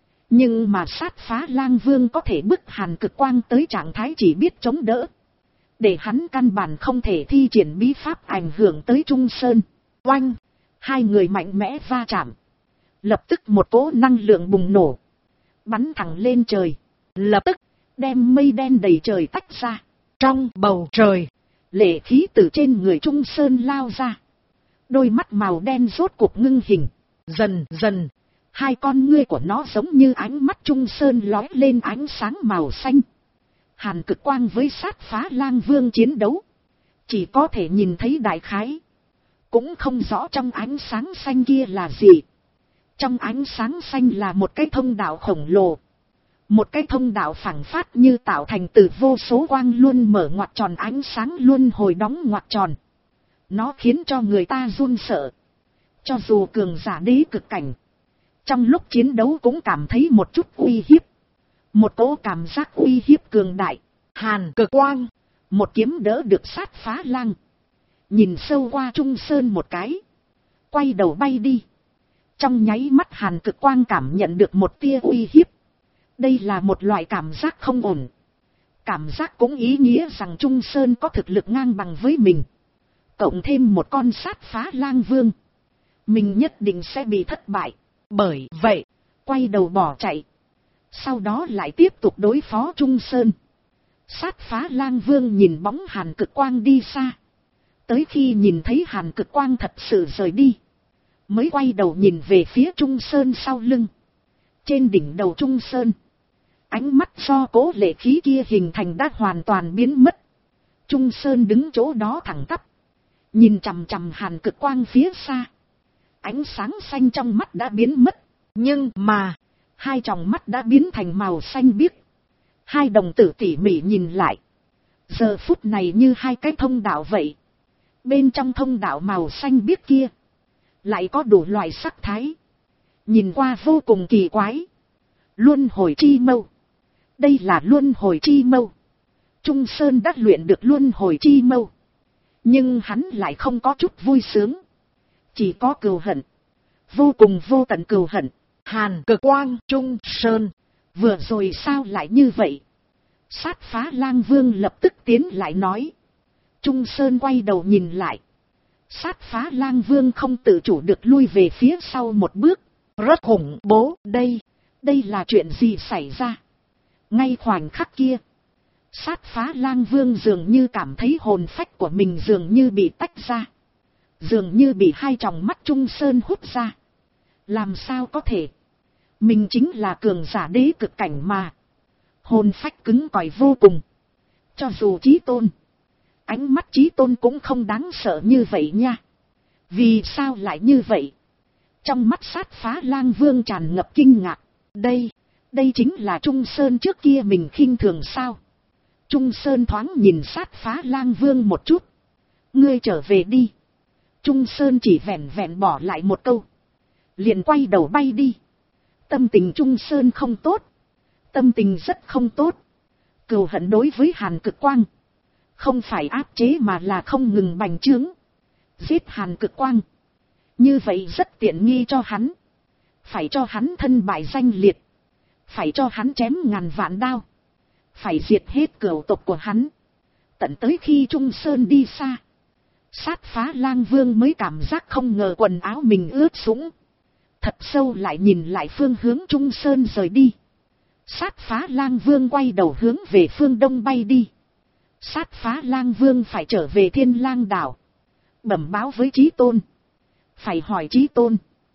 Nhưng mà Sát Phá Lang Vương có thể bức Hàn Cực Quang tới trạng thái chỉ biết chống đỡ. Để hắn căn bản không thể thi triển bí pháp ảnh hưởng tới Trung Sơn. Oanh! Hai người mạnh mẽ va chạm. Lập tức một cỗ năng lượng bùng nổ. Bắn thẳng lên trời. Lập tức đem mây đen đầy trời tách ra. Trong bầu trời. Lệ khí từ trên người Trung Sơn lao ra. Đôi mắt màu đen rốt cuộc ngưng hình. Dần dần. Hai con ngươi của nó giống như ánh mắt Trung Sơn lóe lên ánh sáng màu xanh. Hàn Cực Quang với Sát Phá Lang Vương chiến đấu. Chỉ có thể nhìn thấy đại khái. Cũng không rõ trong ánh sáng xanh kia là gì. Trong ánh sáng xanh là một cái thông đạo khổng lồ. Một cái thông đạo phảng phát như tạo thành từ vô số quang luôn mở ngoặc tròn ánh sáng luôn hồi đóng ngoặc tròn. Nó khiến cho người ta run sợ. Cho dù cường giả đế cực cảnh. Trong lúc chiến đấu cũng cảm thấy một chút uy hiếp. Một cỗ cảm giác uy hiếp cường đại. Hàn Cực Quang. Một kiếm đỡ được Sát Phá Lang. Nhìn sâu qua Trung Sơn một cái. Quay đầu bay đi. Trong nháy mắt Hàn Cực Quang cảm nhận được một tia uy hiếp. Đây là một loại cảm giác không ổn. Cảm giác cũng ý nghĩa rằng Trung Sơn có thực lực ngang bằng với mình. Cộng thêm một con Sát Phá Lang Vương. mình nhất định sẽ bị thất bại. Bởi vậy, quay đầu bỏ chạy. Sau đó lại tiếp tục đối phó Trung Sơn. Sát Phá Lang Vương nhìn bóng Hàn Cực Quang đi xa. Tới khi nhìn thấy Hàn Cực Quang thật sự rời đi, mới quay đầu nhìn về phía Trung Sơn sau lưng. Trên đỉnh đầu Trung Sơn, ánh mắt do cố lệ khí kia hình thành đã hoàn toàn biến mất. Trung Sơn đứng chỗ đó thẳng tắp, nhìn chằm chằm Hàn Cực Quang phía xa. Ánh sáng xanh trong mắt đã biến mất, nhưng mà hai tròng mắt đã biến thành màu xanh biếc. Hai đồng tử tỉ mỉ nhìn lại, giờ phút này như hai cái thông đạo vậy. Bên trong thông đạo màu xanh biếc kia, lại có đủ loại sắc thái, nhìn qua vô cùng kỳ quái. Luân hồi chi mâu. Đây là luân hồi chi mâu. Trung Sơn đã luyện được luân hồi chi mâu, nhưng hắn lại không có chút vui sướng, chỉ có cừu hận, vô cùng vô tận cừu hận. Hàn Cực Quang, Trung Sơn, vừa rồi sao lại như vậy? Sát Phá Lang Vương lập tức tiến lại nói. Trung Sơn quay đầu nhìn lại. Sát Phá Lang Vương không tự chủ được lui về phía sau một bước. Rất khủng bố, đây là chuyện gì xảy ra? Ngay khoảnh khắc kia, Sát Phá Lang Vương dường như cảm thấy hồn phách của mình dường như bị tách ra, dường như bị hai tròng mắt Trung Sơn hút ra. Làm sao có thể? Mình chính là cường giả đế cực cảnh mà. Hồn phách cứng cỏi vô cùng. Cho dù Chí Tôn, ánh mắt Chí Tôn cũng không đáng sợ như vậy nha. Vì sao lại như vậy? Trong mắt Sát Phá Lang Vương tràn ngập kinh ngạc. Đây chính là Trung Sơn trước kia mình khinh thường sao? Trung Sơn thoáng nhìn Sát Phá Lang Vương một chút. Ngươi trở về đi. Trung Sơn chỉ vẹn vẹn bỏ lại một câu, liền quay đầu bay đi. Tâm tình Trung Sơn không tốt. Tâm tình rất không tốt. Cừu hận đối với Hàn Cực Quang, không phải áp chế mà là không ngừng bành trướng. Giết Hàn Cực Quang, như vậy rất tiện nghi cho hắn. Phải cho hắn thân bại danh liệt. Phải cho hắn chém ngàn vạn đao. Phải diệt hết cửu tộc của hắn. Tận tới khi Trung Sơn đi xa, Sát Phá Lang Vương mới cảm giác không ngờ quần áo mình ướt sũng. Thật sâu lại nhìn lại phương hướng Trung Sơn rời đi. Sát Phá Lang Vương quay đầu hướng về phương đông bay đi. Sát Phá Lang Vương phải trở về Thiên Lang đảo, bẩm báo với Chí Tôn. Phải hỏi Chí Tôn.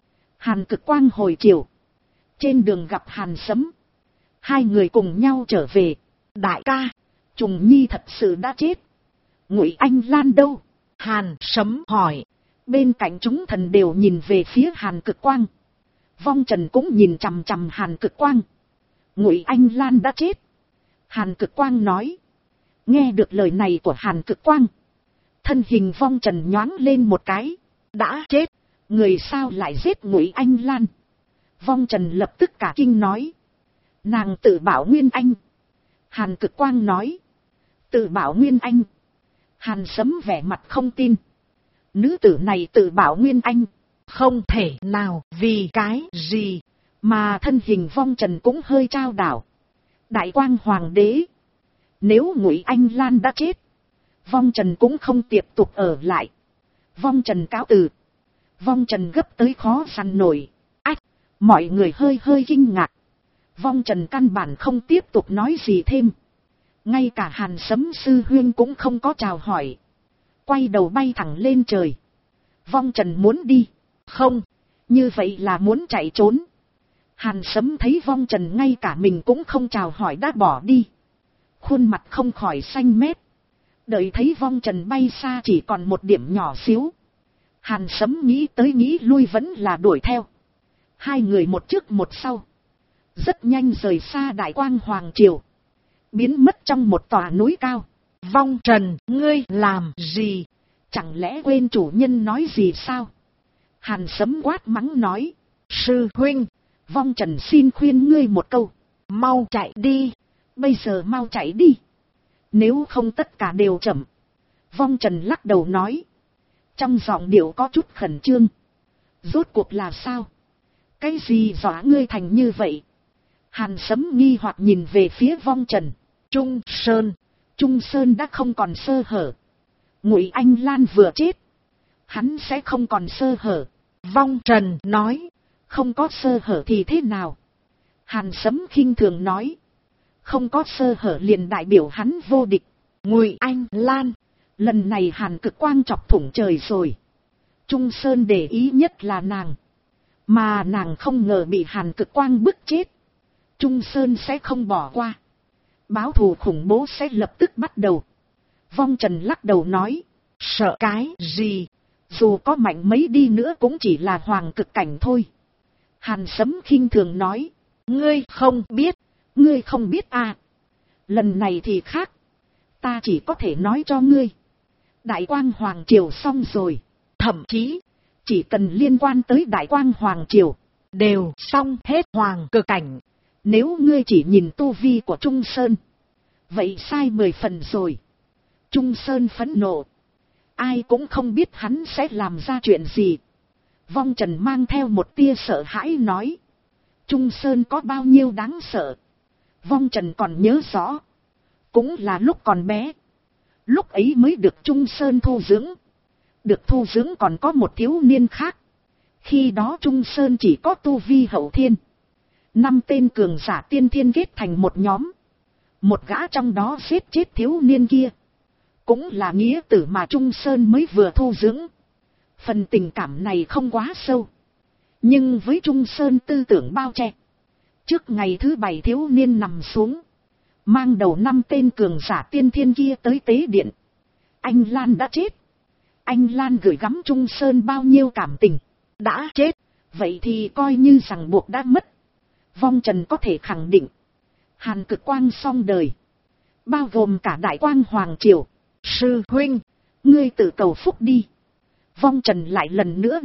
Hàn Cực Quang hồi chiều, trên đường gặp Hàn Sấm. Hai người cùng nhau trở về. Đại ca, Trùng Nhi thật sự đã chết. Ngụy Anh Lan đâu? Hàn Sấm hỏi. Bên cạnh chúng thần đều nhìn về phía Hàn Cực Quang. Vong Trần cũng nhìn chằm chằm Hàn Cực Quang. Ngụy Anh Lan đã chết. Hàn Cực Quang nói. Nghe được lời này của Hàn Cực Quang, thân hình Vong Trần nhoáng lên một cái. Đã chết, người sao lại giết Ngụy Anh Lan? Vong Trần lập tức cả kinh nói. Nàng tự bảo Nguyên Anh. Hàn Cực Quang nói. Tự bảo Nguyên Anh? Hàn Sấm vẻ mặt không tin. Nữ tử này tự bảo Nguyên Anh? Không thể nào, vì cái gì? Mà thân hình Vong Trần cũng hơi trao đảo. Đại Quang Hoàng đế, nếu Ngụy Anh Lan đã chết, Vong Trần cũng không tiếp tục ở lại. Vong Trần cáo từ. Vong Trần gấp tới khó săn nổi. Ách, mọi người hơi kinh ngạc. Vong Trần căn bản không tiếp tục nói gì thêm. Ngay cả Hàn Sấm sư huynh cũng không có chào hỏi. Quay đầu bay thẳng lên trời. Vong Trần muốn đi. Không, như vậy là muốn chạy trốn. Hàn Sấm thấy Vong Trần ngay cả mình cũng không chào hỏi đã bỏ đi. Khuôn mặt không khỏi xanh mét. Đợi thấy Vong Trần bay xa chỉ còn một điểm nhỏ xíu. Hàn Sấm nghĩ tới nghĩ lui vẫn là đuổi theo. Hai người một trước một sau, rất nhanh rời xa Đại Quang Hoàng Triều, biến mất trong một tòa núi cao. Vong Trần, ngươi làm gì? Chẳng lẽ quên chủ nhân nói gì sao? Hàn Sấm quát mắng nói. Sư huynh, Vong Trần xin khuyên ngươi một câu. Mau chạy đi. Bây giờ mau chạy đi. Nếu không tất cả đều chậm. Vong Trần lắc đầu nói. Trong giọng điệu có chút khẩn trương. Rốt cuộc là sao? Cái gì dọa ngươi thành như vậy? Hàn Sấm nghi hoặc nhìn về phía Vong Trần. Trung Sơn đã không còn sơ hở. Ngụy Anh Lan vừa chết, hắn sẽ không còn sơ hở. Vong Trần nói, không có sơ hở thì thế nào? Hàn Sấm khinh thường nói, không có sơ hở liền đại biểu hắn vô địch. Ngụy Anh Lan, lần này Hàn Cực Quang chọc thủng trời rồi. Trung Sơn để ý nhất là nàng, mà nàng không ngờ bị Hàn Cực Quang bức chết. Trung Sơn sẽ không bỏ qua, báo thù khủng bố sẽ lập tức bắt đầu. Vong Trần lắc đầu nói, sợ cái gì, dù có mạnh mấy đi nữa cũng chỉ là hoàng cực cảnh thôi. Hàn Sấm khinh thường nói, ngươi không biết à. Lần này thì khác, ta chỉ có thể nói cho ngươi, Đại Quang Hoàng Triều xong rồi, thậm chí chỉ cần liên quan tới Đại Quang Hoàng Triều đều xong hết hoàng cực cảnh. Nếu ngươi chỉ nhìn tu vi của Trung Sơn, vậy sai 10 phần rồi. Trung Sơn phẫn nộ, ai cũng không biết hắn sẽ làm ra chuyện gì. Vong Trần mang theo một tia sợ hãi nói, Trung Sơn có bao nhiêu đáng sợ. Vong Trần còn nhớ rõ, cũng là lúc còn bé, lúc ấy mới được Trung Sơn thu dưỡng. Được thu dưỡng còn có một thiếu niên khác, khi đó Trung Sơn chỉ có tu vi hậu thiên. 5 tên cường giả tiên thiên kết thành một nhóm, một gã trong đó giết chết thiếu niên kia, cũng là nghĩa tử mà Trung Sơn mới vừa thu dưỡng. Phần tình cảm này không quá sâu, nhưng với Trung Sơn tư tưởng bao che. Trước ngày thứ 7 thiếu niên nằm xuống, mang đầu 5 tên cường giả tiên thiên kia tới tế điện. Anh Lan đã chết. Anh Lan gửi gắm Trung Sơn bao nhiêu cảm tình. Đã chết, vậy thì coi như rằng buộc đã mất. Vong Trần có thể khẳng định, Hàn Cực Quang xong đời, bao gồm cả Đại Quang Hoàng Triều. Sư huynh, ngươi tự cầu phúc đi. Vong Trần lại lần nữa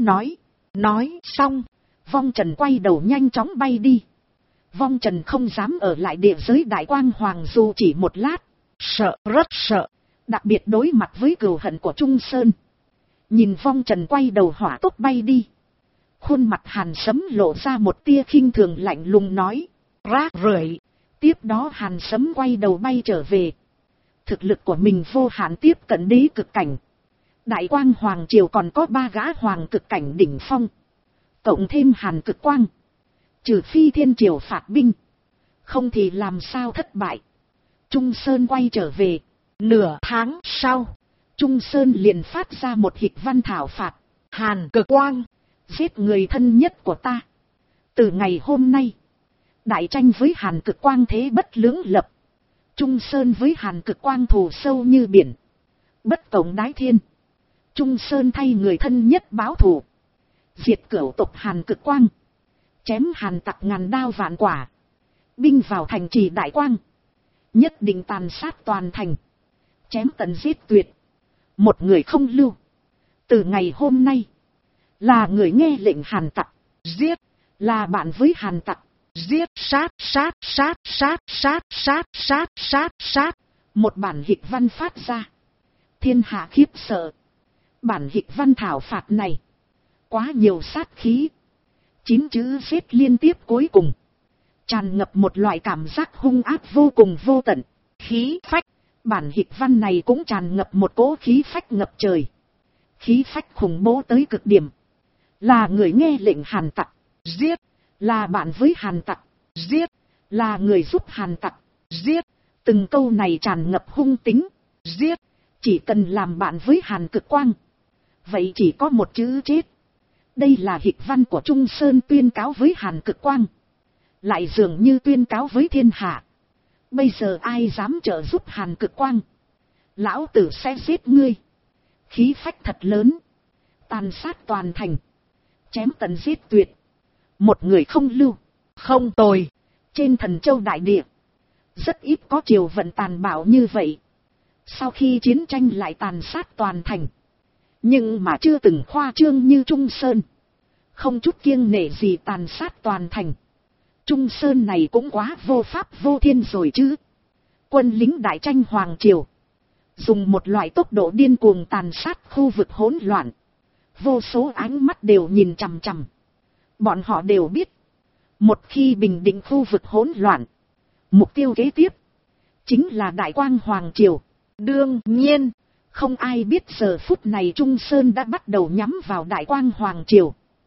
nói xong, Vong Trần quay đầu nhanh chóng bay đi. Vong Trần không dám ở lại địa giới Đại Quang Hoàng dù chỉ một lát, sợ, rất sợ, đặc biệt đối mặt với cừu hận của Trung Sơn. Nhìn Vong Trần quay đầu hỏa tốc bay đi, khuôn mặt Hàn Sấm lộ ra một tia khinh thường lạnh lùng nói, rác rưởi. Tiếp đó Hàn Sấm quay đầu bay trở về. Thực lực của mình vô hạn tiếp cận đế cực cảnh. Đại Quang Hoàng Triều còn có 3 gã hoàng cực cảnh đỉnh phong, cộng thêm Hàn Cực Quang, trừ phi Thiên Triều phạt binh, không thì làm sao thất bại. Trung Sơn quay trở về, nửa tháng sau, Trung Sơn liền phát ra một hịch văn thảo phạt, Hàn Cực Quang, giết người thân nhất của ta. Từ ngày hôm nay, đại tranh với Hàn Cực Quang thế bất lưỡng lập. Trung Sơn với Hàn Cực Quang thù sâu như biển, bất cộng đái thiên. Trung Sơn thay người thân nhất báo thù, diệt cửu tộc Hàn Cực Quang, chém Hàn tặc ngàn đao vạn quả. Binh vào thành trì Đại Quang, nhất định tàn sát toàn thành, chém tận giết tuyệt, một người không lưu. Từ ngày hôm nay, là người nghe lệnh Hàn tặc giết, là bạn với Hàn tặc giết, sát. Một bản hịch văn phát ra, thiên hạ khiếp sợ. Bản hịch văn thảo phạt này quá nhiều sát khí, 9 chữ giết liên tiếp cuối cùng, tràn ngập một loại cảm giác hung ác vô cùng vô tận, khí phách. Bản hịch văn này cũng tràn ngập một cỗ khí phách ngập trời, khí phách khủng bố tới cực điểm. Là người nghe lệnh Hàn tặc giết, là bạn với Hàn tặc giết, là người giúp Hàn tặc giết. Từng câu này tràn ngập hung tính, giết. Chỉ cần làm bạn với Hàn Cực Quang, vậy chỉ có một chữ chết. Đây là hịch văn của Trung Sơn tuyên cáo với Hàn Cực Quang, lại dường như tuyên cáo với thiên hạ. Bây giờ ai dám trợ giúp Hàn Cực Quang, lão tử sẽ giết ngươi. Khí phách thật lớn, tàn sát toàn thành, chém tận giết tuyệt, một người không lưu. Không tồi, trên Thần Châu đại địa, rất ít có triều vận tàn bạo như vậy. Sau khi chiến tranh lại tàn sát toàn thành, nhưng mà chưa từng khoa trương như Trung Sơn, không chút kiêng nể gì tàn sát toàn thành. Trung Sơn này cũng quá vô pháp vô thiên rồi chứ. Quân lính đại tranh hoàng triều, dùng một loại tốc độ điên cuồng tàn sát khu vực hỗn loạn. Vô số ánh mắt đều nhìn chằm chằm. Bọn họ đều biết, một khi bình định khu vực hỗn loạn, mục tiêu kế tiếp chính là Đại Quang Hoàng Triều. Đương nhiên, không ai biết giờ phút này Trung Sơn đã bắt đầu nhắm vào Đại Quang Hoàng Triều.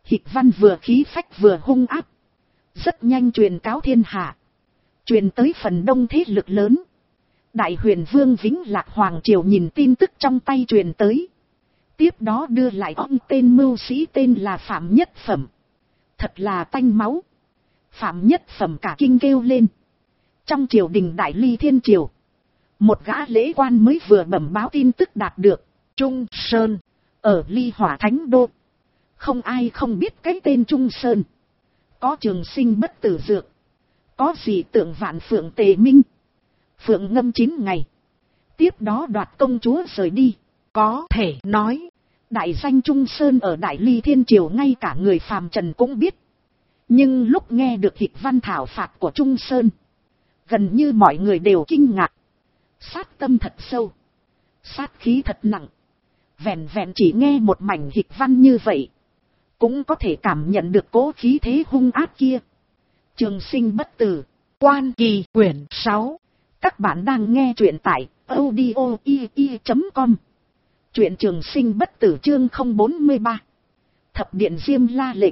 Hịch văn vừa khí phách vừa hung áp, rất nhanh truyền cáo thiên hạ, truyền tới phần đông thế lực lớn. Đại Huyền Vương Vĩnh Lạc Hoàng Triều nhìn tin tức trong tay truyền tới, tiếp đó đưa lại ông tên mưu sĩ tên là Phạm Nhất Phẩm. Thật là tanh máu. Phạm Nhất Phẩm cả kinh kêu lên. Trong triều đình Đại Ly Thiên Triều, một gã lễ quan mới vừa bẩm báo tin tức đạt được. Trung Sơn, ở Ly Hỏa Thánh Đô. Không ai không biết cái tên Trung Sơn. Có trường sinh bất tử dược, có dị tượng vạn phượng tề minh. Phượng ngâm 9 ngày, tiếp đó đoạt công chúa rời đi. Có thể nói, đại danh Trung Sơn ở Đại Ly Thiên Triều ngay cả người phàm trần cũng biết. Nhưng lúc nghe được Hịch văn thảo phạt của Trung Sơn, gần như mọi người đều kinh ngạc. Sát tâm thật sâu, sát khí thật nặng. Vẹn vẹn chỉ nghe một mảnh Hịch văn như vậy, cũng có thể cảm nhận được cố khí thế hung ác kia. Trường sinh bất tử, Quan Kỳ quyển 6. Các bạn đang nghe truyện tại audio.com. Truyện Trường Sinh Bất Tử chương 043. Thập điện Diêm La lệnh.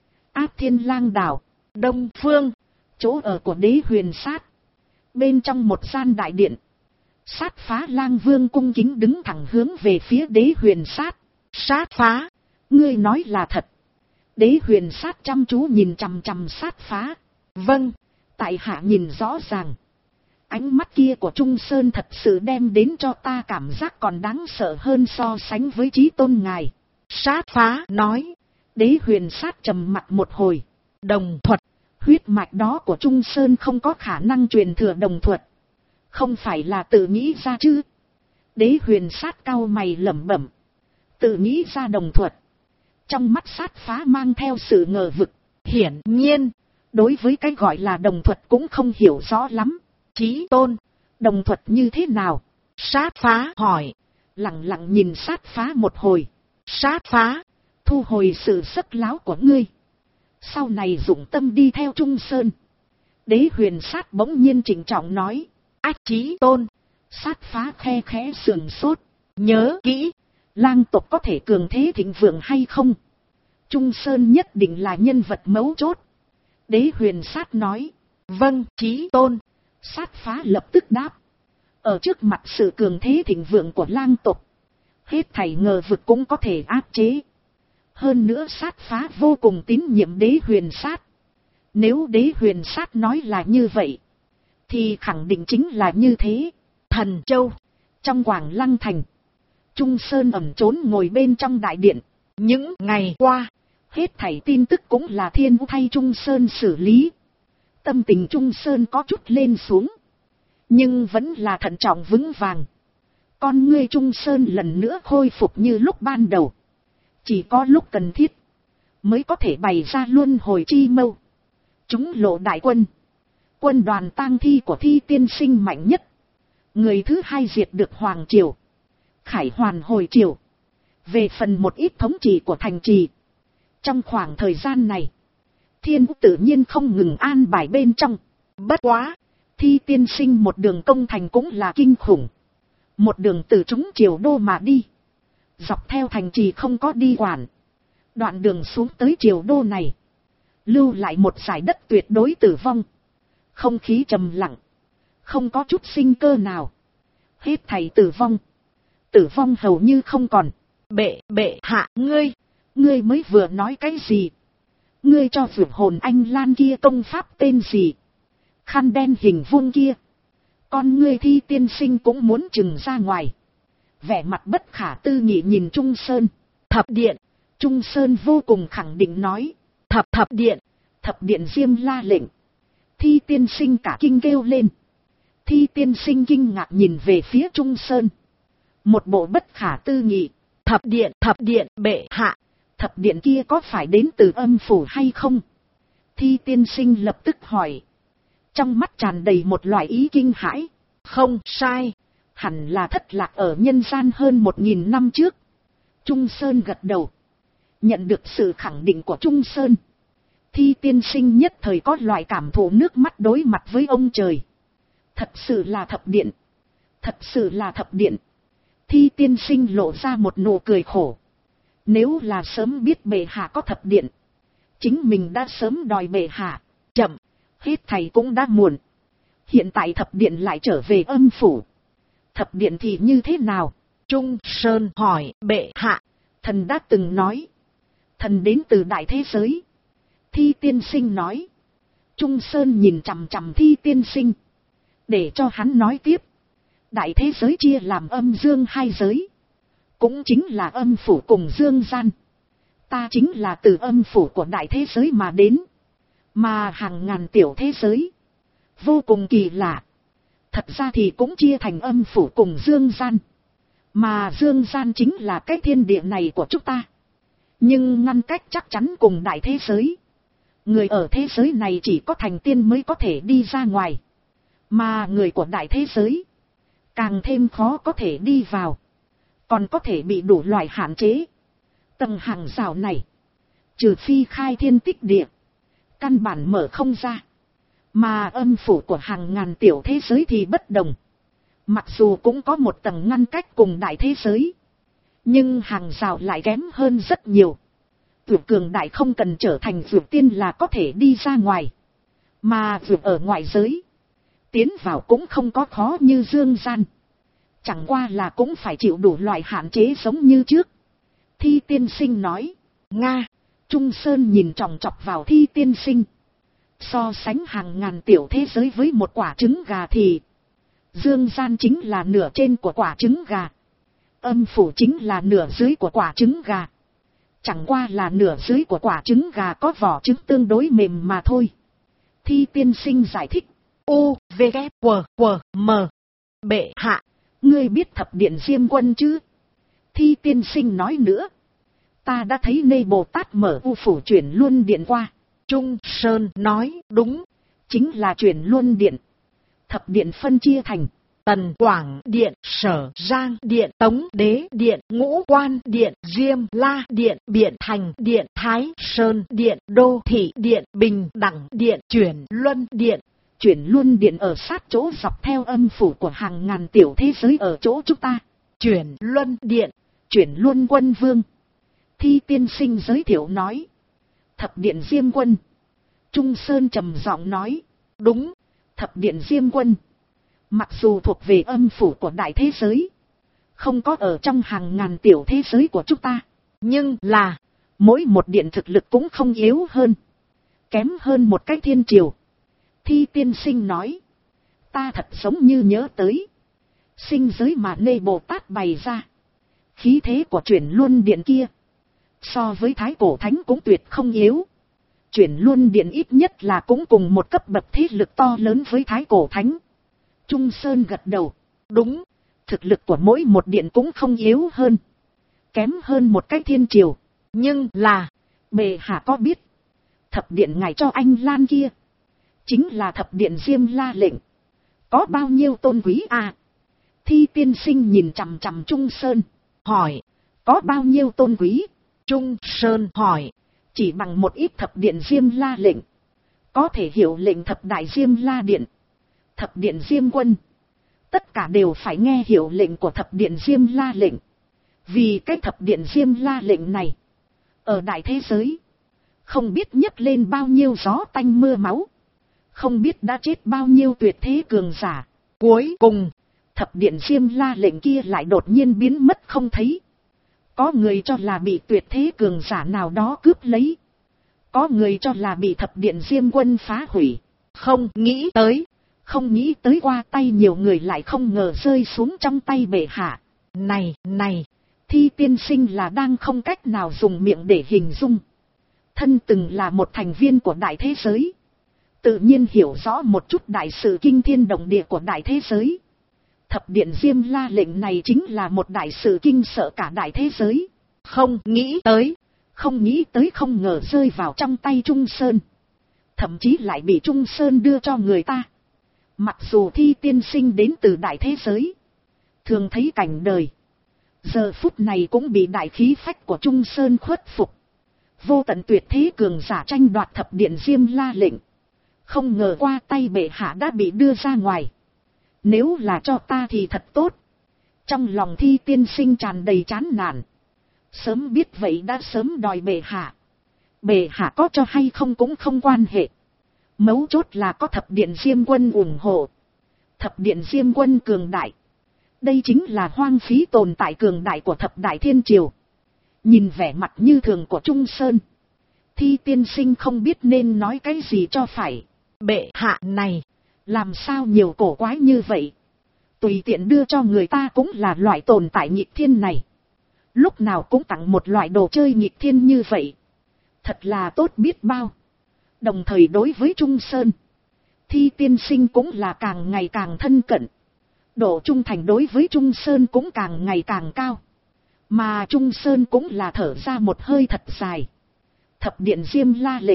Áp Thiên Lang đảo, Đông Phương, chỗ ở của Đế Huyền Sát. Bên trong một gian đại điện, Sát Phá Lang Vương cung kính đứng thẳng hướng về phía Đế Huyền Sát. Sát Phá, ngươi nói là thật? Đế Huyền Sát chăm chú nhìn chằm chằm Sát Phá. Vâng, tại hạ nhìn rõ ràng. Ánh mắt kia của Trung Sơn thật sự đem đến cho ta cảm giác còn đáng sợ hơn so sánh với Chí Tôn ngài. Sát Phá nói. Đế Huyền Sát trầm mặt một hồi. Đồng thuật, huyết mạch đó của Trung Sơn không có khả năng truyền thừa đồng thuật. Không phải là tự nghĩ ra chứ? Đế Huyền Sát cau mày lẩm bẩm. Tự nghĩ ra đồng thuật. Trong mắt Sát Phá mang theo sự ngờ vực. Hiển nhiên, đối với cái gọi là đồng thuật cũng không hiểu rõ lắm. Chí Tôn, đồng thuật như thế nào? Sát Phá hỏi. Lặng lặng nhìn Sát Phá một hồi. Sát Phá, thu hồi sự sắc láo của ngươi. Sau này dụng tâm đi theo Trung Sơn. Đế Huyền Sát bỗng nhiên trịnh trọng nói. Ách, Chí Tôn. Sát Phá khe khẽ sườn sốt. Nhớ kỹ, lang tộc có thể cường thế thịnh vượng hay không? Trung Sơn nhất định là nhân vật mấu chốt. Đế Huyền Sát nói. Vâng, Chí Tôn. Sát Phá lập tức đáp. Ở trước mặt sự cường thế thịnh vượng của lang tộc, hết thảy ngờ vực cũng có thể áp chế. Hơn nữa Sát Phá vô cùng tín nhiệm Đế Huyền Sát. Nếu Đế Huyền Sát nói là như vậy, thì khẳng định chính là như thế. Thần Châu, trong Quảng Lăng Thành, Trung Sơn ẩn trốn ngồi bên trong đại điện. Những ngày qua, hết thảy tin tức cũng là Thiên Vũ thay Trung Sơn xử lý. Tâm tình Trung Sơn có chút lên xuống, nhưng vẫn là thận trọng vững vàng. Con ngươi Trung Sơn lần nữa khôi phục như lúc ban đầu. Chỉ có lúc cần thiết, mới có thể bày ra luân hồi chi mâu. Chúng lộ đại quân. Quân đoàn tang thi của Thi Tiên Sinh mạnh nhất. Người thứ hai diệt được Hoàng Triều. Khải hoàn hồi triều. Về phần một ít thống trị của thành trì. Trong khoảng thời gian này, Thiên Vũ tự nhiên không ngừng an bài bên trong. Bất quá, Thi Tiên Sinh một đường công thành cũng là kinh khủng. Một đường từ chúng triều đô mà đi. Dọc theo thành trì không có đi quản. Đoạn đường xuống tới triều đô này, lưu lại một dải đất tuyệt đối tử vong. Không khí trầm lặng, không có chút sinh cơ nào. Hết thảy tử vong. Tử vong hầu như không còn. Bệ hạ, ngươi mới vừa nói cái gì? Ngươi cho vượt hồn anh Lan kia công pháp tên gì? Khăn đen hình vuông kia. Con ngươi Thi Tiên Sinh cũng muốn trừng ra ngoài. Vẻ mặt bất khả tư nghị nhìn Trung Sơn. Thập điện. Trung Sơn vô cùng khẳng định nói. Thập điện. Thập điện Diêm La lệnh. Thi Tiên Sinh cả kinh kêu lên. Thi Tiên Sinh kinh ngạc nhìn về phía Trung Sơn. Một bộ bất khả tư nghị. Thập điện, bệ hạ. Thập điện kia có phải đến từ âm phủ hay không? Thi Tiên Sinh lập tức hỏi. Trong mắt tràn đầy một loại ý kinh hãi. Không sai. Hẳn là thất lạc ở nhân gian hơn 1000 năm trước. Trung Sơn gật đầu. Nhận được sự khẳng định của Trung Sơn, Thi Tiên Sinh nhất thời có loại cảm thụ nước mắt đối mặt với ông trời. Thật sự là thập điện. Thật sự là thập điện. Thi Tiên Sinh lộ ra một nụ cười khổ. Nếu là sớm biết bệ hạ có thập điện, Chính mình đã sớm đòi bệ hạ. Chậm, hết thầy cũng đã muộn. Hiện tại thập điện lại trở về âm phủ. Thập điện thì như thế nào? Trung Sơn hỏi bệ hạ. Thần đã từng nói. Thần đến từ đại thế giới. Thi tiên sinh nói. Trung Sơn nhìn chằm chằm Thi tiên sinh. Để cho hắn nói tiếp. Đại thế giới chia làm âm dương hai giới. Cũng chính là âm phủ cùng dương gian. Ta chính là từ âm phủ của đại thế giới mà đến. Mà hàng ngàn tiểu thế giới. Vô cùng kỳ lạ. Thật ra thì cũng chia thành âm phủ cùng dương gian. Mà dương gian chính là cái thiên địa này của chúng ta. Nhưng ngăn cách chắc chắn cùng đại thế giới. Người ở thế giới này chỉ có thành tiên mới có thể đi ra ngoài. Mà người của đại thế giới càng thêm khó có thể đi vào. Còn có thể bị đủ loại hạn chế. Tầng hàng rào này, trừ phi khai thiên tích địa, căn bản mở không ra. Mà âm phủ của hàng ngàn tiểu thế giới thì bất đồng. Mặc dù cũng có một tầng ngăn cách cùng đại thế giới, nhưng hàng rào lại kém hơn rất nhiều. Vượt cường đại không cần trở thành vượt tiên là có thể đi ra ngoài. Mà vượt ở ngoại giới, tiến vào cũng không có khó như dương gian. Chẳng qua là cũng phải chịu đủ loại hạn chế giống như trước. Thi tiên sinh nói. Nga. Trung Sơn nhìn chòng chọc vào Thi tiên sinh. So sánh hàng ngàn tiểu thế giới với một quả trứng gà thì dương gian chính là nửa trên của quả trứng gà. Âm phủ chính là nửa dưới của quả trứng gà. Chẳng qua là nửa dưới của quả trứng gà có vỏ trứng tương đối mềm mà thôi. Thi tiên sinh giải thích. U, V, K, W, W, M. Bệ hạ, ngươi biết thập điện Diêm Quân chứ? Thi tiên sinh nói nữa. Ta đã thấy Nê Bồ Tát mở U phủ chuyển luân điện qua. Trung Sơn nói đúng. Chính là chuyển luân điện. Thập điện phân chia thành Tần Quảng Điện, Sở Giang Điện, Tống Đế Điện, Ngũ Quan Điện, Diêm La Điện, Biện Thành Điện, Thái Sơn Điện, Đô Thị Điện, Bình Đẳng Điện, Chuyển Luân Điện. Chuyển Luân Điện ở sát chỗ dọc theo âm phủ của hàng ngàn tiểu thế giới ở chỗ chúng ta. Chuyển Luân Điện, Chuyển Luân Quân Vương. Thi tiên sinh giới thiệu nói. Thập điện Diêm Quân. Trung Sơn trầm giọng nói. Đúng, thập điện Diêm Quân. Mặc dù thuộc về âm phủ của đại thế giới, không có ở trong hàng ngàn tiểu thế giới của chúng ta, nhưng là mỗi một điện thực lực cũng không yếu hơn, kém hơn một cái thiên triều. Thi tiên sinh nói. Ta thật giống như nhớ tới sinh giới mà Nê Bồ Tát bày ra. Khí thế của chuyển luân điện kia so với Thái Cổ Thánh cũng tuyệt không yếu. Chuyển luân điện ít nhất là cũng cùng một cấp bậc thế lực to lớn với Thái Cổ Thánh. Trung Sơn gật đầu. Đúng, thực lực của mỗi một điện cũng không yếu hơn, kém hơn một cái thiên triều. Nhưng là, bệ hạ có biết, thập điện ngài cho anh Lan kia, chính là thập điện Diêm La lệnh, có bao nhiêu tôn quý à? Thi tiên sinh nhìn chằm chằm Trung Sơn, hỏi, có bao nhiêu tôn quý? Trung Sơn hỏi, chỉ bằng một ít thập điện Diêm La lệnh, có thể hiểu lệnh thập đại Diêm La điện, thập điện Diêm Quân, tất cả đều phải nghe hiểu lệnh của thập điện Diêm La lệnh. Vì cái thập điện Diêm La lệnh này, ở đại thế giới, không biết nhấc lên bao nhiêu gió tanh mưa máu, không biết đã chết bao nhiêu tuyệt thế cường giả. Cuối cùng, thập điện Diêm La lệnh kia lại đột nhiên biến mất không thấy. Có người cho là bị tuyệt thế cường giả nào đó cướp lấy, có người cho là bị thập điện Diêm Quân phá hủy. Không nghĩ tới qua tay nhiều người lại không ngờ rơi xuống trong tay bệ hạ. Này, Thi tiên sinh là đang không cách nào dùng miệng để hình dung. Thân từng là một thành viên của đại thế giới, tự nhiên hiểu rõ một chút đại sự kinh thiên động địa của đại thế giới. Thập điện Diêm La lệnh này chính là một đại sự kinh sợ cả đại thế giới. Không nghĩ tới không ngờ rơi vào trong tay Trung Sơn. Thậm chí lại bị Trung Sơn đưa cho người ta. Mặc dù Thi tiên sinh đến từ đại thế giới, thường thấy cảnh đời, giờ phút này cũng bị đại khí phách của Trung Sơn khuất phục. Vô tận tuyệt thế cường giả tranh đoạt thập điện Diêm La lệnh, không ngờ qua tay bệ hạ đã bị đưa ra ngoài. Nếu là cho ta thì thật tốt. Trong lòng Thi tiên sinh tràn đầy chán nản. Sớm biết vậy đã sớm đòi bệ hạ Bệ hạ có cho hay không cũng không quan hệ. Mấu chốt là có thập điện Diêm Quân ủng hộ. Thập điện Diêm Quân cường đại. Đây chính là hoang phí tồn tại cường đại của thập đại thiên triều. Nhìn vẻ mặt như thường của Trung Sơn, Thi tiên sinh không biết nên nói cái gì cho phải. Bệ hạ này, làm sao nhiều cổ quái như vậy? Tùy tiện đưa cho người ta cũng là loại tồn tại nghịch thiên này. Lúc nào cũng tặng một loại đồ chơi nghịch thiên như vậy. Thật là tốt biết bao. Đồng thời đối với Trung Sơn, Thi tiên sinh cũng là càng ngày càng thân cận. Độ trung thành đối với Trung Sơn cũng càng ngày càng cao. Mà Trung Sơn cũng là thở ra một hơi thật dài. Thập điện Diêm la lệnh.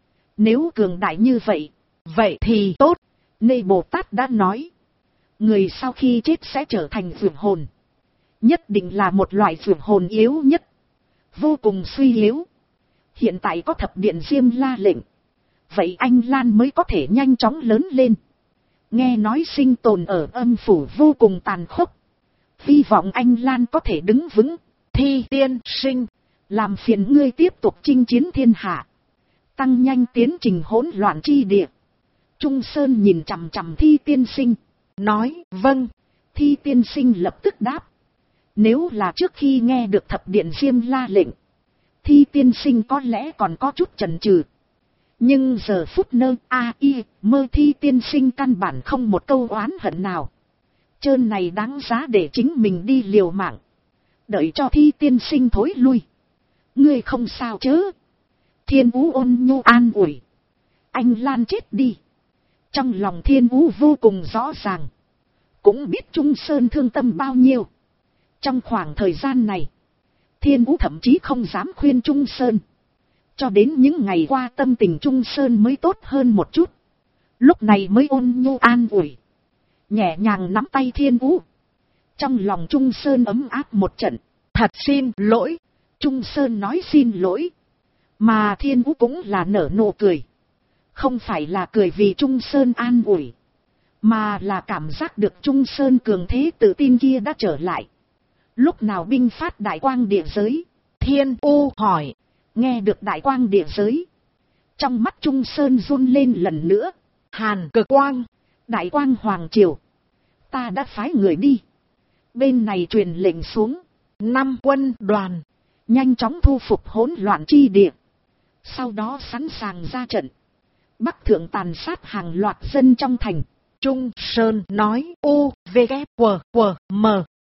Nếu cường đại như vậy, vậy thì tốt. Nê Bồ Tát đã nói. Người sau khi chết sẽ trở thành vượt hồn. Nhất định là một loại vượt hồn yếu nhất. Vô cùng suy yếu. Hiện tại có thập điện Diêm la lệnh. Vậy anh Lan mới có thể nhanh chóng lớn lên. Nghe nói sinh tồn ở âm phủ vô cùng tàn khốc. Hy vọng anh Lan có thể đứng vững. Thi tiên sinh, làm phiền ngươi tiếp tục chinh chiến thiên hạ. Tăng nhanh tiến trình hỗn loạn chi địa. Trung Sơn nhìn chằm chằm Thi tiên sinh. Nói, vâng. Thi tiên sinh lập tức đáp. Nếu là trước khi nghe được thập điện Diêm la lệnh, Thi tiên sinh có lẽ còn có chút chần chừ. Nhưng giờ phút nơ mơ Thi tiên sinh căn bản không một câu oán hận nào. Trơn này đáng giá để chính mình đi liều mạng. Đợi cho Thi tiên sinh thối lui. Ngươi không sao chớ. Thiên Vũ ôn nhu an ủi. Anh Lan chết đi. Trong lòng Thiên Vũ vô cùng rõ ràng. Cũng biết Trung Sơn thương tâm bao nhiêu. Trong khoảng thời gian này, Thiên Vũ thậm chí không dám khuyên Trung Sơn. Cho đến những ngày qua tâm tình Trung Sơn mới tốt hơn một chút. Lúc này mới ôn nhu an ủi. Nhẹ nhàng nắm tay Thiên Vũ. Trong lòng Trung Sơn ấm áp một trận. Thật xin lỗi. Trung Sơn nói xin lỗi. Mà Thiên Vũ cũng là nở nụ cười. Không phải là cười vì Trung Sơn an ủi. Mà là cảm giác được Trung Sơn cường thế tự tin kia đã trở lại. Lúc nào binh phát đại quang địa giới? Thiên U hỏi. Nghe được đại quang địa giới. Trong mắt Trung Sơn run lên lần nữa. Hàn Cực Quang. Đại quang hoàng triều. Ta đã phái người đi. Bên này truyền lệnh xuống. 5 quân đoàn. Nhanh chóng thu phục hỗn loạn chi địa. Sau đó sẵn sàng ra trận. Bắc thượng tàn sát hàng loạt dân trong thành. Trung Sơn nói U, V, K, W, M.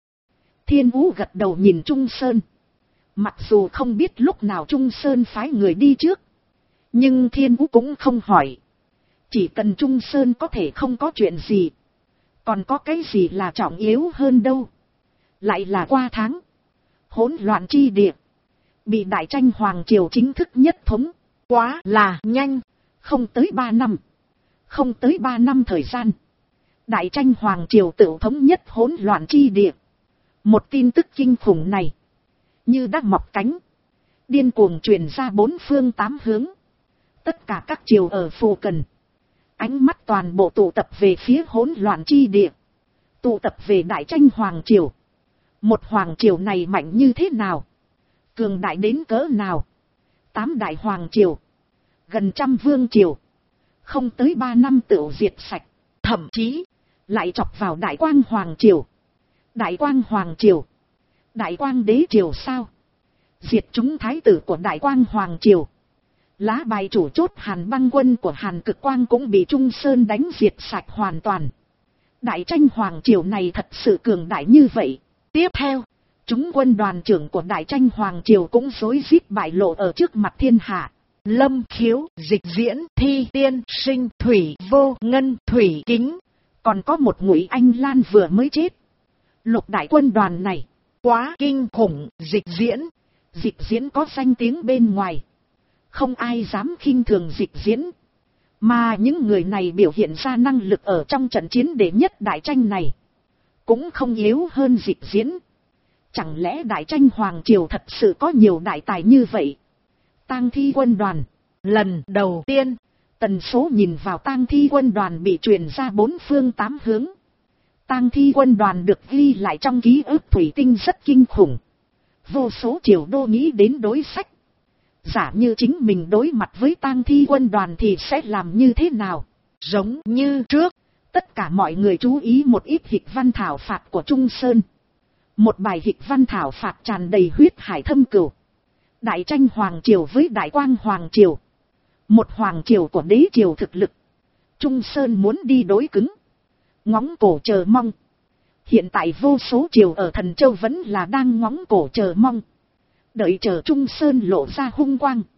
Thiên Vũ gật đầu nhìn Trung Sơn. Mặc dù không biết lúc nào Trung Sơn phái người đi trước. Nhưng Thiên Vũ cũng không hỏi. Chỉ cần Trung Sơn có thể không có chuyện gì. Còn có cái gì là trọng yếu hơn đâu. Lại là qua tháng. Hỗn loạn chi địa. Bị Đại Tranh Hoàng Triều chính thức nhất thống. Quá là nhanh. Không tới 3 năm. Không tới 3 năm thời gian. Đại Tranh Hoàng Triều tự thống nhất hỗn loạn chi địa. Một tin tức kinh khủng này. Như đã mọc cánh. Điên cuồng truyền ra 4 phương 8 hướng. Tất cả các triều ở phù cận. Ánh mắt toàn bộ tụ tập về phía hỗn loạn chi địa. Tụ tập về Đại Tranh Hoàng Triều. Một hoàng triều này mạnh như thế nào? Cường đại đến cỡ nào? 8 đại hoàng triều. Gần trăm vương triều. Không tới 3 năm tựu diệt sạch. Thậm chí lại chọc vào Đại Quang Hoàng Triều. Đại Quang Hoàng Triều. Đại Quang Đế Triều sao? Diệt chúng thái tử của Đại Quang Hoàng Triều. Lá bài chủ chốt Hàn Băng quân của Hàn Cực Quang cũng bị Trung Sơn đánh diệt sạch hoàn toàn. Đại Tranh Hoàng Triều này thật sự cường đại như vậy. Tiếp theo, chúng quân đoàn trưởng của Đại Tranh Hoàng Triều cũng rối rít bại lộ ở trước mặt thiên hạ. Lâm Khiếu, Dịch Diễn, Thi Tiên, Sinh, Thủy Vô, Ngân, Thủy Kính. Còn có một Ngụy Anh Lan vừa mới chết. Lục đại quân đoàn này, quá kinh khủng. Dịch Diễn có danh tiếng bên ngoài. Không ai dám khinh thường Dịch Diễn. Mà những người này biểu hiện ra năng lực ở trong trận chiến đệ nhất đại tranh này. Cũng không yếu hơn Dịch Diễn. Chẳng lẽ Đại Tranh Hoàng Triều thật sự có nhiều đại tài như vậy? Tang Thi quân đoàn. Lần đầu tiên, tần số nhìn vào Tang Thi quân đoàn bị truyền ra 4 phương 8 hướng. Tang Thi quân đoàn được ghi lại trong ký ức thủy tinh rất kinh khủng. Vô số triều đô nghĩ đến đối sách. Giả như chính mình đối mặt với tang thi quân đoàn thì sẽ làm như thế nào? Giống như trước, tất cả mọi người chú ý một ít hịch văn thảo phạt của Trung Sơn. Một bài hịch văn thảo phạt tràn đầy huyết hải thâm cửu. Đại tranh Hoàng Triều với Đại Quang Hoàng Triều. Một Hoàng Triều của đế triều thực lực. Trung Sơn muốn đi đối cứng. Ngóng cổ chờ mong. Hiện tại vô số triều ở Thần Châu vẫn là đang ngóng cổ chờ mong. Đợi chờ Trung Sơn lộ ra hung quang.